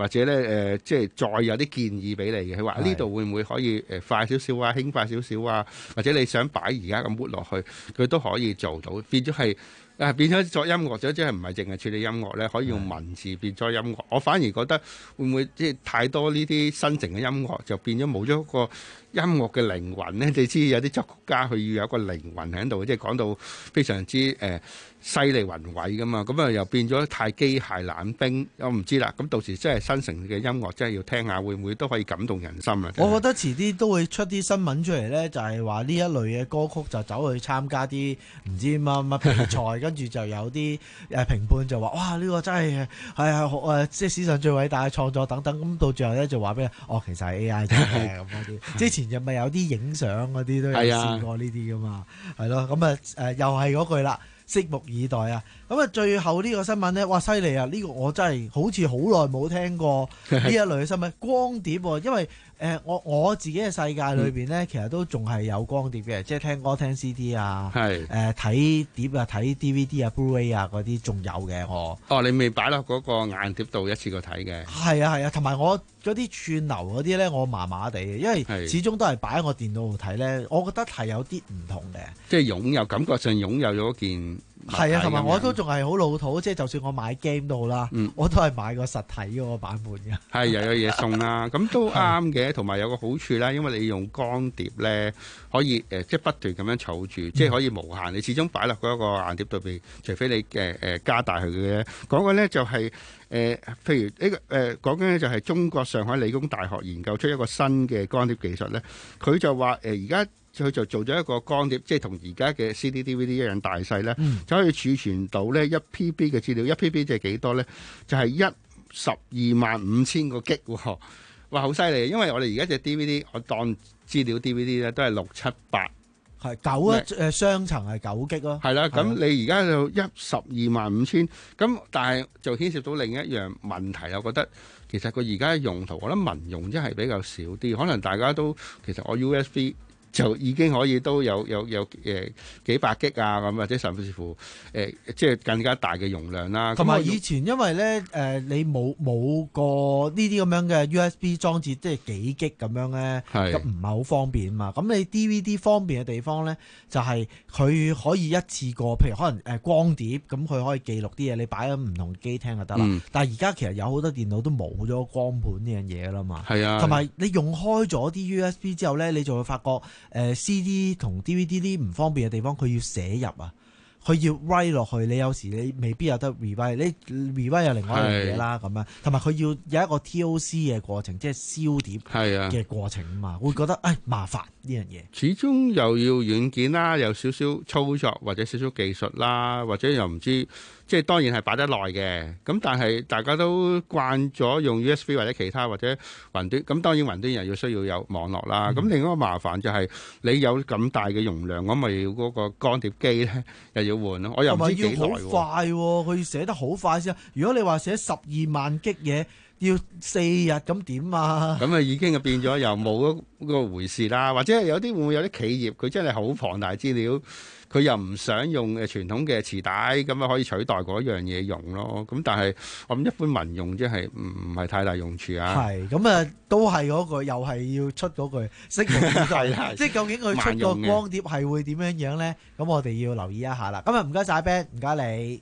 或者咧誒、呃，即係再有啲建議俾你嘅。佢話呢度會唔會可以誒快少少啊，輕快少少啊，或者你想擺而家咁 mood 落去，佢都可以做到，變咗係。誒變咗作音樂咗，即係唔係淨係處理音樂咧？可以用文字變咗音樂。我反而覺得會唔會即係太多呢啲新型嘅音樂，就變咗冇咗個音樂嘅靈魂咧？你知有啲作曲家佢要有一個靈魂喺度，即係講到非常之誒犀利宏偉噶嘛。咁啊又變咗太機械冷冰，我唔知啦。咁到時真係新城嘅音樂真係要聽下，會唔會都可以感動人心啊？ 我覺得遲啲都會出啲新聞出嚟咧，就係話呢一類嘅歌曲就走去參加啲唔知乜乜比賽，跟住就有啲誒評判就話：哇！呢、這個真係係啊誒，即係史上最偉大嘅創作等等。咁到最後咧就話俾你，哦，其實係 A I 啫咁嗰啲。之前就咪有啲影相嗰啲都有試過呢啲噶嘛，係咯。咁啊誒，又係嗰句啦。拭目以待啊！咁啊，最後呢個新聞呢，哇，犀利啊！呢、這個我真係好似好耐冇聽過呢一類嘅新聞。光碟、啊，因為誒、呃、我我自己嘅世界裏邊呢，嗯、其實都仲係有光碟嘅，即係聽歌、聽 C D 啊，誒睇、呃、碟啊、睇 D V D 啊、Blu-ray 啊嗰啲仲有嘅我。哦， 你未擺落嗰個硬碟度一次過睇嘅？係啊係啊，同埋、啊、我嗰啲串流嗰啲呢，我麻麻地嘅，因為始終都係擺喺我電腦度睇呢，我覺得係有啲唔同嘅。即係擁有感覺上擁有咗件。 係啊，同埋我都仲係好老土，即係就算我買 game 都好啦，嗯、我都係買個實體嗰個版本嘅。 係又有嘢送啦，咁都啱嘅。同埋有個好處啦，因為你用光碟咧，可以誒、呃、即係不斷咁樣儲住，嗯、即係可以無限。你始終擺落嗰個硬碟度邊，除非你誒誒、呃、加大佢嘅。講緊咧就係、是、誒、呃，譬如呢、這個誒講緊咧就係中國上海理工大學研究出一個新嘅光碟技術咧，佢就話誒而家。呃佢就做咗一個光碟，即係同而家嘅 C D、D V D 一樣大細咧，嗯、就可以儲存到咧一 P B 嘅資料。一 P B 即係幾多咧？就係一十二萬五千個 G 喎！哇，好犀利！因為我哋而家隻 D V D，我當資料 D V D 咧都係六七八， 係九啊誒雙層係九 G 咯。 係啦，咁你而家就一十二萬五千，咁但係就牽涉到另一樣問題，我覺得其實佢而家嘅用途，我覺得民用真係比較少啲，可能大家都其實我 U S B。就已經可以都有有有誒、呃、幾百 G 啊咁，或者甚至乎誒、呃、即係更加大嘅容量啦。 同埋以前因為咧誒、呃、你冇冇個呢啲咁樣嘅 U S B 裝置，即係幾 G 咁樣咧，咁唔係好方便嘛。咁你 D V D 方便嘅地方咧，就係、是、佢可以一次過，譬如可能誒光碟，咁佢可以記錄啲嘢，你擺喺唔同機聽就得啦。嗯、但係而家其實有好多電腦都冇咗光盤呢樣嘢啦嘛。係啊，同埋你用開咗啲 U S B 之後咧，你就會發覺。誒、呃、C D 同 D V D 啲唔方便嘅地方，佢要寫入啊，佢要 write 落去。你有時你未必有得 rewrite，你 rewrite 有另外一樣嘢啦咁樣。同埋佢要有一個 T O C 嘅過程，即係燒碟嘅過程啊嘛，會覺得誒麻煩呢樣嘢。 始終又要軟件啦，有少少操作或者少少技術啦，或者又唔知。即係當然係擺得耐嘅，咁但係大家都慣咗用 U S B 或者其他或者雲端，咁當然雲端又要需要有網絡啦。咁、嗯、另一個麻煩就係你有咁大嘅容量，我咪要嗰個乾碟機咧又要換咯。我又唔知幾耐喎。要好快喎， 佢要寫得好快先。如果你話寫十二萬 G 嘢，要四日咁點啊？ 咁啊已經變咗又冇嗰個回事啦。或者有啲會唔會有啲企業佢真係好龐大資料？佢又唔想用誒傳統嘅磁帶，咁啊可以取代嗰樣嘢用咯。咁但係我諗一般民用即係唔唔係太大用處啊。 係咁啊，都係嗰句，又係要出嗰句拭目以待。即係究竟佢出個光碟係會點樣樣咧？咁我哋要留意一下啦。今日唔該晒 Ben，唔該你。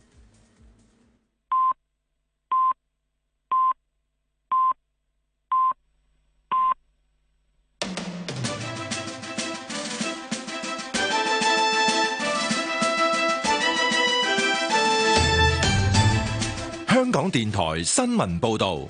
香港電台新聞報道，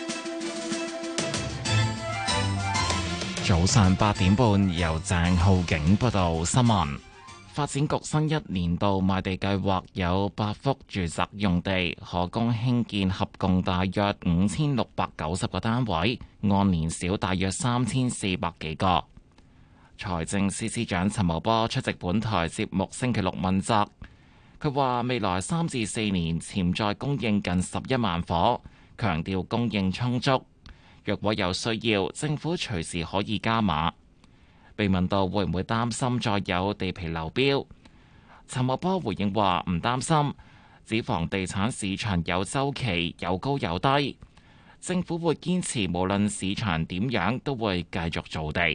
早上八點半由鄭浩景報道新聞。發展局新一年度賣地計劃有八幅住宅用地，可供興建合共大約五千六百九十個單位，按年少大約三千四百幾個。財政司司長陳茂波出席本台節目星期六問責。佢話未來三至四年潛在供應近十一萬伙，強調供應充足。若果有需要，政府隨時可以加碼。被問到會唔會擔心再有地皮流標，陳茂波回應話唔擔心，指房地產市場有週期，有高有低。 政府會堅持無論市場點樣都會繼續造地。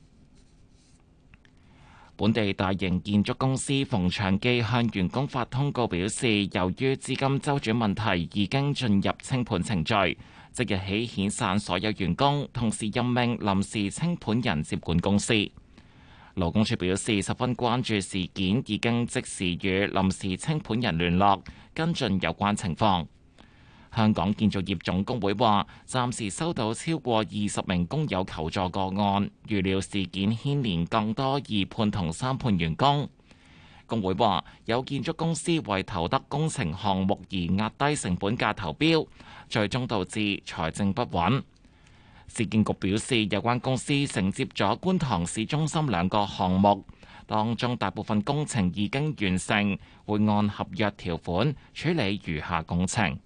本地大型建築公司馮祥記向員工發通告表示，由於資金周轉問題已經進入清盤程序，即日起遣散所有員工，同時任命臨時清盤人接管公司。勞工處表示十分關注事件，已經即時與臨時清盤人聯絡，跟進有關情況。香港建造業總工會話，暫時收到超過二十名工友求助個案，預料事件牽連更多二判同三判員工。工會話，有建築公司為投得工程項目而壓低成本價投標，最終導致財政不穩。市建局表示，有關公司承接咗觀塘市中心兩個項目，當中大部分工程已經完成，會按合約條款處理餘下工程。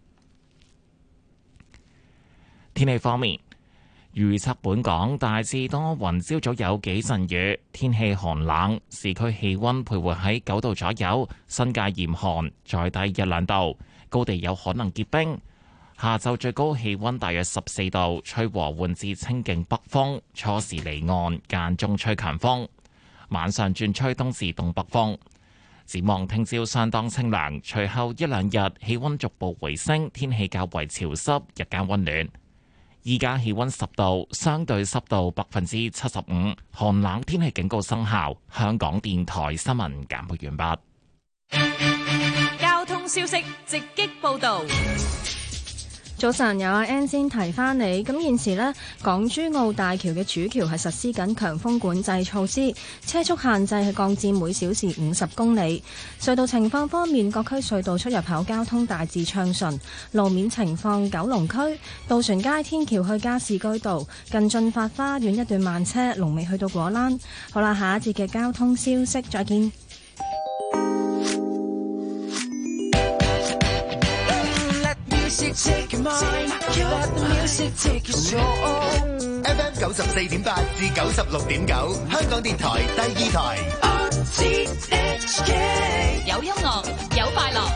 天氣方面，預測本港大致多雲，朝早有幾陣雨，天氣寒冷，市區氣溫徘徊喺九度左右，新界嚴寒，再低一兩度，高地有可能結冰。下晝最高氣溫大約十四度，吹和緩至清勁北風，初時離岸，間中吹強風，晚上轉吹東至東北風。展望聽朝相當清涼，隨後一兩日氣溫逐步回升，天氣較為潮濕，日間溫暖。依家氣溫十度，相對濕度百分之七十五，寒冷天氣警告生效。香港電台新聞簡報完畢。交通消息直擊報道。 早晨，有阿 N 先提翻你，咁現時呢，港珠澳大橋嘅主橋係實施緊強風管制措施，車速限制係降至每小時五十公里。隧道情況方面，各區隧道出入口交通大致暢順。路面情況，九龍區渡船街天橋去加士居道近駿發花園一段慢車，龍尾去到果欄。好啦，下一節嘅交通消息，再見。 F M 九十四點八至九十六點九，香港電台第二台。 有音樂，有快樂。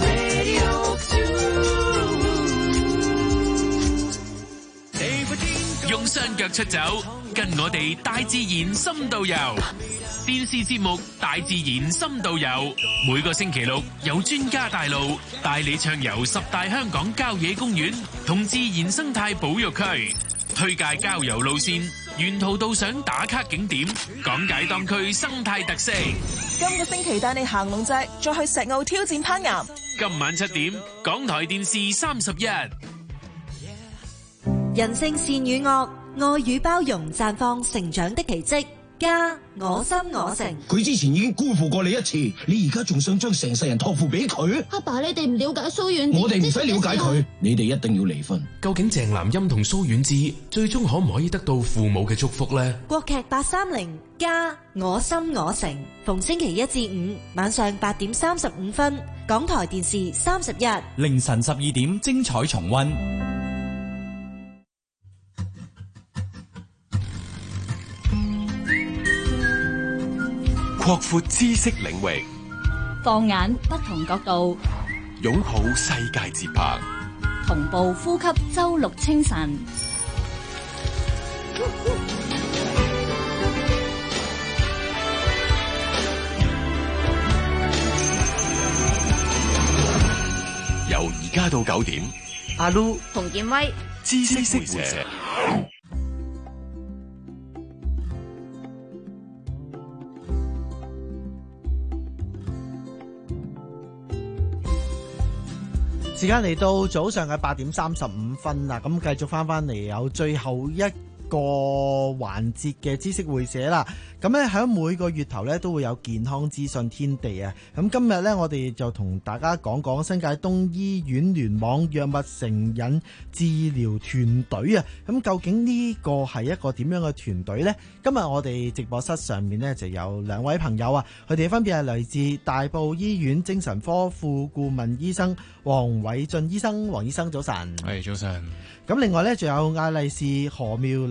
用雙腳出走，跟我哋大自然深度遊。電視節目《大自然深度遊》，每個星期六有專家帶路，帶你暢遊十大香港郊野公園同自然生態保育區，推介郊遊路線，沿途導賞打卡景點，講解當區生態特色。 今個星期帶你行龍脊，再去石澳挑戰攀岩。 今晚七點，港台電視三十一。 人性善與惡，愛與包容，綻放成長的奇蹟。家我心我城， 佢之前已經辜負過你一次，你而家仲想將成世人託付俾佢？ 阿爸，你哋唔了解蘇遠志， 我哋唔使了解佢，你哋一定要離婚。 究竟鄭南音同蘇遠志最終可唔可以得到父母嘅祝福呢？ 國劇八三零家我心我城，逢星期一至五晚上八點三十五分，港台電視三十一， 凌晨十二點精彩重溫。 擴闊知識領域， 放眼不同角度， 擁抱世界節拍， 同步呼吸周六清晨。 由而家到九點， 阿 Lu 洪建威， 知識識社。 時間嚟到早上嘅八點三十五分啦，咁繼續翻翻嚟有最後一個環節嘅知識會社啦。咁咧喺每個月頭咧都會有健康資訊天地啊。咁今日咧我哋就同大家講講新界東醫院聯網藥物成癮治療團隊啊。咁究竟呢個係一個點樣嘅團隊呢？今日我哋直播室上面呢就有兩位朋友啊，佢哋分別係嚟自大埔醫院精神科副顧問醫生黃偉俊醫生。黃醫生早晨。 係早晨。 咁另外咧仲有艾麗士何妙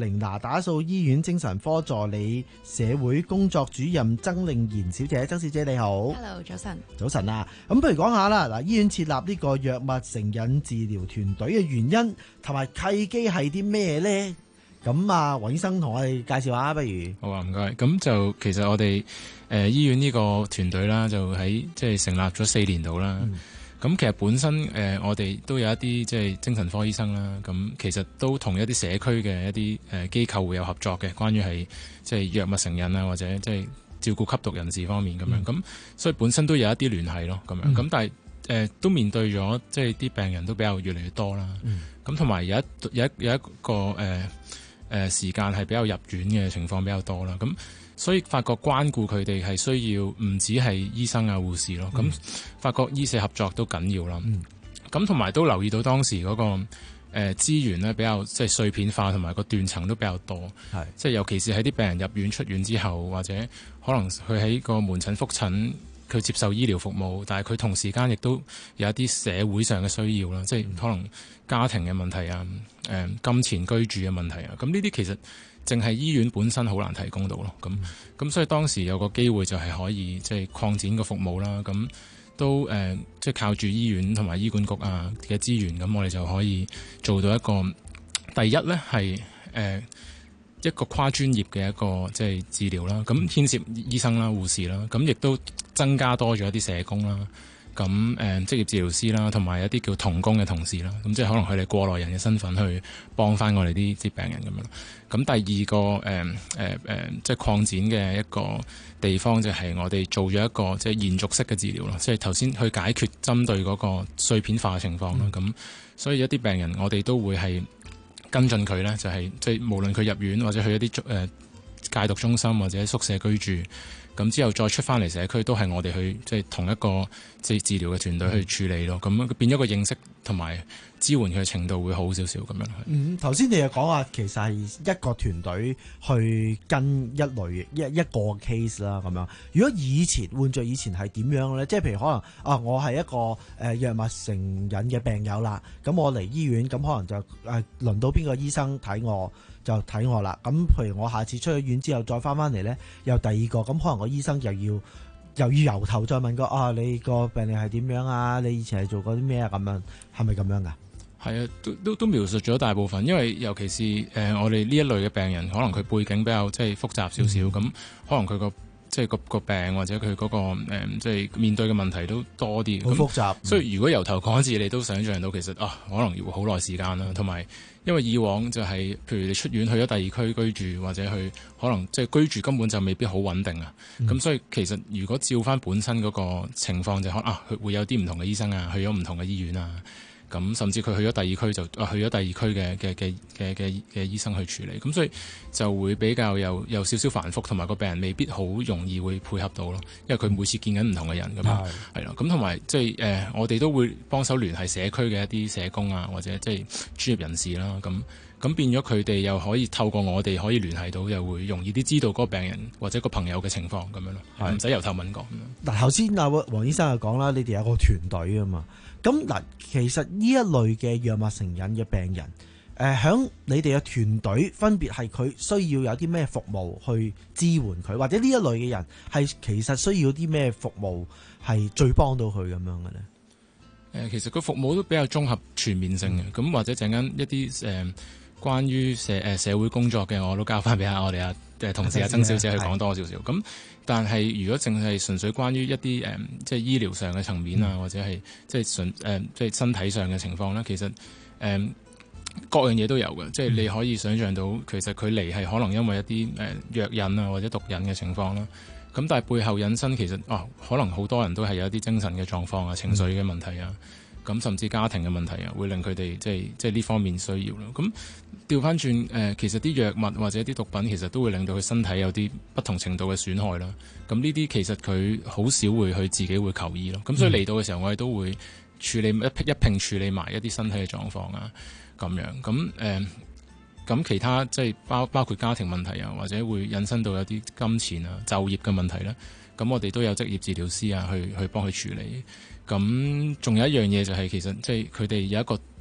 靈拿打素醫院精神科助理社會工作主任曾令賢小姐，曾小姐你好。 Hello， 早晨。 早晨啊，咁不如講下啦，嗱，醫院設立呢個藥物成癮治療團隊嘅原因同埋契機係啲咩咧？咁啊，黃醫生同我哋介紹下，不如。 好啊，唔該。咁就其實我哋誒、呃、醫院呢個團隊啦，就喺即係成立咗四年度啦。咁、嗯、其實本身誒、呃、我哋都有一啲即係精神科醫生啦。咁其實都同一啲社區嘅一啲誒機構會有合作嘅，關於係即係藥物成癮啊，或者即係照顧吸毒人士方面咁樣。咁、嗯、所以本身都有一啲聯繫咯，咁樣。咁、嗯、但係誒、呃、都面對咗即係啲病人都比較越嚟越多啦。咁同埋有一有一有一個誒。呃誒、呃、時間係比較入院嘅情況比較多啦，咁所以發覺關顧佢哋係需要唔止係醫生啊護士咯，咁、嗯、發覺醫社合作都緊要啦。咁同埋都留意到當時嗰、那個誒、呃、資源咧比較即係碎片化，同埋個斷層都比較多，即係尤其是喺啲病人入院出院之後，或者可能佢喺個門診覆診，佢接受醫療服務，但係佢同時間亦都有一啲社會上嘅需要啦，即係可能家庭嘅問題啊，誒、呃、金錢居住嘅問題啊，咁呢啲其實淨係醫院本身好難提供到咯。咁咁、嗯、所以當時有個機會就係可以即係擴展個服務啦。咁都誒即係靠住醫院同埋醫管局啊嘅資源，咁我哋就可以做到一個第一咧係誒一個跨專業嘅一個即係治療啦。咁牽涉醫生啦、護士啦，咁亦都增加多咗一啲社工啦。咁誒、呃、職業治療師啦，同埋一啲叫同工嘅同事啦，咁即係可能佢哋過來人嘅身份去幫翻我哋啲啲病人咁樣。咁第二個誒誒誒，即係擴展嘅一個地方就係我哋做咗一個即係延續式嘅治療咯，即係頭先去解決針對嗰個碎片化嘅情況啦。咁、嗯、所以一啲病人我哋都會係跟進佢咧，就係即係無論佢入院或者去一啲誒、呃、戒毒中心或者宿舍居住。咁之後再出翻嚟社區，都係我哋去即係同一個即係治療嘅團隊去處理咯。咁、嗯、變咗個認識同埋支援佢嘅程度會好少少咁樣。 嗯，頭先你又講話其實係一個團隊去跟一類一一個 case 啦咁樣。如果以前換著以前係點樣咧？即係譬如可能啊，我係一個誒、呃、藥物成癮嘅病友啦，咁我嚟醫院，咁可能就誒、呃、輪到邊個醫生睇我。就睇我啦，咁譬如我下次出咗院之後再翻翻嚟咧，又第二個，咁可能個醫生又要又要由頭再問個啊，你個病歷係點樣啊？你以前係做過啲咩啊？咁樣係咪咁樣噶？係啊，都都都描述咗大部分，因為尤其是誒、呃、我哋呢一類嘅病人，可能佢背景比較即係複雜少少，咁、嗯、可能佢個即係個個病或者佢嗰、嗰個、呃、即係面對嘅問題都多啲，好複雜。所以如果由頭講一次，你都想象到其實啊，可能要好耐時間啦，同埋。因為以往就係、是，譬如你出院去咗第二區居住，或者去可能即係居住根本就未必好穩定啊。咁、嗯、所以其實如果照翻本身嗰個情況，就可能啊，佢會有啲唔同嘅醫生啊，去咗唔同嘅醫院啊。咁甚至佢去咗第二區就啊，去咗第二區嘅嘅嘅嘅嘅嘅醫生去處理。咁所以就會比較有有少少繁複，同埋個病人未必好容易會配合到咯。因為佢每次見緊唔同嘅人咁樣，係咯。咁同埋即係誒，我哋都會幫手聯繫社區嘅一啲社工啊，或者即係專業人士啦。咁咁變咗佢哋又可以透過我哋可以聯繫到，又會容易啲知道嗰個病人或者個朋友嘅情況咁樣咯，唔使由頭問過。 嗱，頭先阿黃醫生就講啦，你哋有個團隊啊嘛。咁嗱，其實呢一類嘅藥物成癮嘅病人，誒、呃，響你哋嘅團隊分別係佢需要有啲咩服務去支援佢，或者呢一類嘅人係其實需要啲咩服務係最幫到佢咁樣嘅咧？誒、 呃，其實個服務都比較綜合全面性嘅，咁、嗯、或者陣間一啲誒、呃、關於社誒、呃、社會工作嘅，我都交翻俾下我哋啊誒同事阿曾小姐去講多少少咁。但係如果淨係純粹關於一啲誒、嗯，即係醫療上嘅層面啊，嗯、或者係即係純誒，即係身體上嘅情況咧，其實誒、嗯、各樣嘢都有嘅。即係你可以想像到，其實佢嚟係可能因為一啲誒、呃、藥癮啊，或者毒癮嘅情況啦。咁但係背後引申其實啊，可能好多人都係有一啲精神嘅狀況啊、情緒嘅問題啊。嗯咁甚至家庭嘅問題啊，會令佢哋即係即係呢方面需要咯。咁調翻轉誒，其實啲藥物或者啲毒品其實都會令到佢身體有啲不同程度嘅損害啦。咁呢啲其實佢好少會去自己會求醫咯。咁所以嚟到嘅時候，我哋都會處理一一併處理埋一啲身體嘅狀況啊，咁樣咁誒。咁、呃、其他即係包包括家庭問題啊，或者會引申到有啲金錢啊、就業嘅問題咧。咁我哋都有職業治療師啊，去去幫佢處理。咁仲有一樣嘢就係、是、其實即係佢哋有一個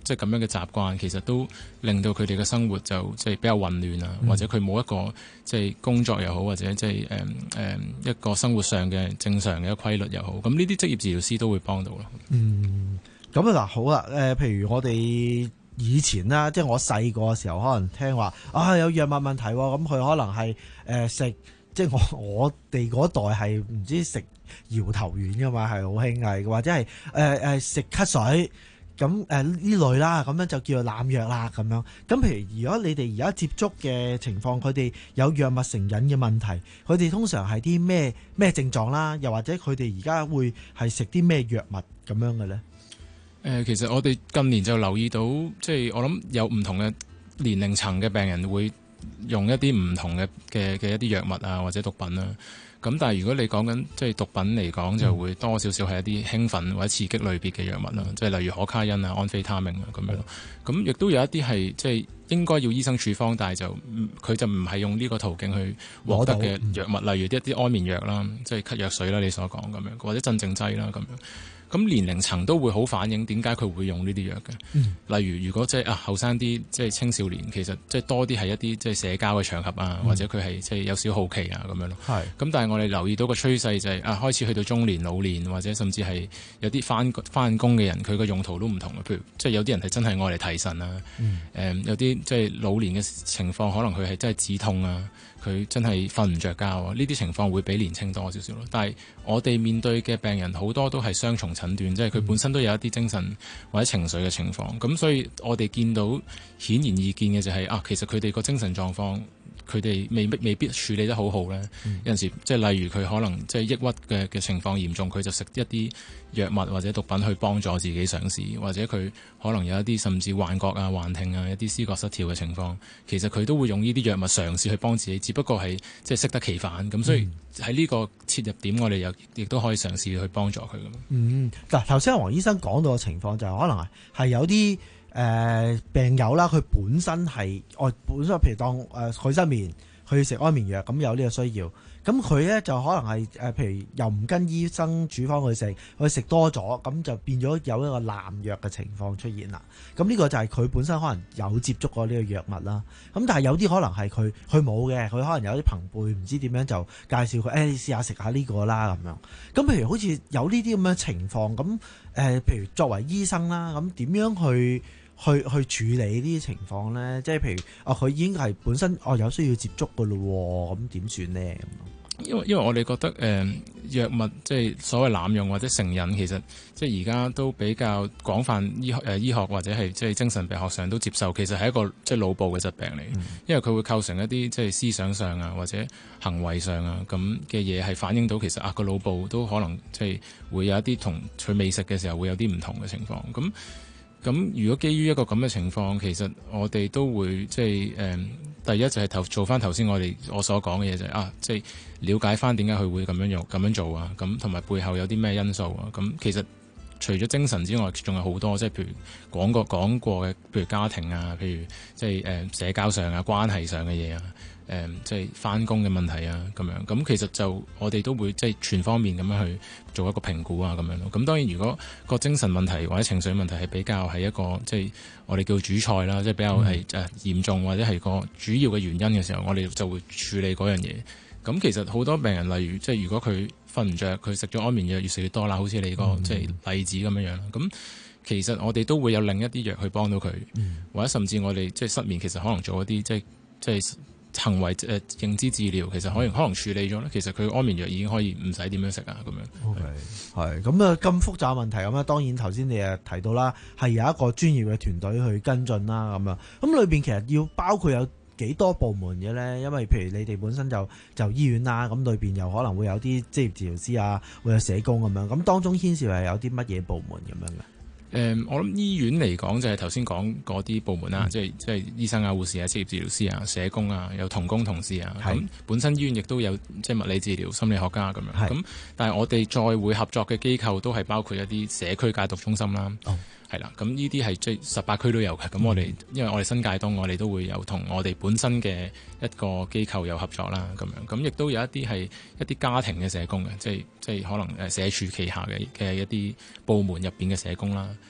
即係咁樣嘅習慣，其實都令到佢哋嘅生活就即係比較混亂啊，嗯、或者佢冇一個即係工作又好，或者即係誒誒一個生活上嘅正常嘅一個規律又好，咁呢啲職業治療師都會幫到咯。嗯， 咁啊嗱，好啦，誒、呃，譬如我哋以前啦，即係我細個嘅時候，可能聽話啊有藥物問題，咁佢可能係誒食，即係我我哋嗰代係唔知食搖頭丸㗎嘛，係好興嘅，或者係誒誒食咳水。咁誒呢類啦，咁樣就叫做濫藥啦，咁樣。咁譬如如果你哋而家接觸嘅情況，佢哋有藥物成癮嘅問題，佢哋通常係啲咩咩症狀啦？又或者佢哋而家會係食啲咩藥物咁樣嘅咧？誒、 呃，其實我哋近年就留意到，即係我諗有唔同嘅年齡層嘅病人會用一啲唔同嘅嘅嘅一啲藥物啊，或者毒品啦。咁但係如果你講緊即係毒品嚟講，就會多少少係一啲興奮或者刺激類別嘅藥物啦，即係例如可卡因啊、安非他命啊咁樣。咁亦都有一啲係即係應該要醫生處方，但係就佢就唔係用呢個途徑去獲得嘅藥物，例如一啲安眠藥啦，即係咳藥水啦，你所講咁樣，或者鎮靜劑啦咁樣。咁年齡層都會好反映點解佢會用呢啲藥嘅。嗯、例如如果即係啊後生啲，即係青少年，其實即係多啲係一啲即係社交嘅場合啊，嗯、或者佢係即係有少好奇啊咁樣咯。係。咁但係我哋留意到個趨勢就係、是、啊開始去到中年、老年，或者甚至係有啲翻翻工嘅人，佢個用途都唔同嘅。譬如即係有啲人係真係愛嚟提神啊。嗯嗯、有啲即係老年嘅情況，可能佢係真係止痛啊。佢真係瞓唔着覺啊！呢啲情況會比年青多少少咯。但係我哋面對嘅病人好多都係雙重診斷，即係佢本身都有一啲精神或者情緒嘅情況。咁所以我哋見到顯然易見嘅就係、是、啊，其實佢哋個精神狀況，佢哋未必未必處理得好好咧。嗯、有陣時即係例如佢可能即係抑鬱嘅嘅情況嚴重，佢就食一啲藥物或者毒品去幫助自己上市，或者佢可能有一啲甚至幻覺啊、幻聽啊、一啲思覺失調嘅情況，其實佢都會用呢啲藥物嘗試去幫自己，只不過係即係適得其反。咁所以喺呢個切入點，我哋又亦都可以嘗試去幫助佢咁。 嗯，嗱頭先黃醫生講到嘅情況就係可能係有啲誒、呃、病友啦，佢本身係我本身譬如當誒佢失眠，去食安眠藥，咁有呢個需要。咁佢咧就可能係誒，譬如又唔跟醫生處方去食，佢食多咗，咁就變咗有一個濫藥嘅情況出現啦。咁呢個就係佢本身可能有接觸過呢個藥物啦。咁但係有啲可能係佢佢冇嘅，佢可能有啲朋輩唔知點樣就介紹佢，誒、哎、你試下食下呢個啦咁樣。咁譬如好似有呢啲咁嘅情況，咁誒、呃，譬如作為醫生啦，咁點樣去去去處理呢啲情況咧？即係譬如啊，佢已經係本身哦有需要接觸㗎咯，咁點算咧？ 因為因為我哋覺得誒、呃、藥物即係所謂濫用或者成癮，其實即係而家都比較廣泛醫學誒、呃、醫學或者係即係精神病學上都接受，其實係一個即係腦部嘅疾病嚟。嗯、因為佢會構成一啲即係思想上啊或者行為上啊咁嘅嘢，係反映到其實啊個腦部都可能即係會有一啲同佢未食嘅時候會有啲唔同嘅情況咁。咁如果基於一個咁嘅情況，其實我哋都會即係誒，第一就係頭做翻頭先我哋我所講嘅嘢就係、是、啊，即係了解翻點解佢會咁樣用咁樣做啊，咁同埋背後有啲咩因素啊，咁其實除咗精神之外，仲有好多即係譬如講過講過嘅，譬如家庭啊，譬如即係誒社交上啊、關係上嘅嘢啊。誒、嗯，即係翻工嘅問題啊，咁樣咁其實就我哋都會即係全方面咁樣去做一個評估啊，咁樣咯。咁當然，如果個精神問題或者情緒問題係比較係一個即係我哋叫主菜啦，即係比較係誒嚴重或者係個主要嘅原因嘅時候，我哋就會處理嗰樣嘢。咁其實好多病人，例如即係如果佢瞓唔着，佢食咗安眠藥越食越多啦，好似你個、嗯、即係例子咁樣樣。咁其實我哋都會有另一啲藥去幫到佢，嗯、或者甚至我哋即係失眠，其實可能做一啲即係即係。行為誒、呃、認知治療其實可能可能處理咗咧，其實佢安眠藥已經可以唔使點樣食啊咁樣。 OK，係咁啊，咁複雜問題咁啊，當然頭先你誒提到啦，係有一個專業嘅團隊去跟進啦咁啊。咁裏邊其實要包括有幾多部門嘅咧？因為譬如你哋本身就就醫院啦，咁裏邊又可能會有啲職業治療師啊，會有社工咁樣。咁當中牽涉係有啲乜嘢部門咁樣嘅？ 誒、嗯，我諗醫院嚟講就係頭先講嗰啲部門啦，嗯、即係即係醫生啊、護士啊、職業治療師啊、社工啊、有同工同事啊。咁是本身醫院亦都有即係物理治療、心理學家咁樣。咁是但係我哋再會合作嘅機構都係包括一啲社區戒毒中心啦。哦係啦，咁呢啲係即係十八區都有嘅。咁我哋、嗯、因為我哋新界東，我哋都會有同我哋本身嘅一個機構有合作啦。咁樣咁亦都有一啲係一啲家庭嘅社工嘅，即係即係可能誒社署旗下嘅嘅一啲部門入邊嘅社工啦。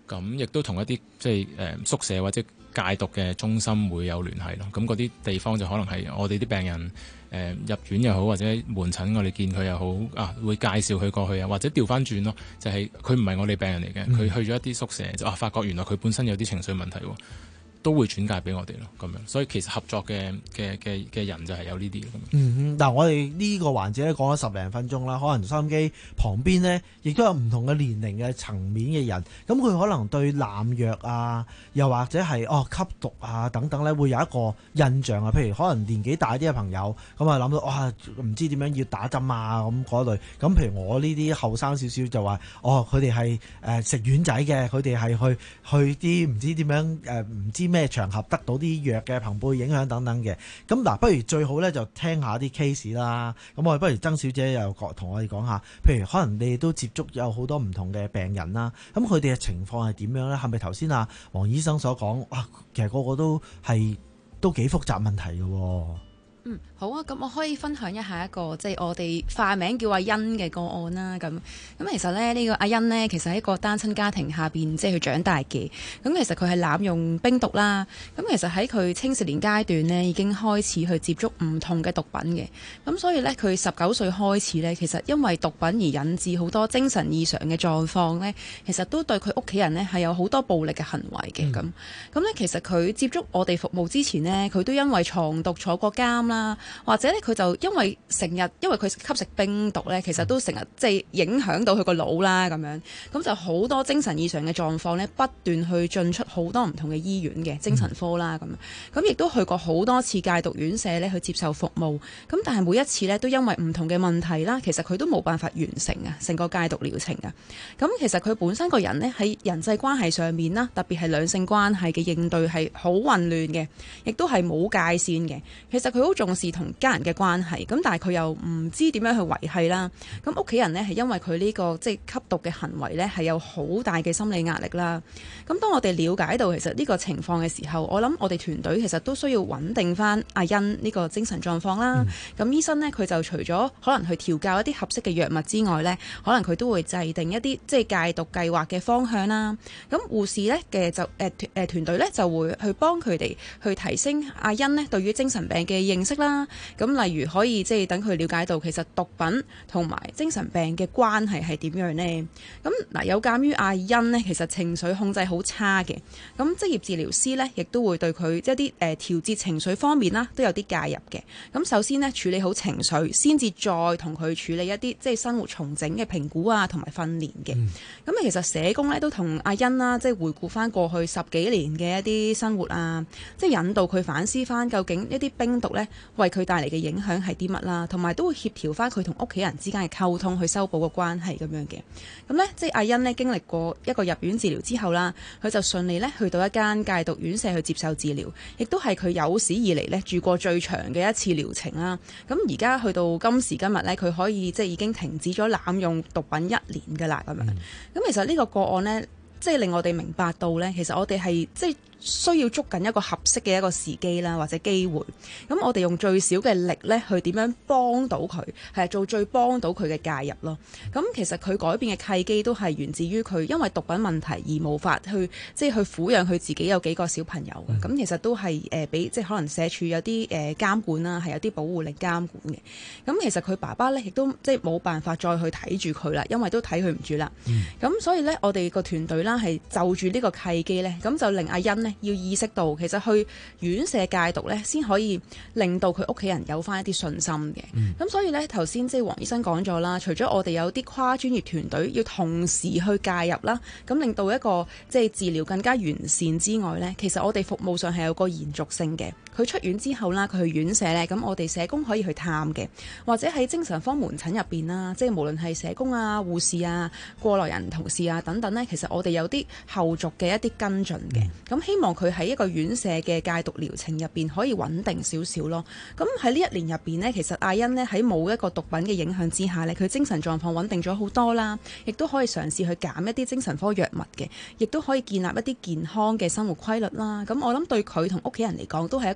咁亦都同一啲即係誒、呃、宿舍或者戒毒嘅中心會有聯繫咯。咁嗰啲地方就可能係我哋啲病人誒、呃、入院又好，或者門診我哋見佢又好啊，會介紹佢過去啊，或者調翻轉咯，就係佢唔係我哋病人嚟嘅，佢、嗯、去咗一啲宿舍就啊，發覺原來佢本身有啲情緒問題喎。都會轉介俾我哋咯，咁樣，所以其實合作嘅嘅嘅嘅人就係有呢啲咁。 嗯哼，嗱，我哋呢個環節咧講咗十零分鐘啦，可能收音機旁邊呢亦都有唔同嘅年齡嘅層面嘅人，咁佢可能對濫藥啊，又或者係哦吸毒啊等等咧，會有一個印象啊。譬如可能年紀大啲嘅朋友，咁啊諗到哇，唔知點樣要打針啊咁嗰類。咁譬如我呢啲後生少少就話，哦，佢哋係誒食丸仔嘅，佢哋係去去啲唔知點樣誒唔知咩場合得到啲藥嘅朋輩影響等等嘅，咁嗱，不如最好咧就聽下啲 case 啦。咁我哋不如曾小姐又同我哋講下，譬如可能你哋都接觸有好多唔同嘅病人啦，咁佢哋嘅情況係點樣咧？係咪頭先啊黃醫生所講？哇，其實個個都係都幾複雜問題嘅喎。 嗯，好啊，咁我可以分享一下一個即係、就是、我哋化名叫阿欣嘅個案啦。咁咁其實咧呢、這個阿欣呢，其實喺一個單親家庭下邊即係佢長大嘅。咁其實佢係濫用冰毒啦。咁其實喺佢青少年階段呢，已經開始去接觸唔同嘅毒品嘅。咁所以呢，佢十九歲開始呢，其實因為毒品而引致好多精神異常嘅狀況呢，其實都對佢屋企人呢係有好多暴力嘅行為嘅。咁咁咧，其實佢接觸我哋服務之前呢，佢都因為藏毒坐過監啦。或者咧，佢就因為成日因為佢吸食冰毒咧，其實都成日即係影響到佢個腦啦，咁樣咁就好多精神異常嘅狀況咧，不斷去進出好多唔同嘅醫院嘅精神科啦，咁咁亦都去過好多次戒毒院舍咧去接受服務，咁但係每一次咧都因為唔同嘅問題啦，其實佢都冇辦法完成啊，成個戒毒療程啊。咁其實佢本身個人呢，喺人際關係上面啦，特別係兩性關係嘅應對係好混亂嘅，亦都係冇界線嘅。其實佢好重視同家人嘅關係，咁但係佢又唔知點樣去維繫啦。咁屋企人呢，係因為佢呢個即係吸毒嘅行為呢，係有好大嘅心理壓力啦。咁當我哋了解到其實呢個情況嘅時候，我諗我哋團隊其實都需要穩定翻阿欣呢個精神狀況啦。咁、嗯、醫生呢，佢就除咗可能去調教一啲合適嘅藥物之外呢，可能佢都會制定一啲即係戒毒計劃嘅方向啦。咁護士呢嘅就誒誒團隊呢，就會去幫佢哋去提升阿欣呢對於精神病嘅認識啦。咁例如可以即係等佢了解到其實毒品同埋精神病嘅關係係點樣呢？咁嗱，有鑑於阿欣呢，其實情緒控制好差嘅，咁職業治療師呢，亦都會對佢即係啲誒調節情緒方面啦，都有啲介入嘅。咁首先呢，處理好情緒，先至再同佢處理一啲即係生活重整嘅評估啊，同埋訓練嘅。咁、嗯、其實社工呢，都同阿欣啦，即係回顧翻過去十幾年嘅一啲生活啊，即係引導佢反思翻究竟一啲冰毒呢，為佢帶嚟嘅影響係啲乜啦，同埋都會協調翻佢同屋企人之間嘅溝通，去修補個關係咁樣嘅。咁呢，即係阿欣呢，經歷過一個入院治療之後啦，佢就順利呢去到一間戒毒院舍去接受治療，亦都係佢有史以嚟呢住過最長嘅一次療程啦。咁而家去到今時今日呢，佢可以即係已經停止咗濫用毒品一年㗎啦咁樣。咁、嗯、其實呢個個案呢，即係令我哋明白到呢，其實我哋係即係需要捉緊一個合適嘅一個時機啦，或者機會。咁我哋用最少嘅力呢，去點樣幫到佢，係做最幫到佢嘅介入咯。咁其實佢改變嘅契機都係源自於佢因為毒品問題而無法去即係去撫養佢自己有幾個小朋友嘅。咁、嗯、其實都係誒俾即係可能社署有啲誒監管啦，係有啲保護令監管嘅。咁其實佢爸爸呢，亦都即係冇辦法再去睇住佢啦，因為都睇佢唔住啦。咁、嗯、所以呢，我哋個團隊啦係就住呢個契機呢，咁就令阿欣呢要意識到，其實去院舍戒毒咧，先可以令到佢屋企人有翻一啲信心嘅。咁、嗯、所以咧，頭先即係黃醫生講咗啦，除咗我哋有啲跨專業團隊要同時去介入啦，咁令到一個即係治療更加完善之外咧，其實我哋服務上係有個延續性嘅。佢出院之後啦，佢去院舍咧，咁我哋社工可以去探嘅，或者喺精神科門診入邊啦，即係無論係社工啊、護士啊、過來人同事啊等等咧，其實我哋有啲後續嘅一啲跟進嘅。咁、嗯、希望佢喺一個院舍嘅戒毒療程入邊可以穩定少少咯。咁喺呢一年入邊呢，其實阿欣呢喺冇一個毒品嘅影響之下呢，佢精神狀況穩定咗好多啦，亦都可以嘗試去減一啲精神科藥物嘅，亦都可以建立一啲健康嘅生活規律啦。咁我諗對佢同屋企人嚟講都係一個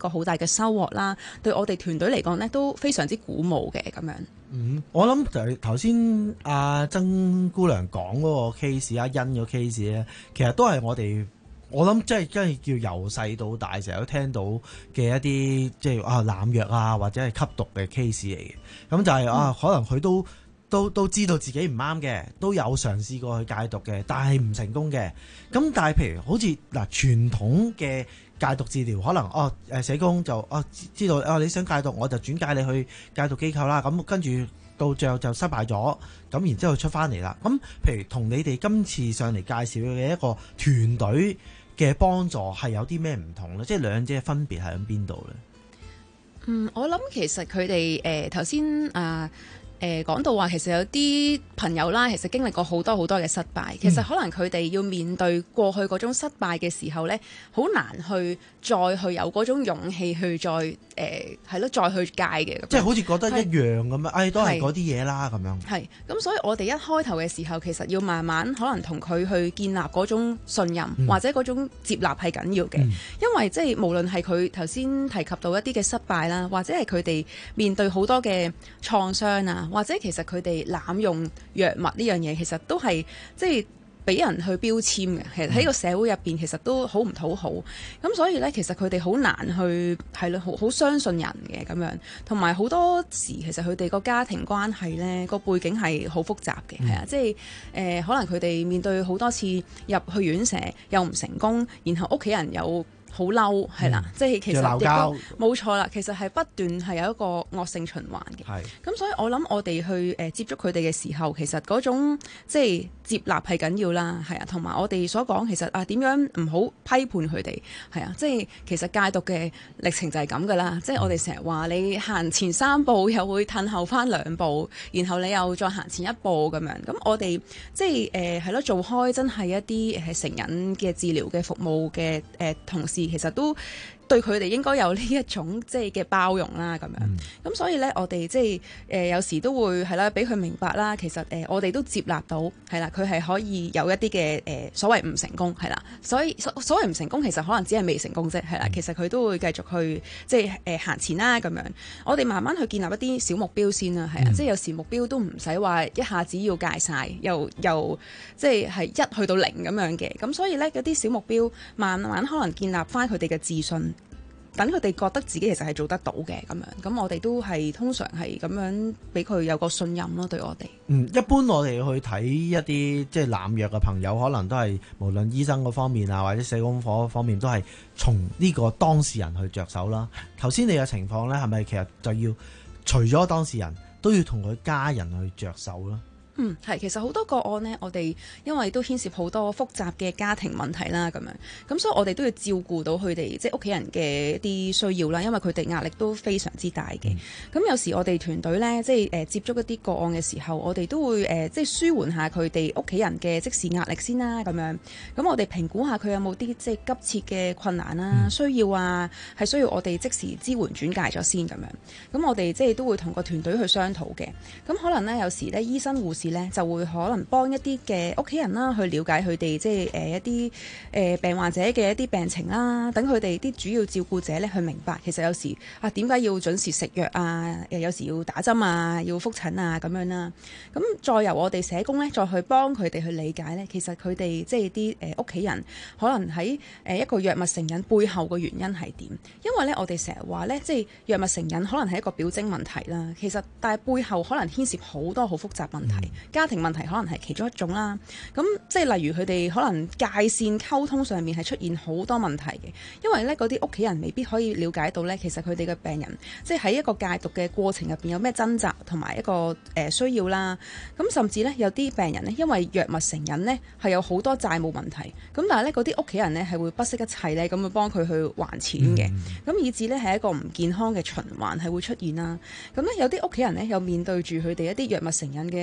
個好大嘅收穫啦，對我哋團隊嚟講呢，都非常之鼓舞嘅咁樣。 嗯，我諗就係頭先阿曾姑娘講嗰個 case，阿欣個 case 咧，其實都係我哋。我諗即係真係叫由細到大成日都聽到嘅一啲即係啊濫藥啊或者係吸毒嘅 case 嚟嘅，咁就係、是、啊可能佢都都都知道自己唔啱嘅，都有嘗試過去戒毒嘅，但係唔成功嘅。咁但係譬如好似嗱傳統嘅戒毒治療，可能哦誒社工就哦知道啊你想戒毒，我就轉介你去戒毒機構啦。咁跟住到最後就失敗咗，咁然之後出翻嚟啦。咁譬如同你哋今次上嚟介紹嘅一個團隊嘅幫助係有啲咩唔同咧？即係兩者嘅分別係喺邊度咧？ 嗯，我諗其實佢哋誒頭先啊。誒講到話，其實有啲朋友啦，其實經歷過好多好多嘅失敗，其實可能佢哋要面對過去嗰種失敗嘅時候呢，好難去再去有嗰種勇氣去再誒係咯，再去戒嘅。 即係好似覺得一樣咁樣，誒都係嗰啲嘢啦咁樣。 係咁，所以我哋一開頭嘅時候，其實要慢慢可能同佢去建立嗰種信任，嗯、或者嗰種接納係緊要嘅，嗯、因為即係無論係佢頭先提及到一啲嘅失敗啦，或者係佢哋面對好多嘅創傷啊。或者其實佢哋濫用藥物呢樣嘢，其實都係即係俾人去標籤嘅。其實喺個社會入邊，其實都好唔討好。咁所以呢，其實佢哋好難去係咯，好好相信人嘅咁樣。同埋好多時，其實佢哋個家庭關係呢個背景係好複雜嘅，係啊、嗯，即係誒、呃、可能佢哋面對好多次入去院舍又唔成功，然後屋企人又好嬲，係啦，嗯、即係其實鬧交冇錯啦。其實係不斷係有一個惡性循環嘅。係咁，所以我諗我哋去誒、呃、接觸佢哋嘅時候，其實嗰種即係接納係緊要啦，係啊，同埋我哋所講其實啊點樣唔好批判佢哋，係啊，即係其實戒毒嘅歷程就係咁噶啦。即係我哋成日話你行前三步，又會褪後翻兩步，然後你又再行前一步咁樣。咁我哋即係誒係咯，做開真係一啲誒成癮嘅治療嘅服務嘅誒、呃、同事。其實都對佢哋應該有呢一種即係嘅包容啦，咁樣咁、嗯、所以呢，我哋即係誒、呃、有時都會係啦，俾佢明白啦。其實誒、呃、我哋都接納到係啦，佢係可以有一啲嘅誒所謂唔成功係啦，所以所所謂唔成功其實可能只係未成功啫，係啦。嗯、其實佢都會繼續去即係誒行前啦，咁樣我哋慢慢去建立一啲小目標先啦，係啊，嗯、即係有時目標都唔使話一下子要戒晒，又又即係係一去到零咁樣嘅。咁所以呢，嗰啲小目標慢慢可能建立翻佢哋嘅自信。等佢哋覺得自己其實係做得到嘅咁樣，咁我哋都係通常係咁樣俾佢有個信任咯，對我哋。 嗯，一般我哋去睇一啲即係濫藥嘅朋友，可能都係無論醫生嗰方面啊，或者社工嗰方面，都係從呢個當事人去着手啦。頭先你嘅情況呢，係咪其實就要除咗當事人，都要同佢家人去着手啦？ 嗯，係，其實好多個案呢，我哋因為都牽涉好多複雜嘅家庭問題啦，咁樣，咁所以我哋都要照顧到佢哋即係屋企人嘅一啲需要啦，因為佢哋壓力都非常之大嘅。咁、嗯、有時我哋團隊呢，即係誒、呃、接觸一啲個案嘅時候，我哋都會誒、呃、即係舒緩下佢哋屋企人嘅即時壓力先啦，咁樣。咁我哋評估下佢有冇啲即係急切嘅困難啊、嗯、需要啊，係需要我哋即時支援轉介咗先咁樣。咁我哋即係都會同個團隊去商討嘅。咁可能呢，有時呢，醫生護士咧就會可能幫一啲嘅屋企人啦，去了解佢哋即係誒一啲誒病患者嘅一啲病情啦，等佢哋啲主要照顧者咧去明白，其實有時啊點解要準時食藥啊，誒有時要打針啊，要覆診啊咁樣啦。咁再由我哋社工咧再去幫佢哋去理解咧，其實佢哋即係啲誒屋企人可能喺誒一個藥物成癮背後嘅原因係點？因為咧我哋成日話咧，即係藥物成癮可能係一個表徵問題啦，其實但係背後可能牽涉好多好複雜問題。嗯家庭問題可能係其中一種啦，咁即係例如佢哋可能界線溝通上面係出現好多問題嘅，因為咧嗰啲屋企人未必可以了解到咧，其實佢哋嘅病人即係喺一個戒毒嘅過程入邊有咩掙扎同埋一個誒、呃、需要啦，咁甚至咧有啲病人咧因為藥物成癮咧係有好多債務問題，咁但係咧嗰啲屋企人咧係會不惜一切咧咁去幫佢去還錢嘅，咁、嗯、以至咧係一個唔健康嘅循環係會出現啦，咁咧有啲屋企人咧又面對住佢哋一啲藥物成癮嘅即係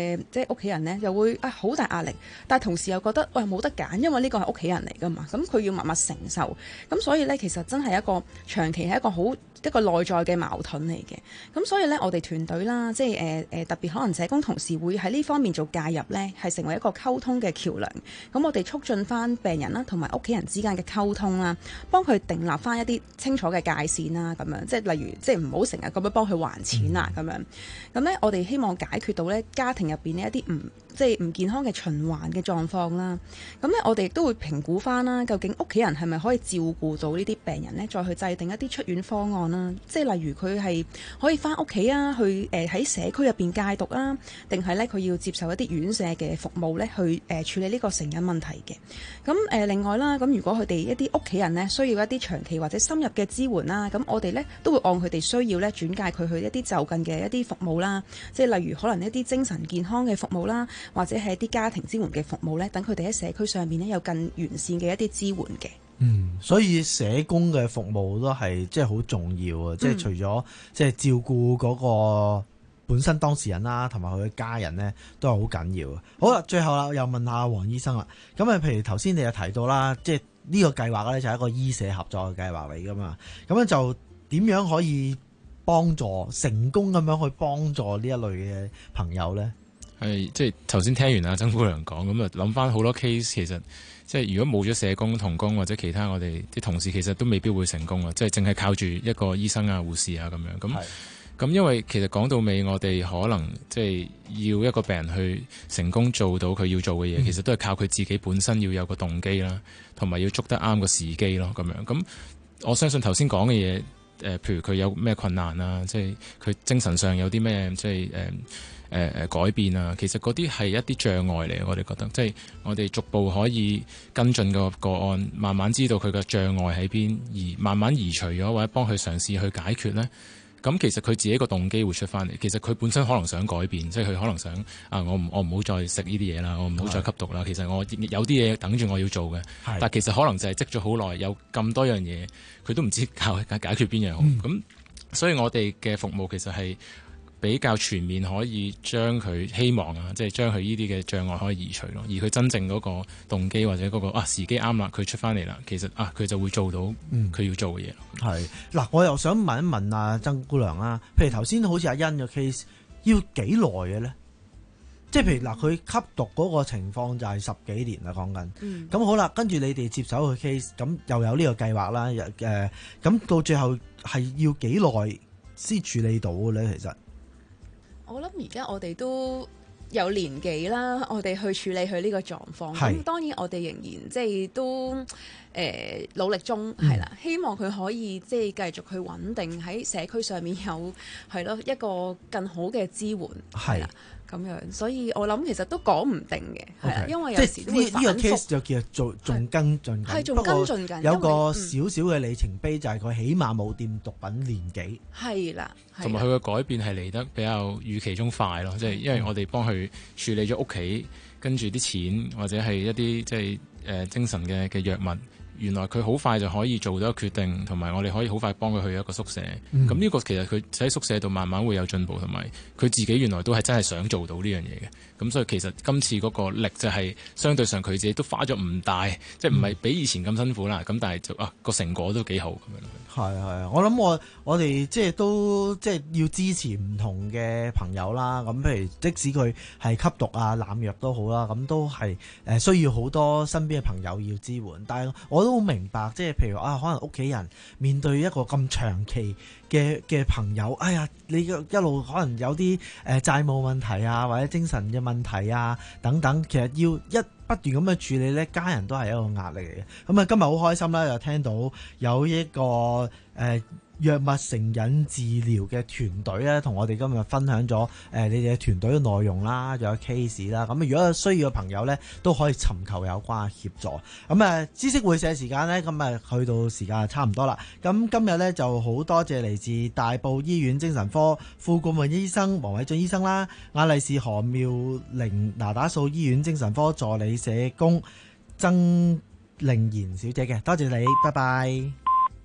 係屋企人呢，又會啊好大壓力，但係同時又覺得喂冇得揀，因為呢個係屋企人嚟㗎嘛，咁佢要默默承受，咁所以呢，其實真係一個長期係一個好一個內在嘅矛盾嚟嘅。咁所以呢，我哋團隊啦，即係誒誒特別可能社工同事會喺呢方面做介入呢，係成為一個溝通嘅橋梁。咁我哋促進翻病人啦同埋屋企人之間嘅溝通啦，幫佢訂立翻一啲清楚嘅界線啦，咁樣即係例如即係唔好成日咁樣幫佢還錢啊咁樣。咁咧，我哋希望解決到咧家庭入邊呢一啲唔即係唔健康嘅循環嘅狀況啦。咁咧，我哋亦都會評估翻啦，究竟屋企人係咪可以照顧到呢啲病人咧，再去制定一啲出院方案啦。即係例如佢係可以翻屋企啊，去誒喺、呃、社區入邊戒毒啊，定係咧佢要接受一啲院舍嘅服務咧，去誒、呃、處理呢個成癮問題嘅。咁誒、呃、另外啦，咁如果佢哋一啲屋企人咧需要一啲長期或者深入嘅支援啦，咁我哋咧都會按佢哋需要咧轉介佢去一啲就近嘅一啲服務啦，即係例如可能一啲精神健康嘅服務啦，或者係一啲家庭支援嘅服務咧，等佢哋喺社區上面咧有更完善嘅一啲支援嘅。 嗯，所以社工嘅服務都係即係好重要啊！即係除咗即係照顧嗰個本身當事人啦，同埋佢嘅家人呢，都係好緊要啊！好啦，最後啦，又問下黃醫生啦。咁啊，譬如頭先你又提到啦，即係呢個計劃咧就係一個醫社合作嘅計劃嚟噶嘛。咁樣就點樣可以幫助成功咁樣去幫助呢一類嘅朋友呢？ 係即係頭先聽完阿曾姑娘講，咁啊諗翻好多 case， 其實即係如果冇咗社工、同工或者其他我哋啲同事，其實都未必會成功啊！即係淨係靠住一個醫生啊、護士啊咁樣咁。咁因為其實講到尾，我哋可能即係要一個病人去成功做到佢要做嘅嘢，嗯、其實都係靠佢自己本身要有個動機啦，同埋要捉得啱個時機咯，咁樣。咁我相信頭先講嘅嘢，誒、呃，譬如佢有咩困難啊，即係佢精神上有啲咩，即係誒。呃誒誒改變啊，其實嗰啲係一啲障礙嚟，我哋覺得，即係我哋逐步可以跟進個個案，慢慢知道佢嘅障礙喺邊，而慢慢移除咗，或者幫佢嘗試去解決呢。咁其實佢自己個動機會出翻嚟，其實佢本身可能想改變，即係佢可能想啊，我唔我唔好再食呢啲嘢啦，我唔好再吸毒啦。其實我有啲嘢等住我要做嘅，但其實可能就係積咗好耐，有咁多樣嘢，佢都唔知靠解決邊樣好。咁、嗯、所以我哋嘅服務其實係比較全面，可以將佢希望啊，即係將佢呢啲嘅障礙可以移除咯。而佢真正嗰個動機或者嗰個啊時機啱啦，佢出翻嚟啦，其實啊佢就會做到佢要做嘅嘢。係嗱、嗯，我又想問一問阿曾姑娘啊，譬如頭先好似阿欣嘅 case 要幾耐嘅咧？即係譬如嗱，佢吸毒嗰個情況就係十幾年啦，講緊。咁、嗯、好啦，跟住你哋接手佢 case，咁又有呢個計劃啦。誒、呃，咁到最後係要幾耐先處理到嘅咧？其實？ 我諗而家我哋都有年幾啦，我哋去處理佢呢個狀況。咁當然我哋仍然即係都誒、呃、努力中係啦、嗯，希望佢可以即係繼續去穩定喺社區上面有係咯一個更好嘅支援係啦。咁樣，所以我諗其實都講唔定嘅，係啦，因為有時都會反覆。呢個 case 就叫做仲跟進緊，係仲跟進緊。有個少少嘅里程碑就係佢起碼冇掂毒品年幾。係啦， 同埋佢嘅改變係嚟得比較預期中快咯，即係因為我哋幫佢處理咗屋企，跟住啲錢或者係一啲即係誒精神嘅嘅藥物。原來佢好快就可以做到決定，同埋我哋可以好快幫佢去一個宿舍。咁、嗯、呢個其實佢喺宿舍度慢慢會有進步，同埋佢自己原來都係真係想做到呢樣嘢嘅。咁所以其實今次嗰個力就係相對上佢自己都花咗唔大，即係唔係比以前咁辛苦啦。咁、嗯、但係就啊個成果都幾好咁樣。 係係啊，我諗我我哋即係都即係要支持唔同嘅朋友啦。咁譬如即使佢係吸毒啊、濫藥都好啦，咁都係誒需要好多身邊嘅朋友要支援。但係我都好明白，即係譬如啊，可能屋企人面對一個咁長期嘅嘅朋友，哎呀，你一路可能有啲誒債務問題啊，或者精神嘅問題啊等等，其實要一不斷咁去處理咧，家人都係一個壓力嚟嘅。咁啊，今日好開心啦，又聽到有一個誒、呃、藥物成癮治療嘅團隊咧，同我哋今日分享咗誒、呃、你哋嘅團隊嘅內容啦，仲有 case 啦。咁如果有需要嘅朋友咧，都可以尋求有關嘅協助。咁啊，知識會社時間咧，咁啊去到時間就差唔多啦。咁今日咧就好多謝嚟自大埔醫院精神科副顧問醫生黃偉俊醫生啦，雅麗氏何妙齡那打素醫院精神科助理社工曾玲賢小姐嘅，多謝你，拜拜。